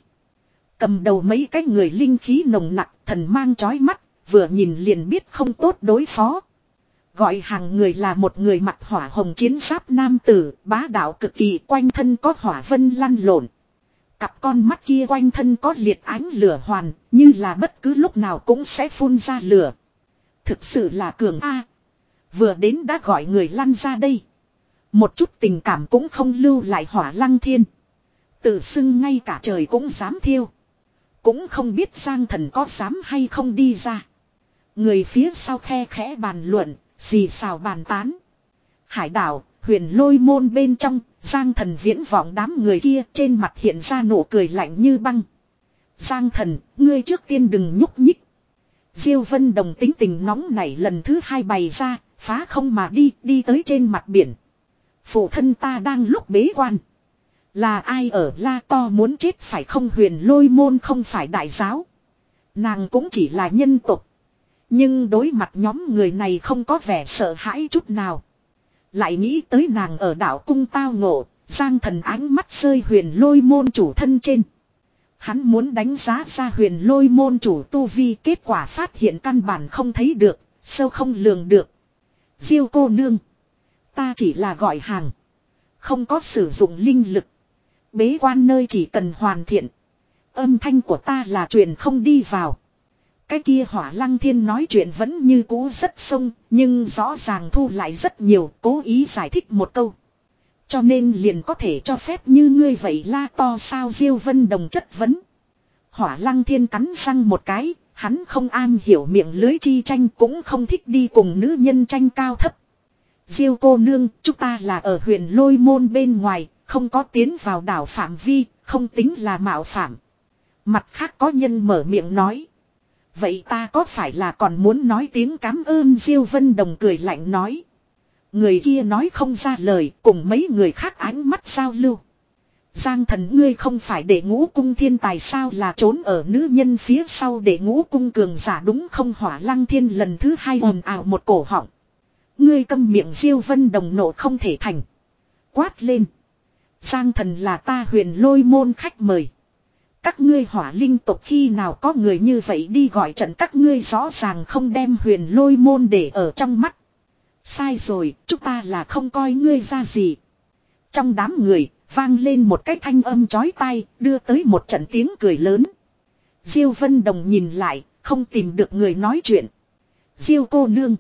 Cầm đầu mấy cái người linh khí nồng nặc, thần mang chói mắt, vừa nhìn liền biết không tốt đối phó. Gọi hàng người là một người mặc hỏa hồng chiến giáp nam tử, bá đạo cực kỳ, quanh thân có hỏa vân lăn lộn. Cặp con mắt kia quanh thân có liệt ánh lửa hoàn, như là bất cứ lúc nào cũng sẽ phun ra lửa. Thực sự là cường A. Vừa đến đã gọi người lăn ra đây. Một chút tình cảm cũng không lưu lại. Hỏa Lăng Thiên. Tự xưng ngay cả trời cũng dám thiêu. Cũng không biết Giang Thần có dám hay không đi ra. Người phía sau khe khẽ bàn luận, xì xào bàn tán. Hải đảo, Huyền Lôi môn bên trong, Giang Thần viễn vọng đám người kia, trên mặt hiện ra nụ cười lạnh như băng. Giang Thần, ngươi trước tiên đừng nhúc nhích. Diêu Vân Đồng tính tình nóng nảy lần thứ hai bày ra, phá không mà đi, đi tới trên mặt biển. Phụ thân ta đang lúc bế quan. Là ai ở la to muốn chết phải không? Huyền Lôi môn không phải đại giáo. Nàng cũng chỉ là nhân tộc. Nhưng đối mặt nhóm người này không có vẻ sợ hãi chút nào. Lại nghĩ tới nàng ở đảo cung tao ngộ, Giang Thần ánh mắt rơi Huyền Lôi môn chủ thân trên. Hắn muốn đánh giá ra Huyền Lôi môn chủ tu vi, kết quả phát hiện căn bản không thấy được, sâu không lường được. Diêu cô nương, ta chỉ là gọi hàng, không có sử dụng linh lực. Bế quan nơi chỉ cần hoàn thiện. Âm thanh của ta là truyền không đi vào. Cái kia Hỏa Lăng Thiên nói chuyện vẫn như cũ rất sông, nhưng rõ ràng thu lại rất nhiều, cố ý giải thích một câu. Cho nên liền có thể cho phép như ngươi vậy la to sao Diêu Vân Đồng chất vấn. Hỏa Lăng Thiên cắn răng một cái, hắn không am hiểu miệng lưới chi tranh cũng không thích đi cùng nữ nhân tranh cao thấp. Diêu cô nương, chúng ta là ở huyện Lôi Môn bên ngoài, không có tiến vào đảo phạm vi, không tính là mạo phạm. Mặt khác có nhân mở miệng nói. Vậy ta có phải là còn muốn nói tiếng cảm ơn Diêu Vân Đồng cười lạnh nói. Người kia nói không ra lời cùng mấy người khác ánh mắt giao lưu. Giang Thần ngươi không phải để ngũ cung thiên tài sao là trốn ở nữ nhân phía sau để ngũ cung cường giả đúng không Hỏa Lăng Thiên lần thứ hai ồn ào một cổ họng. Ngươi câm miệng Diêu Vân Đồng nộ không thể thành. Quát lên. Giang Thần là ta Huyền Lôi Môn khách mời. Các ngươi Hỏa Linh tộc khi nào có người như vậy đi gọi trận các ngươi rõ ràng không đem Huyền Lôi Môn để ở trong mắt. Sai rồi, chúng ta là không coi ngươi ra gì. Trong đám người, vang lên một cái thanh âm chói tai, đưa tới một trận tiếng cười lớn. Diêu Vân Đồng nhìn lại, không tìm được người nói chuyện. Diêu cô nương.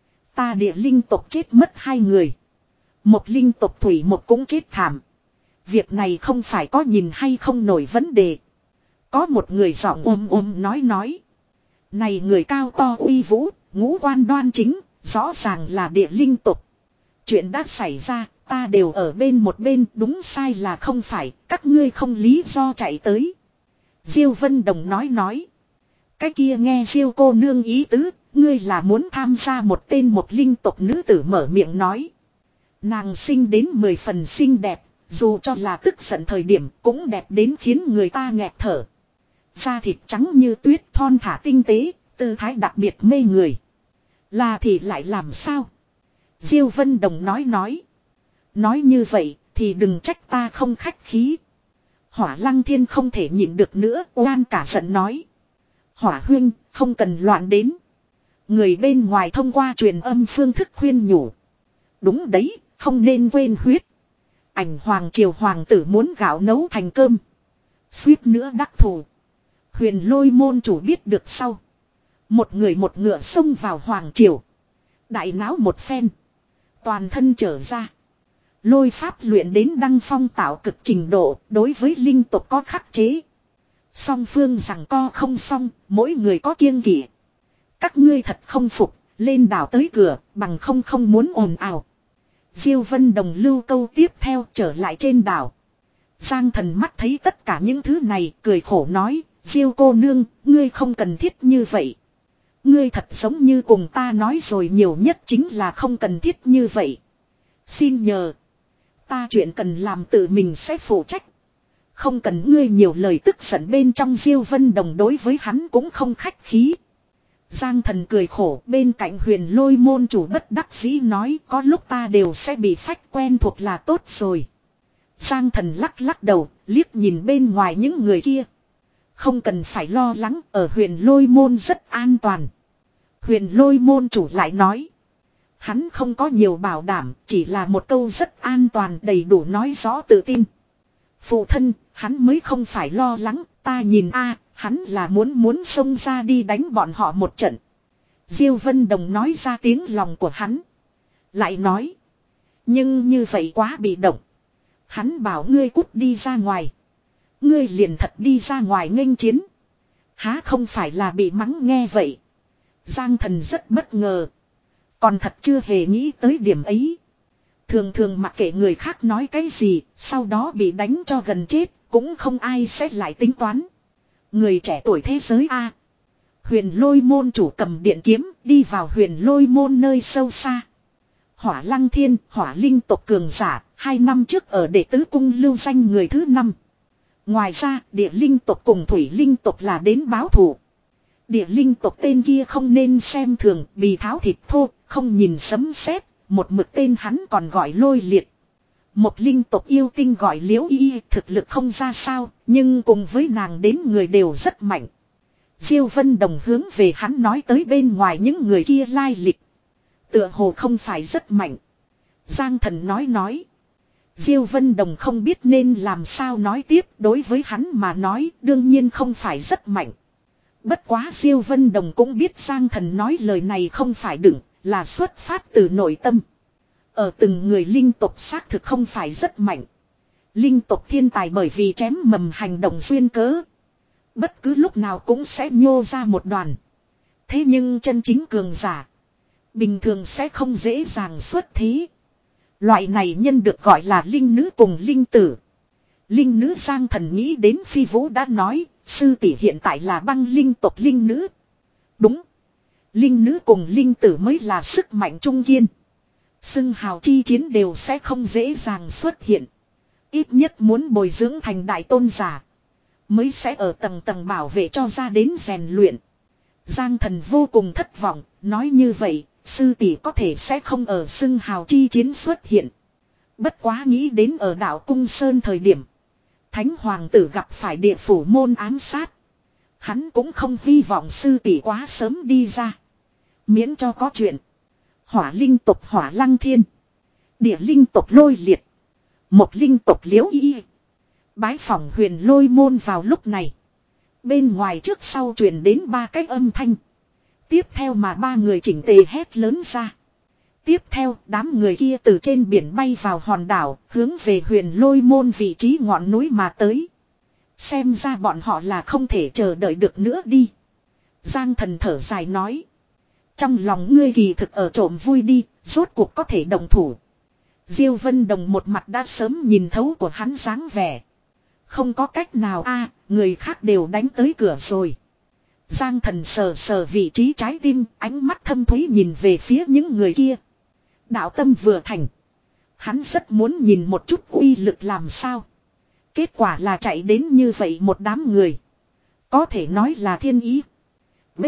Ta địa linh tộc chết mất hai người. Một linh tộc thủy một cũng chết thảm. Việc này không phải có nhìn hay không nổi vấn đề. Có một người giọng ôm ôm nói nói. Này người cao to uy vũ, ngũ quan đoan chính, rõ ràng là địa linh tộc. Chuyện đã xảy ra, ta đều ở bên một bên, đúng sai là không phải, các ngươi không lý do chạy tới. Diêu Vân Đồng nói nói. Cái kia nghe Diêu cô nương ý tứ, ngươi là muốn tham gia một tên một linh tộc nữ tử mở miệng nói. Nàng sinh đến mười phần xinh đẹp, dù cho là tức giận thời điểm cũng đẹp đến khiến người ta nghẹt thở. Da thịt trắng như tuyết thon thả tinh tế, tư thái đặc biệt mê người. Là thì lại làm sao? Diêu Vân Đồng nói nói. Nói như vậy thì đừng trách ta không khách khí. Hỏa Lăng Thiên không thể nhịn được nữa, oan cả giận nói. Hỏa huynh, không cần loạn đến. Người bên ngoài thông qua truyền âm phương thức khuyên nhủ. Đúng đấy, không nên quên huyết. Ảnh hoàng triều hoàng tử muốn gạo nấu thành cơm. Suýt nữa đắc thủ. Huyền Lôi Môn chủ biết được sau. Một người một ngựa xông vào hoàng triều. Đại náo một phen. Toàn thân trở ra. Lôi pháp luyện đến đăng phong tạo cực trình độ, đối với linh tộc có khắc chế. Song phương rằng co không xong, mỗi người có kiêng kỵ. Các ngươi thật không phục, lên đảo tới cửa, bằng không không muốn ồn ào. Diêu Vân Đồng lưu câu tiếp theo trở lại trên đảo. Giang Thần mắt thấy tất cả những thứ này, cười khổ nói, Diêu cô nương, ngươi không cần thiết như vậy. Ngươi thật giống như cùng ta nói rồi nhiều nhất chính là không cần thiết như vậy. Xin nhờ. Ta chuyện cần làm tự mình sẽ phụ trách. Không cần ngươi nhiều lời tức giận bên trong Diêu Vân Đồng đối với hắn cũng không khách khí. Giang Thần cười khổ bên cạnh Huyền Lôi Môn chủ bất đắc dĩ nói có lúc ta đều sẽ bị phách quen thuộc là tốt rồi. Giang Thần lắc lắc đầu, liếc nhìn bên ngoài những người kia. Không cần phải lo lắng, ở Huyền Lôi Môn rất an toàn. Huyền Lôi Môn chủ lại nói. Hắn không có nhiều bảo đảm, chỉ là một câu rất an toàn đầy đủ nói rõ tự tin. Phụ thân, hắn mới không phải lo lắng, ta nhìn a, hắn là muốn muốn xông ra đi đánh bọn họ một trận. Diêu Vân Đồng nói ra tiếng lòng của hắn. Lại nói. Nhưng như vậy quá bị động. Hắn bảo ngươi cút đi ra ngoài. Ngươi liền thật đi ra ngoài nghênh chiến. Há không phải là bị mắng nghe vậy. Giang Thần rất bất ngờ. Còn thật chưa hề nghĩ tới điểm ấy. Thường thường mặc kệ người khác nói cái gì, sau đó bị đánh cho gần chết, cũng không ai sẽ lại tính toán. Người trẻ tuổi thế giới a. Huyền Lôi Môn chủ cầm điện kiếm, đi vào Huyền Lôi Môn nơi sâu xa. Hỏa Lăng Thiên, Hỏa Linh tộc cường giả, hai năm trước ở đệ tứ cung lưu danh người thứ năm. Ngoài ra, địa linh tộc cùng thủy linh tộc là đến báo thù. Địa linh tộc tên kia không nên xem thường, bì tháo thịt thô, không nhìn sấm sét, một mực tên hắn còn gọi Lôi Liệt. Một linh tộc yêu tinh gọi Liễu Y, thực lực không ra sao, nhưng cùng với nàng đến người đều rất mạnh. Diêu Vân Đồng hướng về hắn nói tới bên ngoài những người kia lai lịch. Tựa hồ không phải rất mạnh. Giang Thần nói nói. Diêu Vân Đồng không biết nên làm sao nói tiếp, đối với hắn mà nói đương nhiên không phải rất mạnh. Bất quá Diêu Vân Đồng cũng biết Giang Thần nói lời này không phải đựng, là xuất phát từ nội tâm. Ở từng người linh tộc xác thực không phải rất mạnh. Linh tộc thiên tài bởi vì chém mầm hành động duyên cớ. Bất cứ lúc nào cũng sẽ nhô ra một đoàn. Thế nhưng chân chính cường giả. Bình thường sẽ không dễ dàng xuất thế. Loại này nhân được gọi là linh nữ cùng linh tử. Linh nữ Giang Thần nghĩ đến Phi Vũ đã nói. Sư tỷ hiện tại là băng linh tộc linh nữ. Đúng. Linh nữ cùng linh tử mới là sức mạnh trung kiên. Xưng hào chi chiến đều sẽ không dễ dàng xuất hiện. Ít nhất muốn bồi dưỡng thành đại tôn giả. Mới sẽ ở tầng tầng bảo vệ cho ra đến rèn luyện. Giang Thần vô cùng thất vọng. Nói như vậy, sư tỷ có thể sẽ không ở xưng hào chi chiến xuất hiện. Bất quá nghĩ đến ở đảo Cung Sơn thời điểm. Thánh Hoàng tử gặp phải địa phủ môn ám sát. Hắn cũng không hy vọng sư tỷ quá sớm đi ra. Miễn cho có chuyện. Hỏa linh tộc Hỏa Lăng Thiên. Địa linh tộc Lôi Liệt. Một linh tộc Liễu Y. Bái phỏng Huyền Lôi môn vào lúc này. Bên ngoài trước sau truyền đến ba cái âm thanh. Tiếp theo mà ba người chỉnh tề hét lớn ra. Tiếp theo đám người kia từ trên biển bay vào hòn đảo. Hướng về Huyền Lôi môn vị trí ngọn núi mà tới. Xem ra bọn họ là không thể chờ đợi được nữa đi. Giang Thần thở dài nói. Trong lòng ngươi kỳ thực ở trộm vui đi. Rốt cuộc có thể đồng thủ. Diêu Vân Đồng một mặt đã sớm nhìn thấu của hắn dáng vẻ. Không có cách nào a, người khác đều đánh tới cửa rồi. Giang Thần sờ sờ vị trí trái tim, ánh mắt thâm thúy nhìn về phía những người kia. Đạo tâm vừa thành. Hắn rất muốn nhìn một chút uy lực làm sao. Kết quả là chạy đến như vậy một đám người. Có thể nói là thiên ý. B.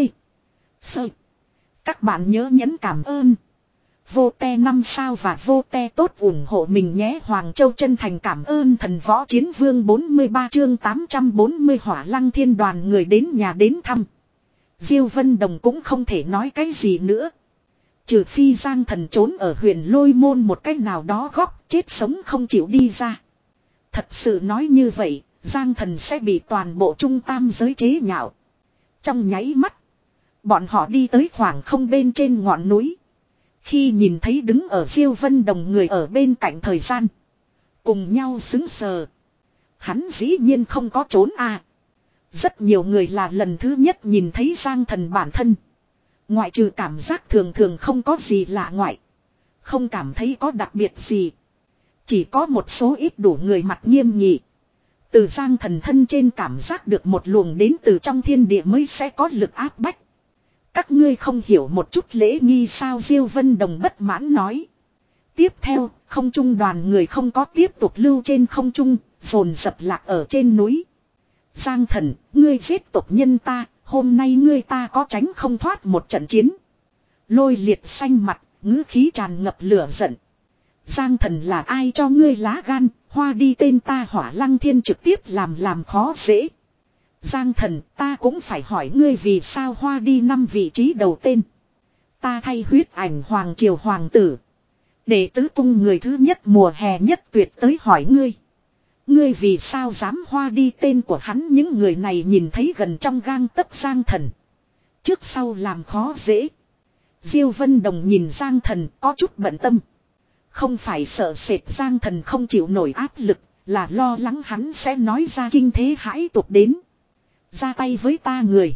Sơ. Các bạn nhớ nhấn cảm ơn. Vô te năm sao và vô te tốt ủng hộ mình nhé. Hoàng Châu chân thành cảm ơn thần võ chiến vương bốn mươi ba chương tám trăm bốn mươi Hỏa Lăng Thiên đoàn người đến nhà đến thăm. Diêu Vân Đồng cũng không thể nói cái gì nữa. Trừ phi Giang Thần trốn ở Huyền Lôi môn một cách nào đó góc chết sống không chịu đi ra. Thật sự nói như vậy, Giang Thần sẽ bị toàn bộ trung tam giới chế nhạo. Trong nháy mắt, bọn họ đi tới khoảng không bên trên ngọn núi. Khi nhìn thấy đứng ở Diêu Vân Đồng người ở bên cạnh thời gian. Cùng nhau xứng sờ. Hắn dĩ nhiên không có trốn à. Rất nhiều người là lần thứ nhất nhìn thấy Giang Thần bản thân. Ngoại trừ cảm giác thường thường không có gì lạ ngoại. Không cảm thấy có đặc biệt gì. Chỉ có một số ít đủ người mặt nghiêm nghị. Từ Giang Thần thân trên cảm giác được một luồng đến từ trong thiên địa mới sẽ có lực áp bách. Các ngươi không hiểu một chút lễ nghi sao, Diêu Vân Đồng bất mãn nói. Tiếp theo, không trung đoàn người không có tiếp tục lưu trên không trung, dồn dập lạc ở trên núi. Giang Thần, ngươi giết tộc nhân ta, hôm nay ngươi ta có tránh không thoát một trận chiến. Lôi Liệt xanh mặt, ngữ khí tràn ngập lửa giận. Giang Thần là ai cho ngươi lá gan, hoa đi tên ta Hỏa Lăng Thiên trực tiếp làm làm khó dễ. Giang Thần, ta cũng phải hỏi ngươi vì sao hoa đi năm vị trí đầu tên. Ta thay huyết ảnh hoàng triều hoàng tử. Để tứ cung người thứ nhất mùa hè nhất tuyệt tới hỏi ngươi. Ngươi vì sao dám hoa đi tên của hắn, những người này nhìn thấy gần trong gang tấc Giang Thần. Trước sau làm khó dễ. Diêu Vân Đồng nhìn Giang Thần có chút bận tâm. Không phải sợ sệt Giang Thần không chịu nổi áp lực, là lo lắng hắn sẽ nói ra kinh thế hãi tục đến. Ra tay với ta người.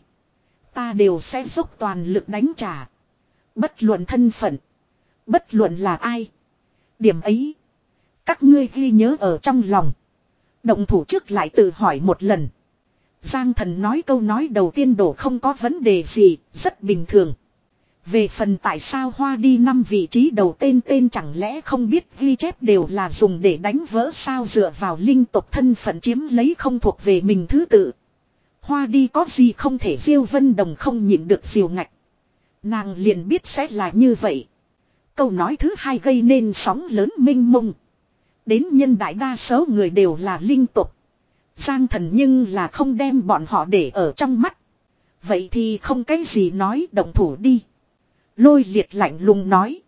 Ta đều sẽ dốc toàn lực đánh trả. Bất luận thân phận. Bất luận là ai. Điểm ấy. Các ngươi ghi nhớ ở trong lòng. Động thủ trước lại tự hỏi một lần. Giang Thần nói câu nói đầu tiên đổ không có vấn đề gì. Rất bình thường. Về phần tại sao hoa đi năm vị trí đầu tên tên chẳng lẽ không biết ghi chép đều là dùng để đánh vỡ sao, dựa vào linh tộc thân phận chiếm lấy không thuộc về mình thứ tự. Hoa đi có gì không thể, Diêu Vân Đồng không nhịn được diều ngạch. Nàng liền biết sẽ là như vậy. Câu nói thứ hai gây nên sóng lớn mênh mông. Đến nhân đại đa số người đều là linh tục. Giang Thần nhưng là không đem bọn họ để ở trong mắt. Vậy thì không cái gì nói, động thủ đi. Lôi Liệt lạnh lùng nói.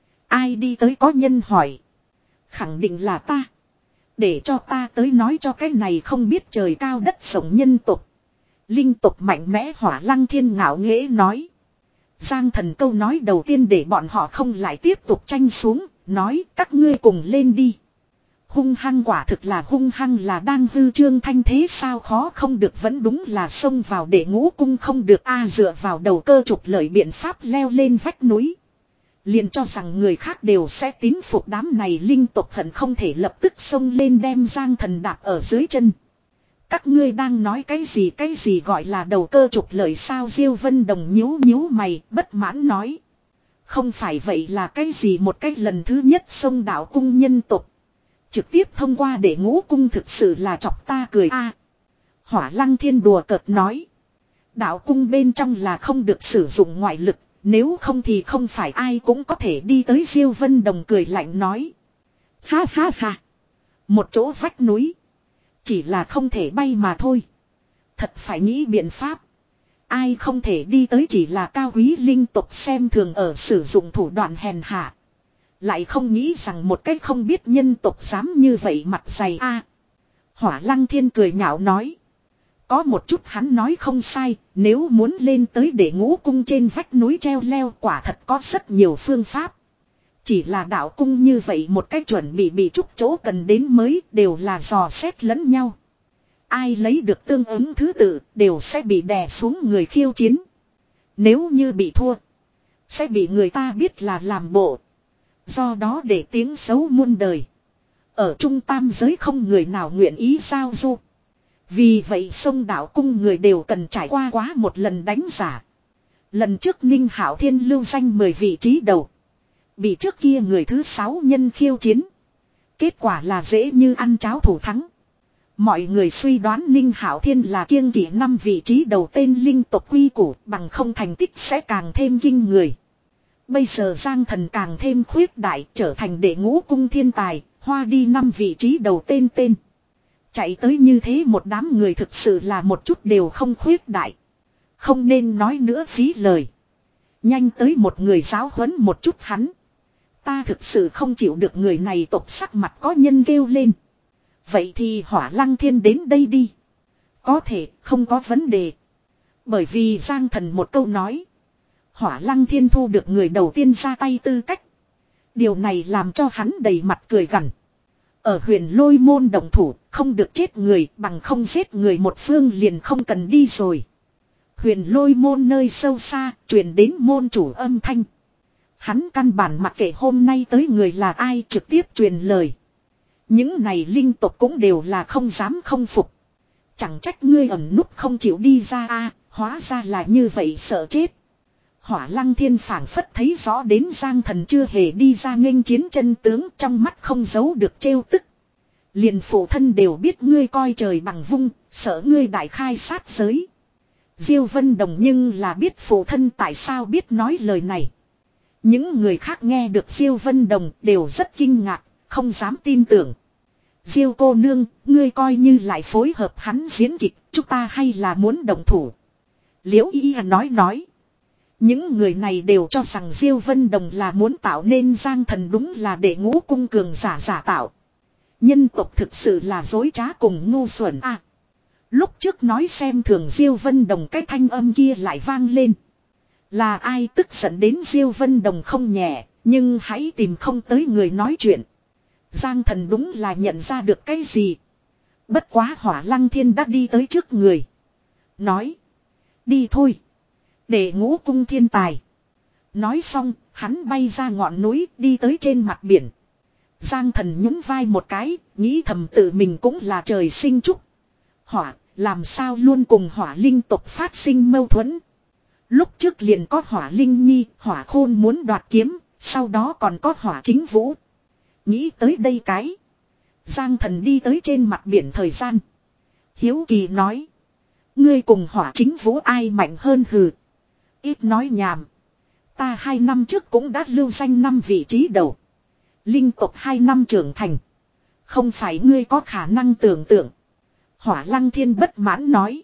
Ai đi tới, có nhân hỏi. Khẳng định là ta. Để cho ta tới nói cho cái này không biết trời cao đất rộng nhân tục. Linh tục mạnh mẽ Hỏa Lăng Thiên ngạo nghễ nói. Giang Thần câu nói đầu tiên để bọn họ không lại tiếp tục tranh xuống, nói các ngươi cùng lên đi. Hung hăng quả thực là hung hăng là đang hư trương thanh thế sao khó không được vẫn đúng là xông vào để ngũ cung không được a dựa vào đầu cơ trục lợi biện pháp leo lên vách núi. Liền cho rằng người khác đều sẽ tín phục đám này linh tục hận không thể lập tức xông lên đem Giang Thần đạp ở dưới chân. Các ngươi đang nói cái gì cái gì gọi là đầu cơ trục lợi sao Diêu Vân Đồng nhíu nhíu mày bất mãn nói. Không phải vậy là cái gì một cái lần thứ nhất xông đạo cung nhân tục. Trực tiếp thông qua để ngũ cung thực sự là chọc ta cười a. Hỏa Lăng Thiên đùa cợt nói. Đạo cung bên trong là không được sử dụng ngoại lực. Nếu không thì không phải ai cũng có thể đi tới Diêu Vân Đồng cười lạnh nói. Ha ha ha. Một chỗ vách núi. Chỉ là không thể bay mà thôi. Thật phải nghĩ biện pháp. Ai không thể đi tới chỉ là cao quý linh tục xem thường ở sử dụng thủ đoạn hèn hạ. Lại không nghĩ rằng một cách không biết nhân tục dám như vậy mặt dày a. Hỏa Lăng Thiên cười nhạo nói. Có một chút hắn nói không sai, nếu muốn lên tới để ngũ cung trên vách núi treo leo quả thật có rất nhiều phương pháp. Chỉ là đạo cung như vậy một cách chuẩn bị bị trúc chỗ cần đến mới đều là dò xét lẫn nhau. Ai lấy được tương ứng thứ tự đều sẽ bị đè xuống người khiêu chiến. Nếu như bị thua, sẽ bị người ta biết là làm bộ. Do đó để tiếng xấu muôn đời. Ở trung tam giới không người nào nguyện ý giao du. Vì vậy sông đạo cung người đều cần trải qua quá một lần đánh giả. Lần trước Ninh Hạo Thiên lưu danh mười vị trí đầu. Bị trước kia người thứ sáu nhân khiêu chiến. Kết quả là dễ như ăn cháo thủ thắng. Mọi người suy đoán Ninh Hạo Thiên là kiêng kỵ năm vị trí đầu tên linh tộc quy củ bằng không thành tích sẽ càng thêm kinh người. Bây giờ Giang Thần càng thêm khuyết đại trở thành đệ ngũ cung thiên tài, hoa đi năm vị trí đầu tên tên. Chạy tới như thế một đám người thực sự là một chút đều không khuyết đại. Không nên nói nữa phí lời. Nhanh tới một người giáo huấn một chút hắn. Ta thực sự không chịu được người này tộc sắc mặt có nhân kêu lên. Vậy thì Hỏa Lăng Thiên đến đây đi. Có thể không có vấn đề. Bởi vì Giang Thần một câu nói. Hỏa Lăng Thiên thu được người đầu tiên ra tay tư cách. Điều này làm cho hắn đầy mặt cười gằn. Ở huyền lôi môn động thủ không được chết người bằng không giết người một phương liền không cần đi rồi. Huyền lôi môn nơi sâu xa truyền đến môn chủ âm thanh. Hắn căn bản mặc kệ hôm nay tới người là ai trực tiếp truyền lời. Những này linh tộc cũng đều là không dám không phục. Chẳng trách ngươi ẩn núp không chịu đi ra a, hóa ra là như vậy sợ chết. Hỏa Lăng Thiên phảng phất thấy rõ đến Giang Thần chưa hề đi ra nghênh chiến chân tướng trong mắt không giấu được trêu tức. Liền phụ thân đều biết ngươi coi trời bằng vung, sợ ngươi đại khai sát giới. Diêu Vân Đồng nhưng là biết phụ thân tại sao biết nói lời này. Những người khác nghe được Diêu Vân Đồng đều rất kinh ngạc, không dám tin tưởng. Diêu cô nương, ngươi coi như lại phối hợp hắn diễn kịch, chúng ta hay là muốn động thủ. Liễu Y nói nói. Những người này đều cho rằng Diêu Vân Đồng là muốn tạo nên Giang Thần đúng là để ngũ cung cường giả giả tạo. Nhân tộc thực sự là dối trá cùng ngu xuẩn a. À, lúc trước nói xem thường Diêu Vân Đồng cái thanh âm kia lại vang lên. Là ai tức giận đến Diêu Vân Đồng không nhẹ, nhưng hãy tìm không tới người nói chuyện. Giang Thần đúng là nhận ra được cái gì. Bất quá Hỏa Lăng Thiên đã đi tới trước người. Nói. Đi thôi. Để ngũ cung thiên tài. Nói xong, hắn bay ra ngọn núi đi tới trên mặt biển. Giang Thần nhún vai một cái, nghĩ thầm tự mình cũng là trời sinh trúc. Hỏa, làm sao luôn cùng hỏa linh tộc phát sinh mâu thuẫn. Lúc trước liền có hỏa linh nhi, hỏa khôn muốn đoạt kiếm, sau đó còn có hỏa chính vũ. Nghĩ tới đây cái. Giang Thần đi tới trên mặt biển thời gian. Hiếu kỳ nói. Ngươi cùng hỏa chính vũ ai mạnh hơn hừ. Ít nói nhảm. Ta hai năm trước cũng đã lưu danh năm vị trí đầu. Linh tộc hai năm trưởng thành. Không phải ngươi có khả năng tưởng tượng. Hỏa Lăng Thiên bất mãn nói.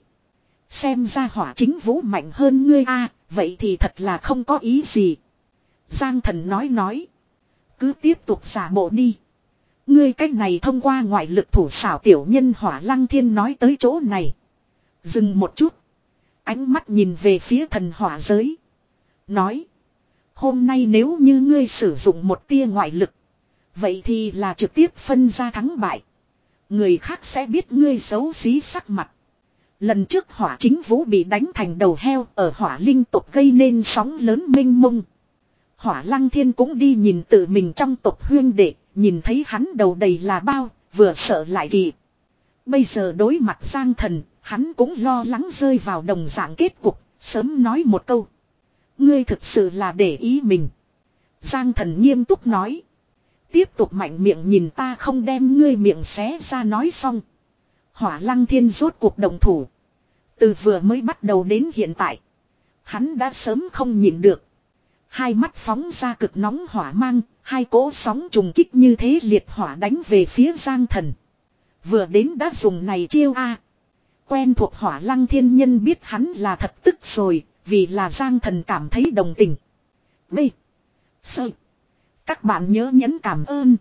Xem ra hỏa chính vũ mạnh hơn ngươi a, vậy thì thật là không có ý gì. Giang Thần nói nói. Cứ tiếp tục giả bộ đi. Ngươi cách này thông qua ngoại lực thủ xảo tiểu nhân. Hỏa Lăng Thiên nói tới chỗ này. Dừng một chút. Ánh mắt nhìn về phía thần hỏa giới. Nói. Hôm nay nếu như ngươi sử dụng một tia ngoại lực. Vậy thì là trực tiếp phân ra thắng bại. Người khác sẽ biết ngươi xấu xí sắc mặt. Lần trước hỏa chính vũ bị đánh thành đầu heo ở hỏa linh tộc gây nên sóng lớn mênh mông. Hỏa lăng thiên cũng đi nhìn tự mình trong tộc huyên đệ, nhìn thấy hắn đầu đầy là bao, vừa sợ lại kỳ. Bây giờ đối mặt Giang Thần, hắn cũng lo lắng rơi vào đồng dạng kết cục, sớm nói một câu. Ngươi thực sự là để ý mình. Giang Thần nghiêm túc nói. Tiếp tục mạnh miệng nhìn ta không đem ngươi miệng xé ra nói xong. Hỏa lăng thiên rốt cuộc đồng thủ. Từ vừa mới bắt đầu đến hiện tại. Hắn đã sớm không nhịn được. Hai mắt phóng ra cực nóng hỏa mang. Hai cỗ sóng trùng kích như thế liệt hỏa đánh về phía Giang Thần. Vừa đến đã dùng này chiêu a. Quen thuộc hỏa lăng thiên nhân biết hắn là thật tức rồi. Vì là Giang Thần cảm thấy đồng tình. B. Sơ. Các bạn nhớ nhấn cảm ơn.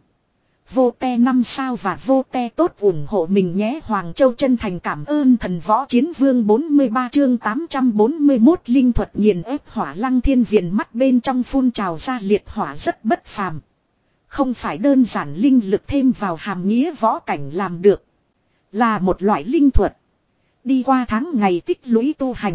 Vô te năm sao và vô te tốt ủng hộ mình nhé. Hoàng Châu chân thành cảm ơn thần võ chiến vương bốn mươi ba chương tám trăm bốn mươi mốt linh thuật nghiền ép hỏa lăng thiên viền mắt bên trong phun trào ra liệt hỏa rất bất phàm. Không phải đơn giản linh lực thêm vào hàm nghĩa võ cảnh làm được. Là một loại linh thuật. Đi qua tháng ngày tích lũy tu hành.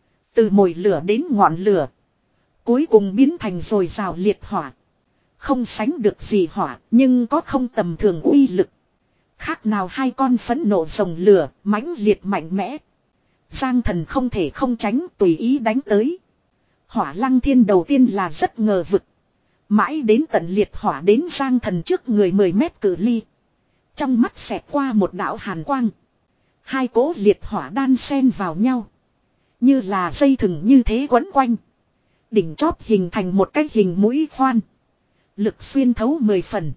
Từ mồi lửa đến ngọn lửa. Cuối cùng biến thành dồi dào liệt hỏa. Không sánh được gì hỏa, nhưng có không tầm thường uy lực. Khác nào hai con phẫn nộ rồng lửa, mãnh liệt mạnh mẽ. Giang Thần không thể không tránh, tùy ý đánh tới. Hỏa lăng thiên đầu tiên là rất ngờ vực. Mãi đến tận liệt hỏa đến Giang Thần trước người mười mét cự ly. Trong mắt xẹt qua một đạo hàn quang. Hai cỗ liệt hỏa đan xen vào nhau. Như là dây thừng như thế quấn quanh. Đỉnh chóp hình thành một cái hình mũi khoan. Lực xuyên thấu mười phần.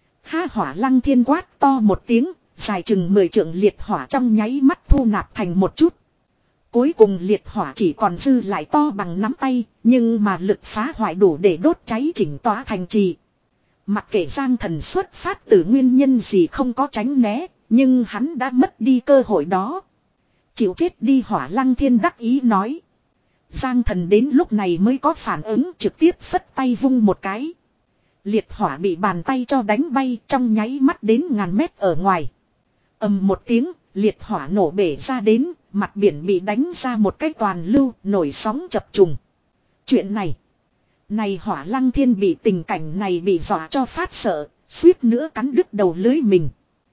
Ha hỏa lăng thiên quát to một tiếng, dài chừng mười trượng liệt hỏa trong nháy mắt thu nạp thành một chút. Cuối cùng liệt hỏa chỉ còn dư lại to bằng nắm tay, nhưng mà lực phá hoại đủ để đốt cháy chỉnh tỏa thành trì. Mặc kệ Giang Thần xuất phát từ nguyên nhân gì không có tránh né, nhưng hắn đã mất đi cơ hội đó. Chịu chết đi hỏa lăng thiên đắc ý nói. Giang Thần đến lúc này mới có phản ứng trực tiếp phất tay vung một cái. Liệt hỏa bị bàn tay cho đánh bay trong nháy mắt đến ngàn mét ở ngoài. Ầm một tiếng, liệt hỏa nổ bể ra đến, mặt biển bị đánh ra một cái toàn lưu, nổi sóng chập trùng. Chuyện này, này hỏa lăng thiên bị tình cảnh này bị dọa cho phát sợ, suýt nữa cắn đứt đầu lưới mình.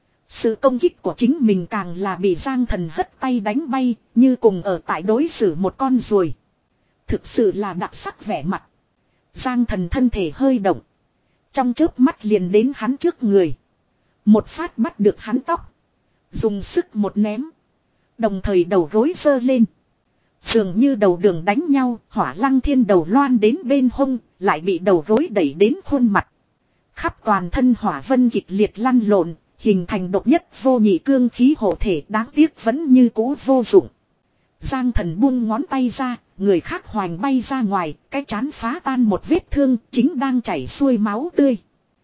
Sự công kích của chính mình càng là bị Giang Thần hất tay đánh bay, như cùng ở tại đối xử một con ruồi. Thực sự là đặc sắc vẻ mặt. Giang Thần thân thể hơi động. Trong chớp mắt liền đến hắn trước người. Một phát bắt được hắn tóc. Dùng sức một ném. Đồng thời đầu gối giơ lên. Dường như đầu đường đánh nhau, hỏa lăng thiên đầu loan đến bên hông, lại bị đầu gối đẩy đến khuôn mặt. Khắp toàn thân hỏa vân kịch liệt lăn lộn, hình thành độc nhất vô nhị cương khí hộ thể đáng tiếc vẫn như cũ vô dụng. Giang Thần buông ngón tay ra, người khác hoành bay ra ngoài, cái chán phá tan một vết thương, chính đang chảy xuôi máu tươi.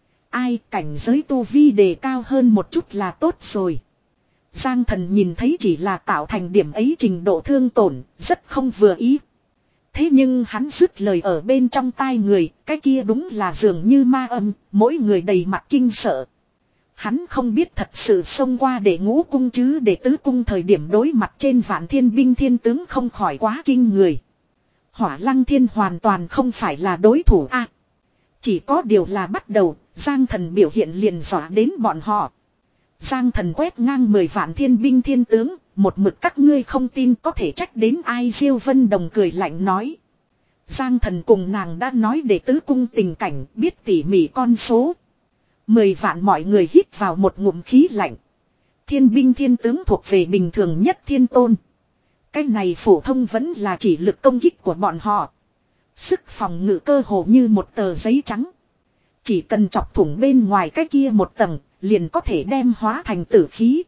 Ai cảnh giới tu vi đề cao hơn một chút là tốt rồi. Giang Thần nhìn thấy chỉ là tạo thành điểm ấy trình độ thương tổn, rất không vừa ý. Thế nhưng hắn dứt lời ở bên trong tai người, cái kia đúng là dường như ma âm, mỗi người đầy mặt kinh sợ. Hắn không biết thật sự xông qua để ngũ cung chứ để tứ cung thời điểm đối mặt trên vạn thiên binh thiên tướng không khỏi quá kinh người. Hỏa lăng thiên hoàn toàn không phải là đối thủ a. À, chỉ có điều là bắt đầu, Giang Thần biểu hiện liền dọa đến bọn họ. Giang Thần quét ngang mười vạn thiên binh thiên tướng, một mực các ngươi không tin có thể trách đến ai. Diêu Vân Đồng cười lạnh nói. Giang Thần cùng nàng đã nói để tứ cung tình cảnh, biết tỉ mỉ con số. Mười vạn mọi người hít vào một ngụm khí lạnh. Thiên binh thiên tướng thuộc về bình thường nhất thiên tôn. Cái này phổ thông vẫn là chỉ lực công kích của bọn họ. Sức phòng ngự cơ hồ như một tờ giấy trắng. Chỉ cần chọc thủng bên ngoài cái kia một tầng, liền có thể đem hóa thành tử khí.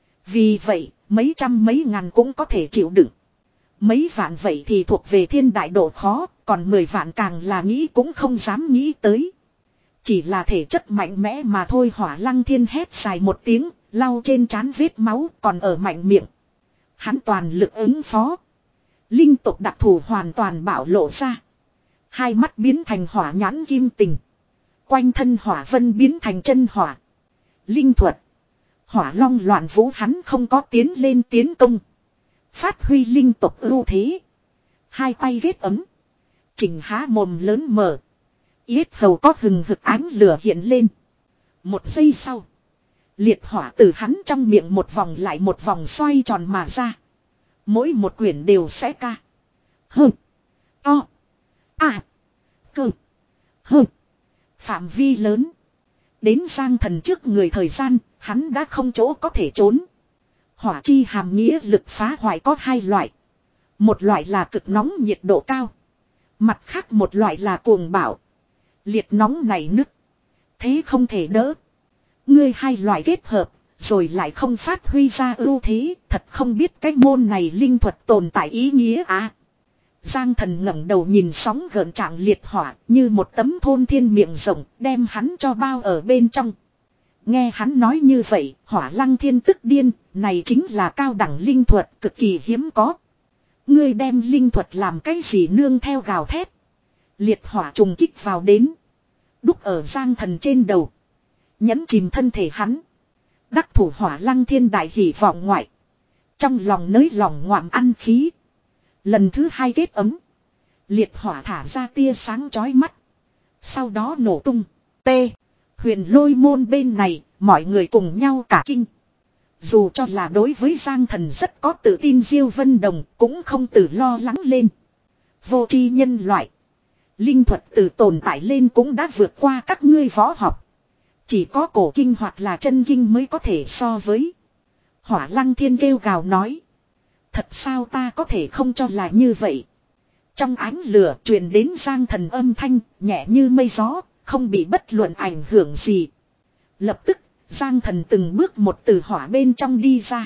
Vì vậy, mấy trăm mấy ngàn cũng có thể chịu đựng. Mấy vạn vậy thì thuộc về thiên đại độ khó, còn mười vạn càng là nghĩ cũng không dám nghĩ tới. Chỉ là thể chất mạnh mẽ mà thôi. Hỏa lăng thiên hét dài một tiếng, lau trên trán vết máu còn ở mạnh miệng. Hắn toàn lực ứng phó. Linh tộc đặc thù hoàn toàn bạo lộ ra. Hai mắt biến thành hỏa nhãn kim tình. Quanh thân hỏa vân biến thành chân hỏa. Linh thuật. Hỏa long loạn vũ hắn không có tiến lên tiến công. Phát huy linh tộc ưu thế. Hai tay ghét ấm. Chỉnh há mồm lớn mở. Yết hầu có hừng hực ánh lửa hiện lên. Một giây sau. Liệt hỏa từ hắn trong miệng một vòng lại một vòng xoay tròn mà ra. Mỗi một quyển đều sẽ ca. Hơ. To. À. Cơ. Hơ. Phạm vi lớn. Đến Giang Thần trước người thời gian, hắn đã không chỗ có thể trốn. Hỏa chi hàm nghĩa lực phá hoại có hai loại. Một loại là cực nóng nhiệt độ cao. Mặt khác một loại là cuồng bạo. Liệt nóng này nức. Thế không thể đỡ. Ngươi hai loại kết hợp, rồi lại không phát huy ra ưu thế, thật không biết cái môn này linh thuật tồn tại ý nghĩa à. Giang Thần ngẩng đầu nhìn sóng gợn trạng liệt hỏa, như một tấm thôn thiên miệng rộng, đem hắn cho bao ở bên trong. Nghe hắn nói như vậy, Hỏa Lăng Thiên tức điên, này chính là cao đẳng linh thuật, cực kỳ hiếm có. Ngươi đem linh thuật làm cái gì nương theo gào thét. Liệt hỏa trùng kích vào đến. Đúc ở Giang Thần trên đầu. Nhấn chìm thân thể hắn. Đắc thủ Hỏa Lăng Thiên đại hỉ vọng ngoại. Trong lòng nới lòng ngoạm ăn khí. Lần thứ hai kết ấm. Liệt hỏa thả ra tia sáng chói mắt. Sau đó nổ tung. T. Huyền Lôi môn bên này, mọi người cùng nhau cả kinh. Dù cho là đối với Giang Thần rất có tự tin Diêu Vân Đồng, cũng không từ lo lắng lên. Vô tri nhân loại. Linh thuật từ tồn tại lên cũng đã vượt qua các ngươi võ học. Chỉ có cổ kinh hoặc là chân kinh mới có thể so với. Hỏa Lăng Thiên kêu gào nói. Thật sao ta có thể không cho là như vậy. Trong ánh lửa truyền đến Giang Thần âm thanh, nhẹ như mây gió, không bị bất luận ảnh hưởng gì. Lập tức, Giang Thần từng bước một từ hỏa bên trong đi ra.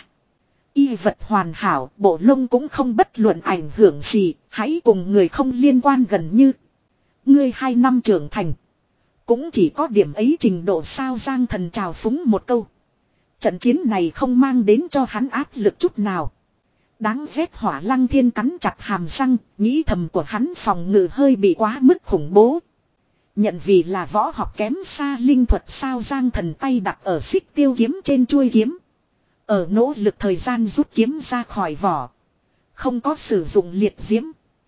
Y vật hoàn hảo, bộ lông cũng không bất luận ảnh hưởng gì, hãy cùng người không liên quan gần như. Ngươi hai năm trưởng thành. Cũng chỉ có điểm ấy trình độ sao Giang Thần trào phúng một câu. Trận chiến này không mang đến cho hắn áp lực chút nào. Đáng ghét Hỏa Lăng Thiên cắn chặt hàm răng, nghĩ thầm của hắn phòng ngự hơi bị quá mức khủng bố. Nhận vì là võ học kém xa linh thuật sao Giang Thần tay đặt ở xích tiêu kiếm trên chuôi kiếm. Ở nỗ lực thời gian rút kiếm ra khỏi vỏ. Không có sử dụng liệt diễm.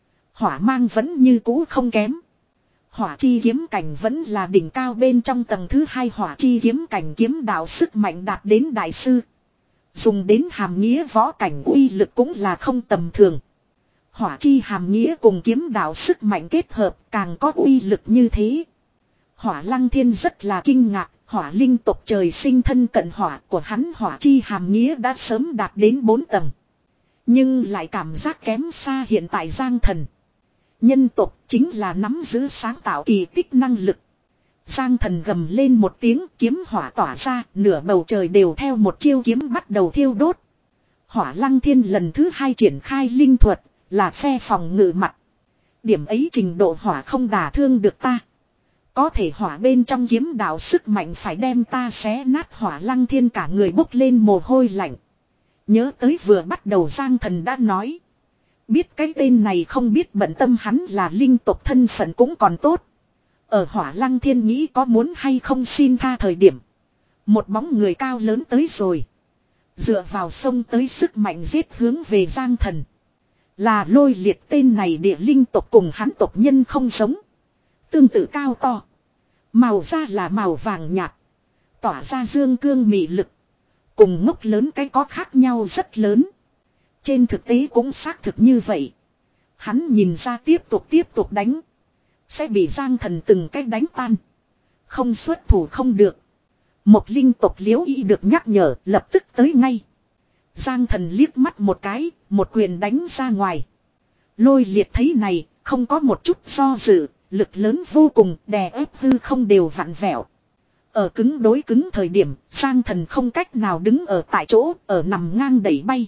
Hỏa mang vẫn như cũ không kém. Hỏa chi kiếm cảnh vẫn là đỉnh cao bên trong tầng thứ hai hỏa chi kiếm cảnh kiếm đạo sức mạnh đạt đến đại sư. Dùng đến hàm nghĩa võ cảnh uy lực cũng là không tầm thường. Hỏa chi hàm nghĩa cùng kiếm đạo sức mạnh kết hợp càng có uy lực như thế. Hỏa Lăng Thiên rất là kinh ngạc, hỏa linh tộc trời sinh thân cận hỏa của hắn hỏa chi hàm nghĩa đã sớm đạt đến bốn tầng. Nhưng lại cảm giác kém xa hiện tại Giang Thần. Nhân tộc chính là nắm giữ sáng tạo kỳ tích năng lực. Giang Thần gầm lên một tiếng kiếm hỏa tỏa ra, nửa bầu trời đều theo một chiêu kiếm bắt đầu thiêu đốt. Hỏa Lăng Thiên lần thứ hai triển khai linh thuật, là phe phòng ngự mặt. Điểm ấy trình độ hỏa không đả thương được ta. Có thể hỏa bên trong kiếm đạo sức mạnh phải đem ta xé nát Hỏa Lăng Thiên cả người bốc lên mồ hôi lạnh. Nhớ tới vừa bắt đầu Giang Thần đã nói. Biết cái tên này không biết bận tâm hắn là linh tộc thân phận cũng còn tốt. Ở Hỏa Lăng Thiên nghĩ có muốn hay không xin tha thời điểm. Một bóng người cao lớn tới rồi. Dựa vào sông tới sức mạnh giết hướng về Giang Thần. Là Lôi Liệt tên này địa linh tộc cùng hắn tộc nhân không giống. Tương tự cao to. Màu da là màu vàng nhạt. Tỏa ra dương cương mị lực. Cùng ngốc lớn cái có khác nhau rất lớn. Trên thực tế cũng xác thực như vậy. Hắn nhìn ra tiếp tục tiếp tục đánh. Sẽ bị Giang Thần từng cách đánh tan. Không xuất thủ không được. Một linh tộc Liễu Y được nhắc nhở lập tức tới ngay. Giang Thần liếc mắt một cái, một quyền đánh ra ngoài. Lôi Liệt thấy này, không có một chút do dự, lực lớn vô cùng, đè ép hư không đều vặn vẹo. Ở cứng đối cứng thời điểm, Giang Thần không cách nào đứng ở tại chỗ, ở nằm ngang đẩy bay.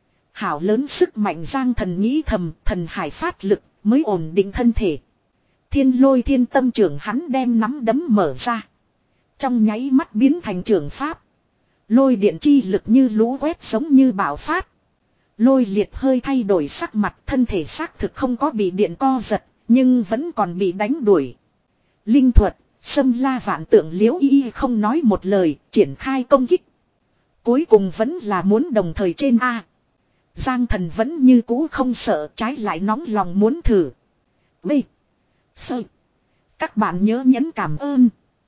Hảo lớn sức mạnh Giang Thần nghĩ thầm, thần hải phát lực, mới ổn định thân thể. Thiên Lôi Thiên Tâm trưởng hắn đem nắm đấm mở ra. Trong nháy mắt biến thành trưởng pháp. Lôi điện chi lực như lũ quét giống như bạo phát. Lôi liệt hơi thay đổi sắc mặt, thân thể xác thực không có bị điện co giật, nhưng vẫn còn bị đánh đuổi. Linh thuật, xâm la vạn tượng Liễu Y không nói một lời, triển khai công kích. Cuối cùng vẫn là muốn đồng thời trên A. Giang Thần vẫn như cũ không sợ, trái lại nóng lòng muốn thử. B. Sơ. Các bạn nhớ nhấn cảm ơn.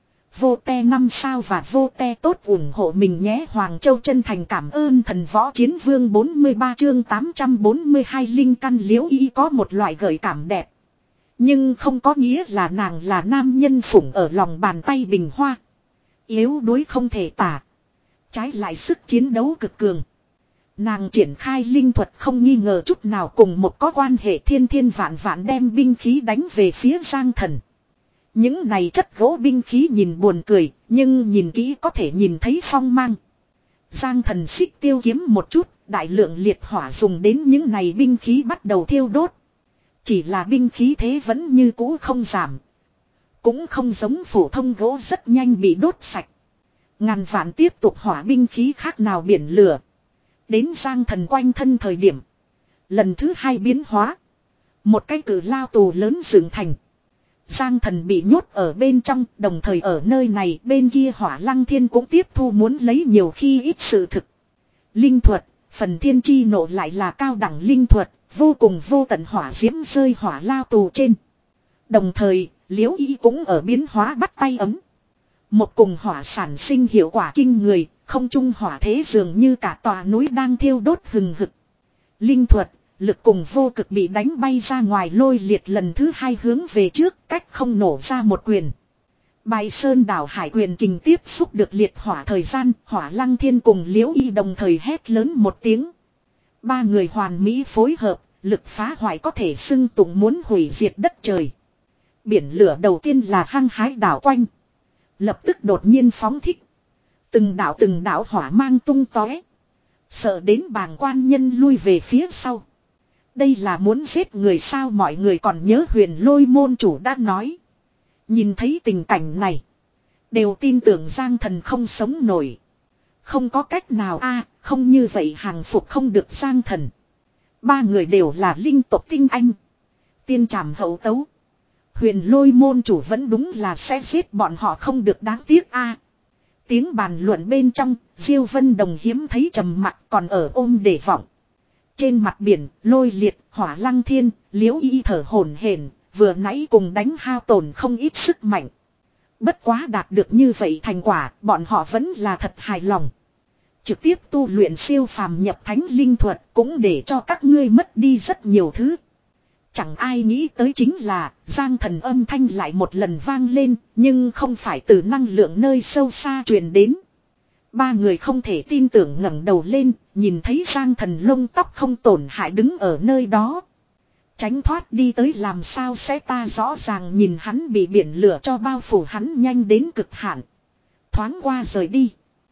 Vô te năm sao và vô te tốt ủng hộ mình nhé. Hoàng Châu chân thành cảm ơn thần võ chiến vương bốn mươi ba chương tám trăm bốn mươi hai linh căn Liễu Y có một loại gợi cảm đẹp. Nhưng không có nghĩa là nàng là nam nhân phủng ở lòng bàn tay bình hoa. Yếu đuối không thể tả. Trái lại sức chiến đấu cực cường. Nàng triển khai linh thuật không nghi ngờ chút nào cùng một có quan hệ thiên thiên vạn vạn đem binh khí đánh về phía Giang Thần. Những này chất gỗ binh khí nhìn buồn cười, nhưng nhìn kỹ có thể nhìn thấy phong mang. Giang Thần xích tiêu kiếm một chút, đại lượng liệt hỏa dùng đến những này binh khí bắt đầu thiêu đốt. Chỉ là binh khí thế vẫn như cũ không giảm. Cũng không giống phổ thông gỗ rất nhanh bị đốt sạch. Ngàn vạn tiếp tục hỏa binh khí khác nào biển lửa. Đến Giang Thần quanh thân thời điểm. Lần thứ hai biến hóa. Một cái cử lao tù lớn dựng thành. Giang Thần bị nhốt ở bên trong, đồng thời ở nơi này bên kia Hỏa Lăng Thiên cũng tiếp thu muốn lấy nhiều khi ít sự thực. Linh thuật, phần thiên chi nộ lại là cao đẳng linh thuật, vô cùng vô tận hỏa diễm rơi hỏa lao tù trên. Đồng thời, Liễu Y cũng ở biến hóa bắt tay ấm. Một cùng hỏa sản sinh hiệu quả kinh người, không trung hỏa thế dường như cả tòa núi đang thiêu đốt hừng hực. Linh thuật, lực cùng vô cực bị đánh bay ra ngoài lôi liệt lần thứ hai hướng về trước cách không nổ ra một quyền. Bài sơn đảo hải quyền kình tiếp xúc được liệt hỏa thời gian, Hỏa Lăng Thiên cùng Liễu Y đồng thời hét lớn một tiếng. Ba người hoàn mỹ phối hợp, lực phá hoại có thể xưng tụng muốn hủy diệt đất trời. Biển lửa đầu tiên là hăng hái đảo quanh. Lập tức đột nhiên phóng thích. Từng đảo từng đảo hỏa mang tung tóe. Sợ đến bàng quan nhân lui về phía sau. Đây là muốn giết người sao mọi người còn nhớ Huyền Lôi môn chủ đã nói. Nhìn thấy tình cảnh này. Đều tin tưởng Giang Thần không sống nổi. Không có cách nào a không như vậy hàng phục không được Giang Thần. Ba người đều là linh tộc tinh anh. Tiên trảm hậu tấu. Huyền Lôi môn chủ vẫn đúng là sẽ giết bọn họ không được đáng tiếc a. Tiếng bàn luận bên trong, Diêu Vân Đồng hiếm thấy trầm mặc còn ở ôm để vọng. Trên mặt biển, Lôi liệt, Hỏa Lăng Thiên, Liễu Y thở hổn hển, vừa nãy cùng đánh hao tổn không ít sức mạnh. Bất quá đạt được như vậy thành quả, bọn họ vẫn là thật hài lòng. Trực tiếp tu luyện siêu phàm nhập thánh linh thuật cũng để cho các ngươi mất đi rất nhiều thứ. Chẳng ai nghĩ tới chính là Giang Thần âm thanh lại một lần vang lên, nhưng không phải từ năng lượng nơi sâu xa truyền đến. Ba người không thể tin tưởng ngẩng đầu lên, nhìn thấy Giang Thần lông tóc không tổn hại đứng ở nơi đó. Tránh thoát đi tới làm sao sẽ ta rõ ràng nhìn hắn bị biển lửa cho bao phủ hắn nhanh đến cực hạn. Thoáng qua rời đi.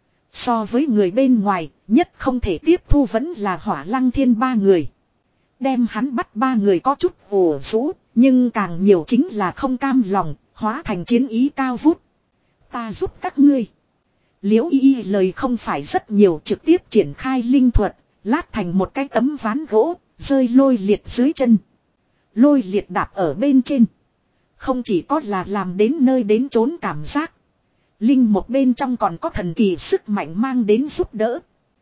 So với người bên ngoài, nhất không thể tiếp thu vẫn là Hỏa Lăng Thiên ba người. Đem hắn bắt ba người có chút ủ rũ, nhưng càng nhiều chính là không cam lòng, hóa thành chiến ý cao vút. Ta giúp các ngươi. Liễu Y lời không phải rất nhiều, trực tiếp triển khai linh thuật, lát thành một cái tấm ván gỗ, rơi Lôi liệt dưới chân. Lôi liệt đạp ở bên trên. Không chỉ có là làm đến nơi đến chốn cảm giác. Linh một bên trong còn có thần kỳ sức mạnh mang đến giúp đỡ.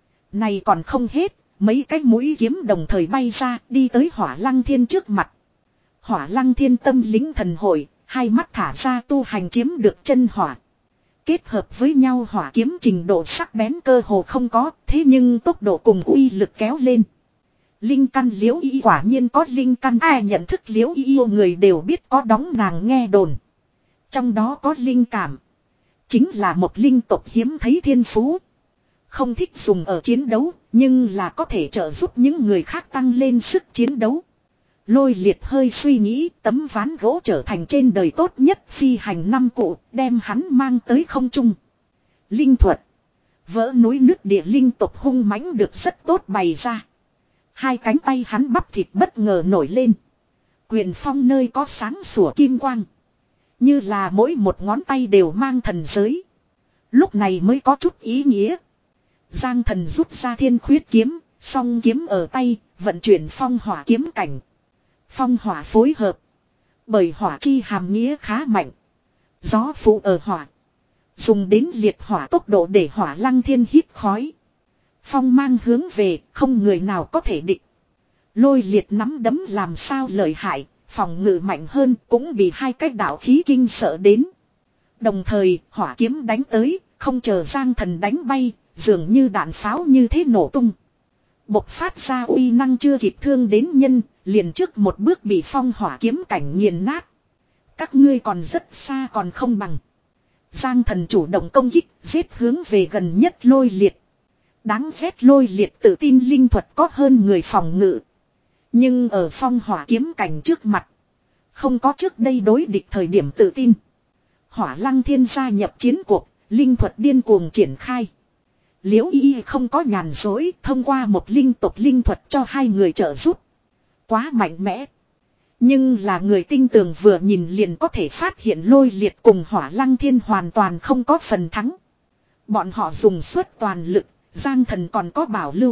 Này còn không hết, mấy cái mũi kiếm đồng thời bay ra đi tới Hỏa Lăng Thiên trước mặt. Hỏa Lăng Thiên tâm lính thần hội, hai mắt thả ra tu hành chiếm được chân hỏa. Kết hợp với nhau hỏa kiếm trình độ sắc bén cơ hồ không có, thế nhưng tốc độ cùng uy lực kéo lên. Linh căn Liễu Y quả nhiên có linh căn, ai nhận thức Liễu Y yêu người đều biết có đóng nàng nghe đồn. Trong đó có linh cảm. Chính là một linh tộc hiếm thấy thiên phú. Không thích dùng ở chiến đấu, nhưng là có thể trợ giúp những người khác tăng lên sức chiến đấu. Lôi liệt hơi suy nghĩ, tấm ván gỗ trở thành trên đời tốt nhất phi hành năm cụ, đem hắn mang tới không trung. Linh thuật. Vỡ núi nước địa linh tộc hung mãnh được rất tốt bày ra. Hai cánh tay hắn bắp thịt bất ngờ nổi lên. Quyền phong nơi có sáng sủa kim quang. Như là mỗi một ngón tay đều mang thần giới. Lúc này mới có chút ý nghĩa. Giang Thần rút ra thiên khuyết kiếm, Song kiếm ở tay, vận chuyển phong hỏa kiếm cảnh. Phong hỏa phối hợp. Bởi hỏa chi hàm nghĩa khá mạnh. Gió phụ ở hỏa. Dùng đến liệt hỏa tốc độ để hỏa lăng thiên hít khói. Phong mang hướng về, không người nào có thể địch. Lôi liệt nắm đấm làm sao lợi hại, phòng ngự mạnh hơn cũng bị hai cái đạo khí kinh sợ đến. Đồng thời, hỏa kiếm đánh tới, không chờ Giang Thần đánh bay, dường như đạn pháo như thế nổ tung. Bộc phát ra uy năng chưa kịp thương đến nhân, liền trước một bước bị phong hỏa kiếm cảnh nghiền nát. Các ngươi còn rất xa còn không bằng. Giang Thần chủ động công kích, giết hướng về gần nhất lôi liệt. Đáng ghét lôi liệt tự tin linh thuật có hơn người phòng ngự. Nhưng ở phong hỏa kiếm cảnh trước mặt. Không có trước đây đối địch thời điểm tự tin. Hỏa lăng thiên gia nhập chiến cuộc, linh thuật điên cuồng triển khai. Liễu Y không có nhàn dối, thông qua một linh tộc linh thuật cho hai người trợ giúp. Quá mạnh mẽ. Nhưng là người tinh tường vừa nhìn liền có thể phát hiện lôi liệt cùng hỏa lăng thiên hoàn toàn không có phần thắng. Bọn họ dùng suốt toàn lực, Giang Thần còn có bảo lưu.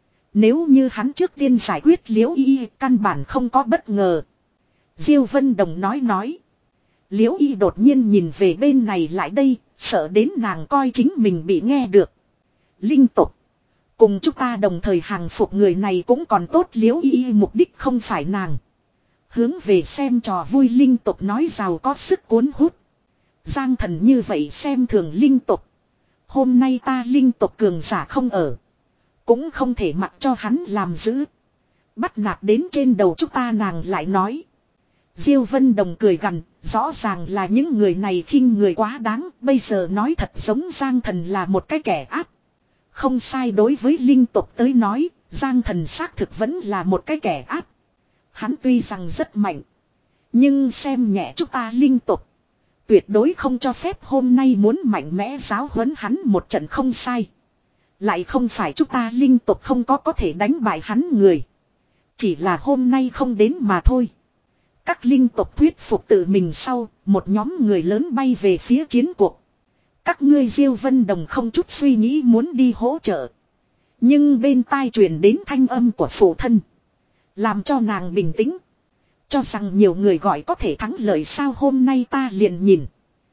Nếu như hắn trước tiên giải quyết Liễu Y, căn bản không có bất ngờ. Diêu Vân Đồng nói nói. Liễu Y đột nhiên nhìn về bên này lại đây, sợ đến nàng coi chính mình bị nghe được. Linh tục. Cùng chúng ta đồng thời hàng phục người này cũng còn tốt. Liễu Y mục đích không phải nàng. Hướng về xem trò vui linh tục nói giàu có sức cuốn hút. Giang Thần như vậy xem thường linh tục. Hôm nay ta linh tục cường giả không ở. Cũng không thể mặc cho hắn làm giữ. Bắt nạt đến trên đầu chúng ta nàng lại nói. Diêu Vân Đồng cười gằn, rõ ràng là những người này khinh người quá đáng, bây giờ nói thật giống Giang Thần là một cái kẻ ác. Không sai, đối với linh tục tới nói, Giang Thần xác thực vẫn là một cái kẻ ác. Hắn tuy rằng rất mạnh, nhưng xem nhẹ chúng ta linh tục. Tuyệt đối không cho phép hôm nay muốn mạnh mẽ giáo huấn hắn một trận không sai. Lại không phải chúng ta linh tục không có có thể đánh bại hắn người. Chỉ là hôm nay không đến mà thôi. Các linh tộc thuyết phục tự mình sau, một nhóm người lớn bay về phía chiến cuộc. Các ngươi Diêu Vân Đồng không chút suy nghĩ muốn đi hỗ trợ. Nhưng bên tai truyền đến thanh âm của phụ thân. Làm cho nàng bình tĩnh. Cho rằng nhiều người gọi có thể thắng lợi sao, hôm nay ta liền nhìn.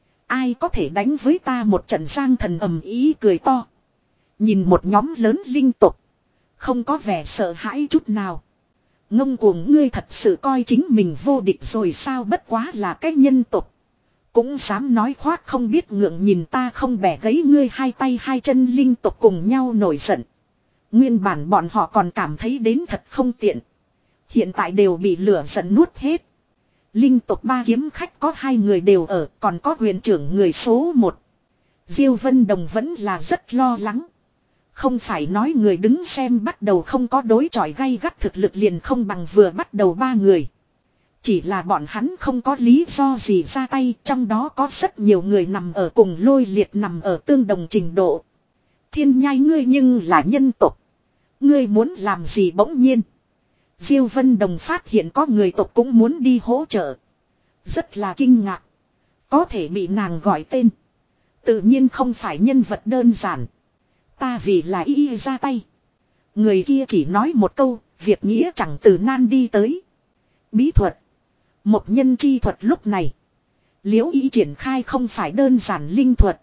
Ai có thể đánh với ta một trận. Giang Thần ầm ý cười to. Nhìn một nhóm lớn linh tộc. Không có vẻ sợ hãi chút nào. Ngông cuồng, ngươi thật sự coi chính mình vô địch rồi sao, bất quá là cái nhân tộc. Cũng dám nói khoác không biết ngượng, nhìn ta không bẻ gãy ngươi hai tay hai chân. Linh tộc cùng nhau nổi giận. Nguyên bản bọn họ còn cảm thấy đến thật không tiện. Hiện tại đều bị lửa giận nuốt hết. Linh tộc ba kiếm khách có hai người đều ở, còn có huyền trưởng người số một. Diêu Vân Đồng vẫn là rất lo lắng. Không phải nói người đứng xem bắt đầu không có đối chọi gay gắt thực lực liền không bằng vừa bắt đầu ba người. Chỉ là bọn hắn không có lý do gì ra tay, trong đó có rất nhiều người nằm ở cùng lôi liệt nằm ở tương đồng trình độ. Thiên nhai ngươi nhưng là nhân tộc. Ngươi muốn làm gì bỗng nhiên. Diêu Vân Đồng phát hiện có người tộc cũng muốn đi hỗ trợ. Rất là kinh ngạc. Có thể bị nàng gọi tên. Tự nhiên không phải nhân vật đơn giản. Ta vì là y ra tay. Người kia chỉ nói một câu, việc nghĩa chẳng từ nan đi tới. Bí thuật. Một nhân chi thuật lúc này. Liễu Y triển khai không phải đơn giản linh thuật.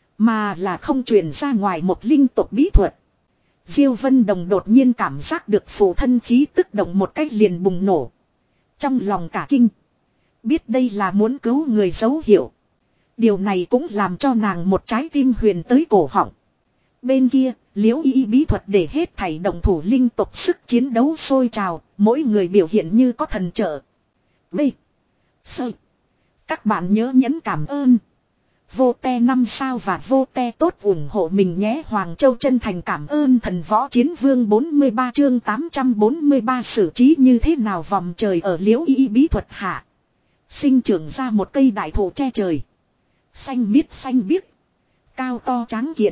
Mà là không truyền ra ngoài một linh tộc bí thuật. Diêu Vân Đồng đột nhiên cảm giác được phụ thân khí tức động một cách liền bùng nổ. Trong lòng cả kinh. Biết đây là muốn cứu người dấu hiệu. Điều này cũng làm cho nàng một trái tim huyền tới cổ họng. Bên kia, Liễu Y bí thuật để hết thảy động thủ linh tộc sức chiến đấu sôi trào, mỗi người biểu hiện như có thần trợ. B. Sơ. Các bạn nhớ nhấn cảm ơn. Vô te năm sao và vô te tốt ủng hộ mình nhé. Hoàng Châu chân thành cảm ơn thần võ chiến vương bốn mươi ba chương tám trăm bốn mươi ba xử trí như thế nào vòng trời ở Liễu Y bí thuật hạ. Sinh trưởng ra một cây đại thụ che trời. Xanh biếc xanh biếc. Cao to tráng kiện.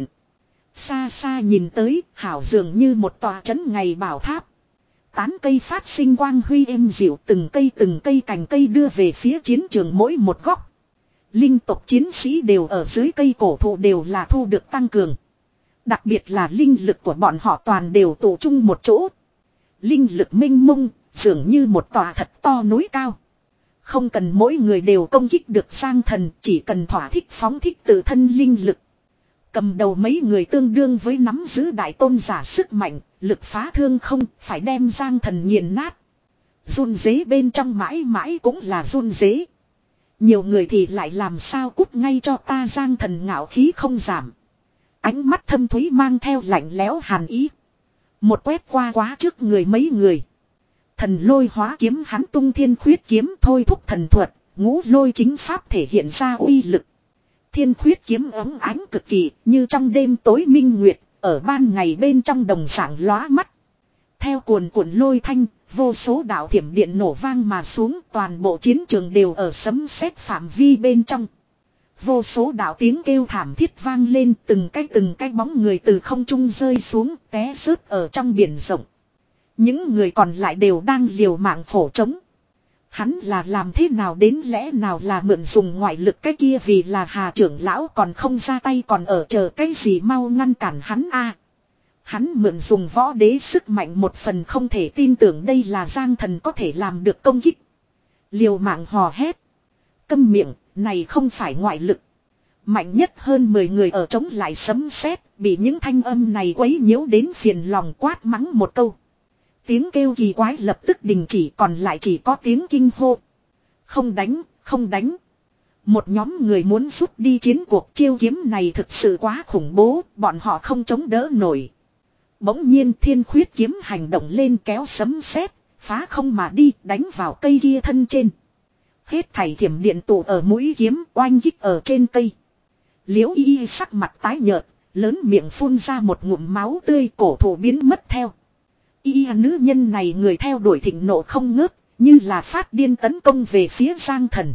Xa xa nhìn tới, hảo dường như một tòa trấn ngày bảo tháp. Tán cây phát sinh quang huy êm dịu, từng cây từng cây cành cây đưa về phía chiến trường mỗi một góc. Linh tộc chiến sĩ đều ở dưới cây cổ thụ đều là thu được tăng cường. Đặc biệt là linh lực của bọn họ toàn đều tụ chung một chỗ. Linh lực mênh mông, dường như một tòa thật to núi cao. Không cần mỗi người đều công kích được Giang Thần, chỉ cần thỏa thích phóng thích tự thân linh lực. Cầm đầu mấy người tương đương với nắm giữ đại tôn giả sức mạnh, lực phá thương không, phải đem Giang Thần nghiền nát. Run dế bên trong mãi mãi cũng là run dế. Nhiều người thì lại làm sao cút ngay cho ta. Giang Thần ngạo khí không giảm. Ánh mắt thâm thúy mang theo lạnh lẽo hàn ý. Một quét qua quá trước người mấy người. Thần lôi hóa kiếm hắn tung thiên khuyết kiếm thôi thúc thần thuật, ngũ lôi chính pháp thể hiện ra uy lực. Thiên khuyết kiếm ấm ánh cực kỳ, như trong đêm tối minh nguyệt, ở ban ngày bên trong đồng dạng lóa mắt. Theo cuồn cuộn lôi thanh, vô số đạo thiểm điện nổ vang mà xuống, toàn bộ chiến trường đều ở sấm sét phạm vi bên trong. Vô số đạo tiếng kêu thảm thiết vang lên, từng cái từng cái bóng người từ không trung rơi xuống, té rớt ở trong biển rộng. Những người còn lại đều đang liều mạng phổ chống. Hắn là làm thế nào đến lẽ nào là mượn dùng ngoại lực cái kia vì là Hà trưởng lão còn không ra tay còn ở chờ cái gì mau ngăn cản hắn a. Hắn mượn dùng võ đế sức mạnh một phần không thể tin tưởng đây là Giang Thần có thể làm được công kích. Liều mạng hò hét. Câm miệng, này không phải ngoại lực. Mạnh nhất hơn mười người ở chống lại sấm sét, bị những thanh âm này quấy nhiễu đến phiền lòng quát mắng một câu. Tiếng kêu kỳ quái lập tức đình chỉ, còn lại chỉ có tiếng kinh hô. Không đánh, không đánh. Một nhóm người muốn rút đi chiến cuộc, chiêu kiếm này thực sự quá khủng bố, bọn họ không chống đỡ nổi. Bỗng nhiên thiên khuyết kiếm hành động lên kéo sấm sét, phá không mà đi, đánh vào cây kia thân trên. Hết thảy thiểm điện tụ ở mũi kiếm, oanh kích ở trên cây. Liễu Y Y sắc mặt tái nhợt, lớn miệng phun ra một ngụm máu tươi, cổ thụ biến mất theo. Y nữ nhân này người theo đuổi thịnh nộ không ngớt, như là phát điên tấn công về phía Giang Thần.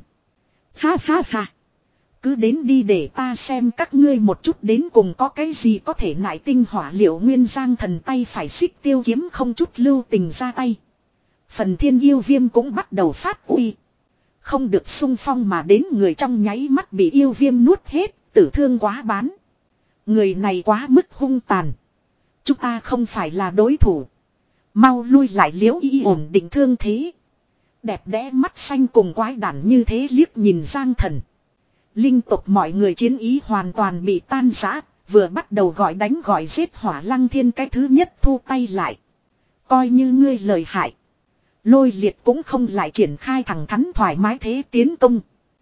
Ha ha ha. Cứ đến đi để ta xem các ngươi một chút đến cùng có cái gì có thể nại tinh hỏa liệu nguyên. Giang Thần tay phải xích tiêu kiếm không chút lưu tình ra tay. Phần thiên yêu viêm cũng bắt đầu phát uy. Không được xung phong mà đến người trong nháy mắt bị yêu viêm nuốt hết, tử thương quá bán. Người này quá mức hung tàn. Chúng ta không phải là đối thủ. Mau lui lại. Liễu Y ổn định thương thế. Đẹp đẽ mắt xanh cùng quái đản như thế liếc nhìn Giang Thần. Linh tục mọi người chiến ý hoàn toàn bị tan rã, vừa bắt đầu gọi đánh gọi giết Hỏa Lăng Thiên cái thứ nhất thu tay lại. Coi như ngươi lời hại. Lôi liệt cũng không lại triển khai thẳng thắn thoải mái thế tiến công.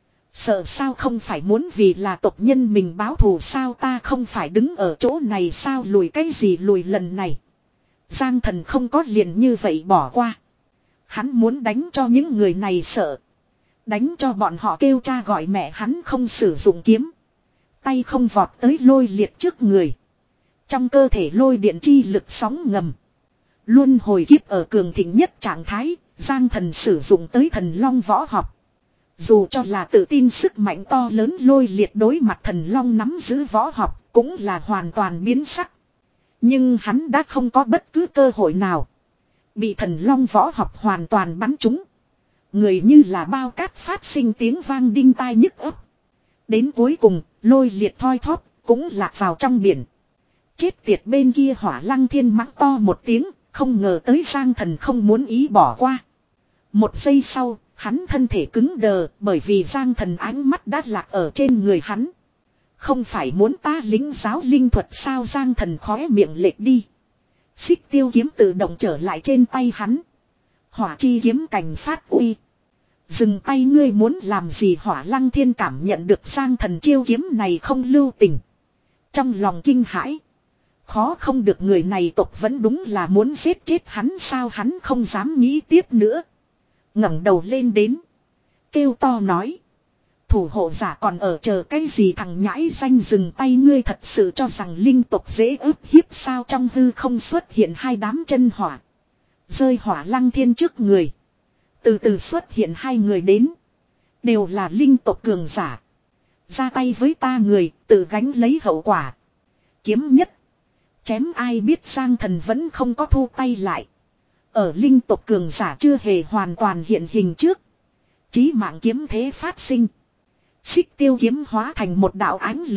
Sợ sao không phải muốn vì là tộc nhân mình báo thù sao, ta không phải đứng ở chỗ này sao, lùi cái gì lùi lần này. Giang Thần không có liền như vậy bỏ qua. Hắn muốn đánh cho những người này sợ. Đánh cho bọn họ kêu cha gọi mẹ. Hắn không sử dụng kiếm. Tay không vọt tới lôi liệt trước người. Trong cơ thể lôi điện chi lực sóng ngầm. Luôn hồi kiếp ở cường thịnh nhất trạng thái. Giang Thần sử dụng tới thần long võ học. Dù cho là tự tin sức mạnh to lớn, lôi liệt đối mặt thần long nắm giữ võ học cũng là hoàn toàn biến sắc. Nhưng hắn đã không có bất cứ cơ hội nào. Bị thần long võ học hoàn toàn bắn trúng. Người như là bao cát phát sinh tiếng vang đinh tai nhức ấp. Đến cuối cùng, lôi liệt thoi thóp, cũng lạc vào trong biển. Chết tiệt. Bên kia Hỏa Lăng Thiên mắng to một tiếng, không ngờ tới Giang Thần không muốn ý bỏ qua. Một giây sau, hắn thân thể cứng đờ, bởi vì Giang Thần ánh mắt đã lạc ở trên người hắn. Không phải muốn ta lính giáo linh thuật sao? Giang Thần khóe miệng lệch đi. Xích tiêu kiếm tự động trở lại trên tay hắn. Hỏa chi kiếm cành phát uy. Dừng tay, ngươi muốn làm gì? Hỏa Lăng Thiên cảm nhận được Giang Thần chiêu kiếm này không lưu tình. Trong lòng kinh hãi. Khó không được, người này tộc vẫn đúng là muốn giết chết hắn sao? Hắn không dám nghĩ tiếp nữa. Ngẩng đầu lên đến. Kêu to nói. Thủ hộ giả còn ở chờ cái gì? Thằng nhãi danh, dừng tay. Ngươi thật sự cho rằng linh tộc dễ ức hiếp sao? Trong hư không xuất hiện hai đám chân hỏa. Rơi Hỏa Lăng Thiên trước người. Từ từ xuất hiện hai người đến. Đều là linh tộc cường giả. Ra tay với ta người, tự gánh lấy hậu quả. Kiếm nhất. Chém ai biết. Giang Thần vẫn không có thu tay lại. Ở linh tộc cường giả chưa hề hoàn toàn hiện hình trước. Chí mạng kiếm thế phát sinh. Xích tiêu kiếm hóa thành một đạo ánh lửa,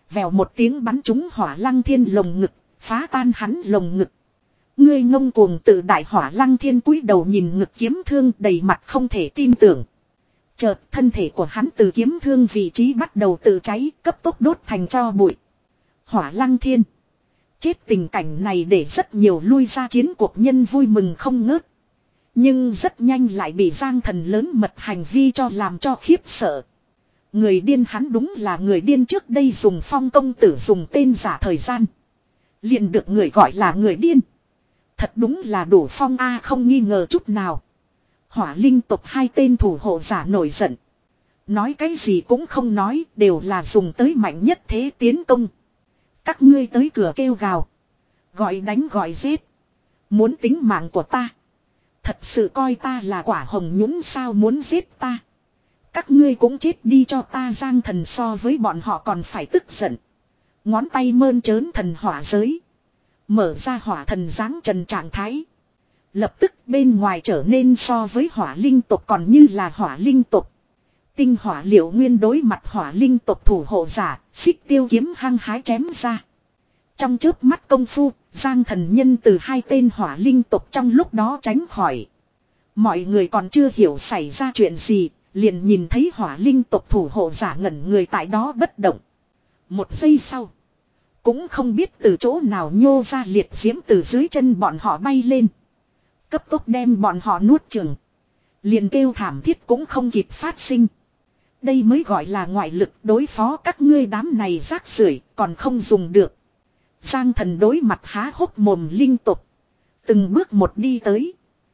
vèo một tiếng bắn trúng Hỏa Lăng Thiên lồng ngực, phá tan hắn lồng ngực. Ngươi ngông cuồng tự đại. Hỏa Lăng Thiên cúi đầu nhìn ngực kiếm thương, đầy mặt không thể tin tưởng. Chợt thân thể của hắn từ kiếm thương vị trí bắt đầu tự cháy, cấp tốc đốt thành tro bụi. Hỏa Lăng Thiên chết, tình cảnh này để rất nhiều lui ra chiến cuộc nhân vui mừng không ngớt. Nhưng rất nhanh lại bị Giang Thần lớn mật hành vi cho làm cho khiếp sợ. Người điên, hắn đúng là người điên. Trước đây dùng Phong công tử dùng tên giả thời gian, liền được người gọi là người điên. Thật đúng là đủ phong a, không nghi ngờ chút nào. Hỏa linh tộc hai tên thủ hộ giả nổi giận. Nói cái gì cũng không nói, đều là dùng tới mạnh nhất thế tiến công. Các ngươi tới cửa kêu gào, gọi đánh gọi giết, muốn tính mạng của ta. Thật sự coi ta là quả hồng nhũng sao? Muốn giết ta, các ngươi cũng chết đi cho ta. Giang Thần so với bọn họ còn phải tức giận. Ngón tay mơn trớn thần hỏa giới, mở ra hỏa thần dáng trần trạng thái. Lập tức bên ngoài trở nên so với hỏa linh tộc còn như là hỏa linh tộc. Tinh hỏa liệu nguyên đối mặt hỏa linh tộc thủ hộ giả, xích tiêu kiếm hăng hái chém ra. Trong chớp mắt công phu, Giang Thần nhân từ hai tên hỏa linh tộc trong lúc đó tránh khỏi. Mọi người còn chưa hiểu xảy ra chuyện gì, liền nhìn thấy hỏa linh tộc thủ hộ giả ngẩn người tại đó bất động. Một giây sau, cũng không biết từ chỗ nào nhô ra liệt diễm từ dưới chân bọn họ bay lên, cấp tốc đem bọn họ nuốt chửng. Liền kêu thảm thiết cũng không kịp phát sinh. Đây mới gọi là ngoại lực, đối phó các ngươi đám này rác rưởi còn không dùng được. Giang Thần đối mặt há hốc mồm linh tộc, từng bước một đi tới.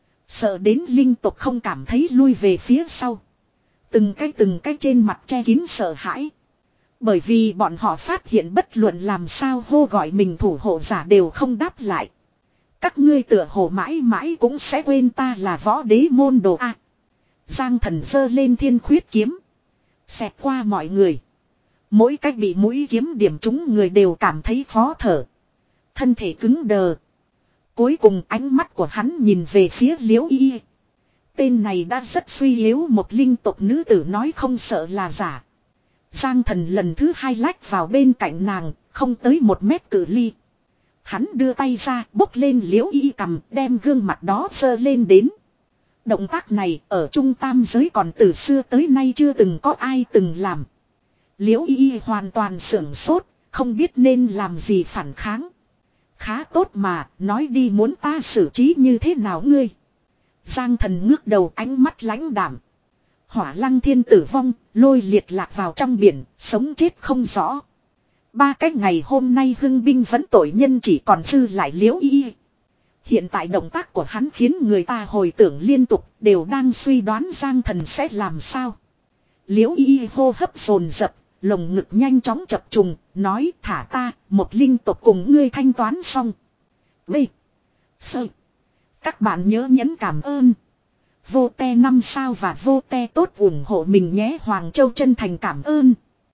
Sợ đến linh tộc không cảm thấy lui về phía sau. Từng cái từng cái trên mặt che kín sợ hãi. Bởi vì bọn họ phát hiện bất luận làm sao hô gọi mình thủ hộ giả đều không đáp lại. Các ngươi tựa hồ mãi mãi cũng sẽ quên ta là võ đế môn đồ a. Giang Thần giơ lên thiên khuyết kiếm, xẹt qua mọi người. Mỗi cách bị mũi kiếm điểm trúng người đều cảm thấy khó thở, thân thể cứng đờ. Cuối cùng ánh mắt của hắn nhìn về phía Liễu Y. Tên này đã rất suy yếu, một linh tộc nữ tử nói không sợ là giả. Giang Thần lần thứ hai lách vào bên cạnh nàng, không tới một mét cự ly. Hắn đưa tay ra bốc lên Liễu Y cầm, đem gương mặt đó sơ lên đến. Động tác này ở Trung Tam giới còn từ xưa tới nay chưa từng có ai từng làm. Liễu Y hoàn toàn sưởng sốt, không biết nên làm gì phản kháng. Khá tốt mà, nói đi muốn ta xử trí như thế nào ngươi. Giang Thần ngước đầu, ánh mắt lãnh đạm. Hỏa Lăng Thiên tử vong, lôi liệt lạc vào trong biển, sống chết không rõ. Ba cái ngày hôm nay hưng binh vẫn tội nhân chỉ còn dư lại Liễu Y. Hiện tại động tác của hắn khiến người ta hồi tưởng liên tục, đều đang suy đoán Giang Thần sẽ làm sao. Liễu Y hô hấp dồn dập, lồng ngực nhanh chóng chập trùng, nói thả ta, một linh tộc cùng ngươi thanh toán xong. B. Sơ. Các bạn nhớ nhấn cảm ơn. Vô te năm sao và vô te tốt ủng hộ mình nhé. Hoàng Châu chân thành cảm ơn.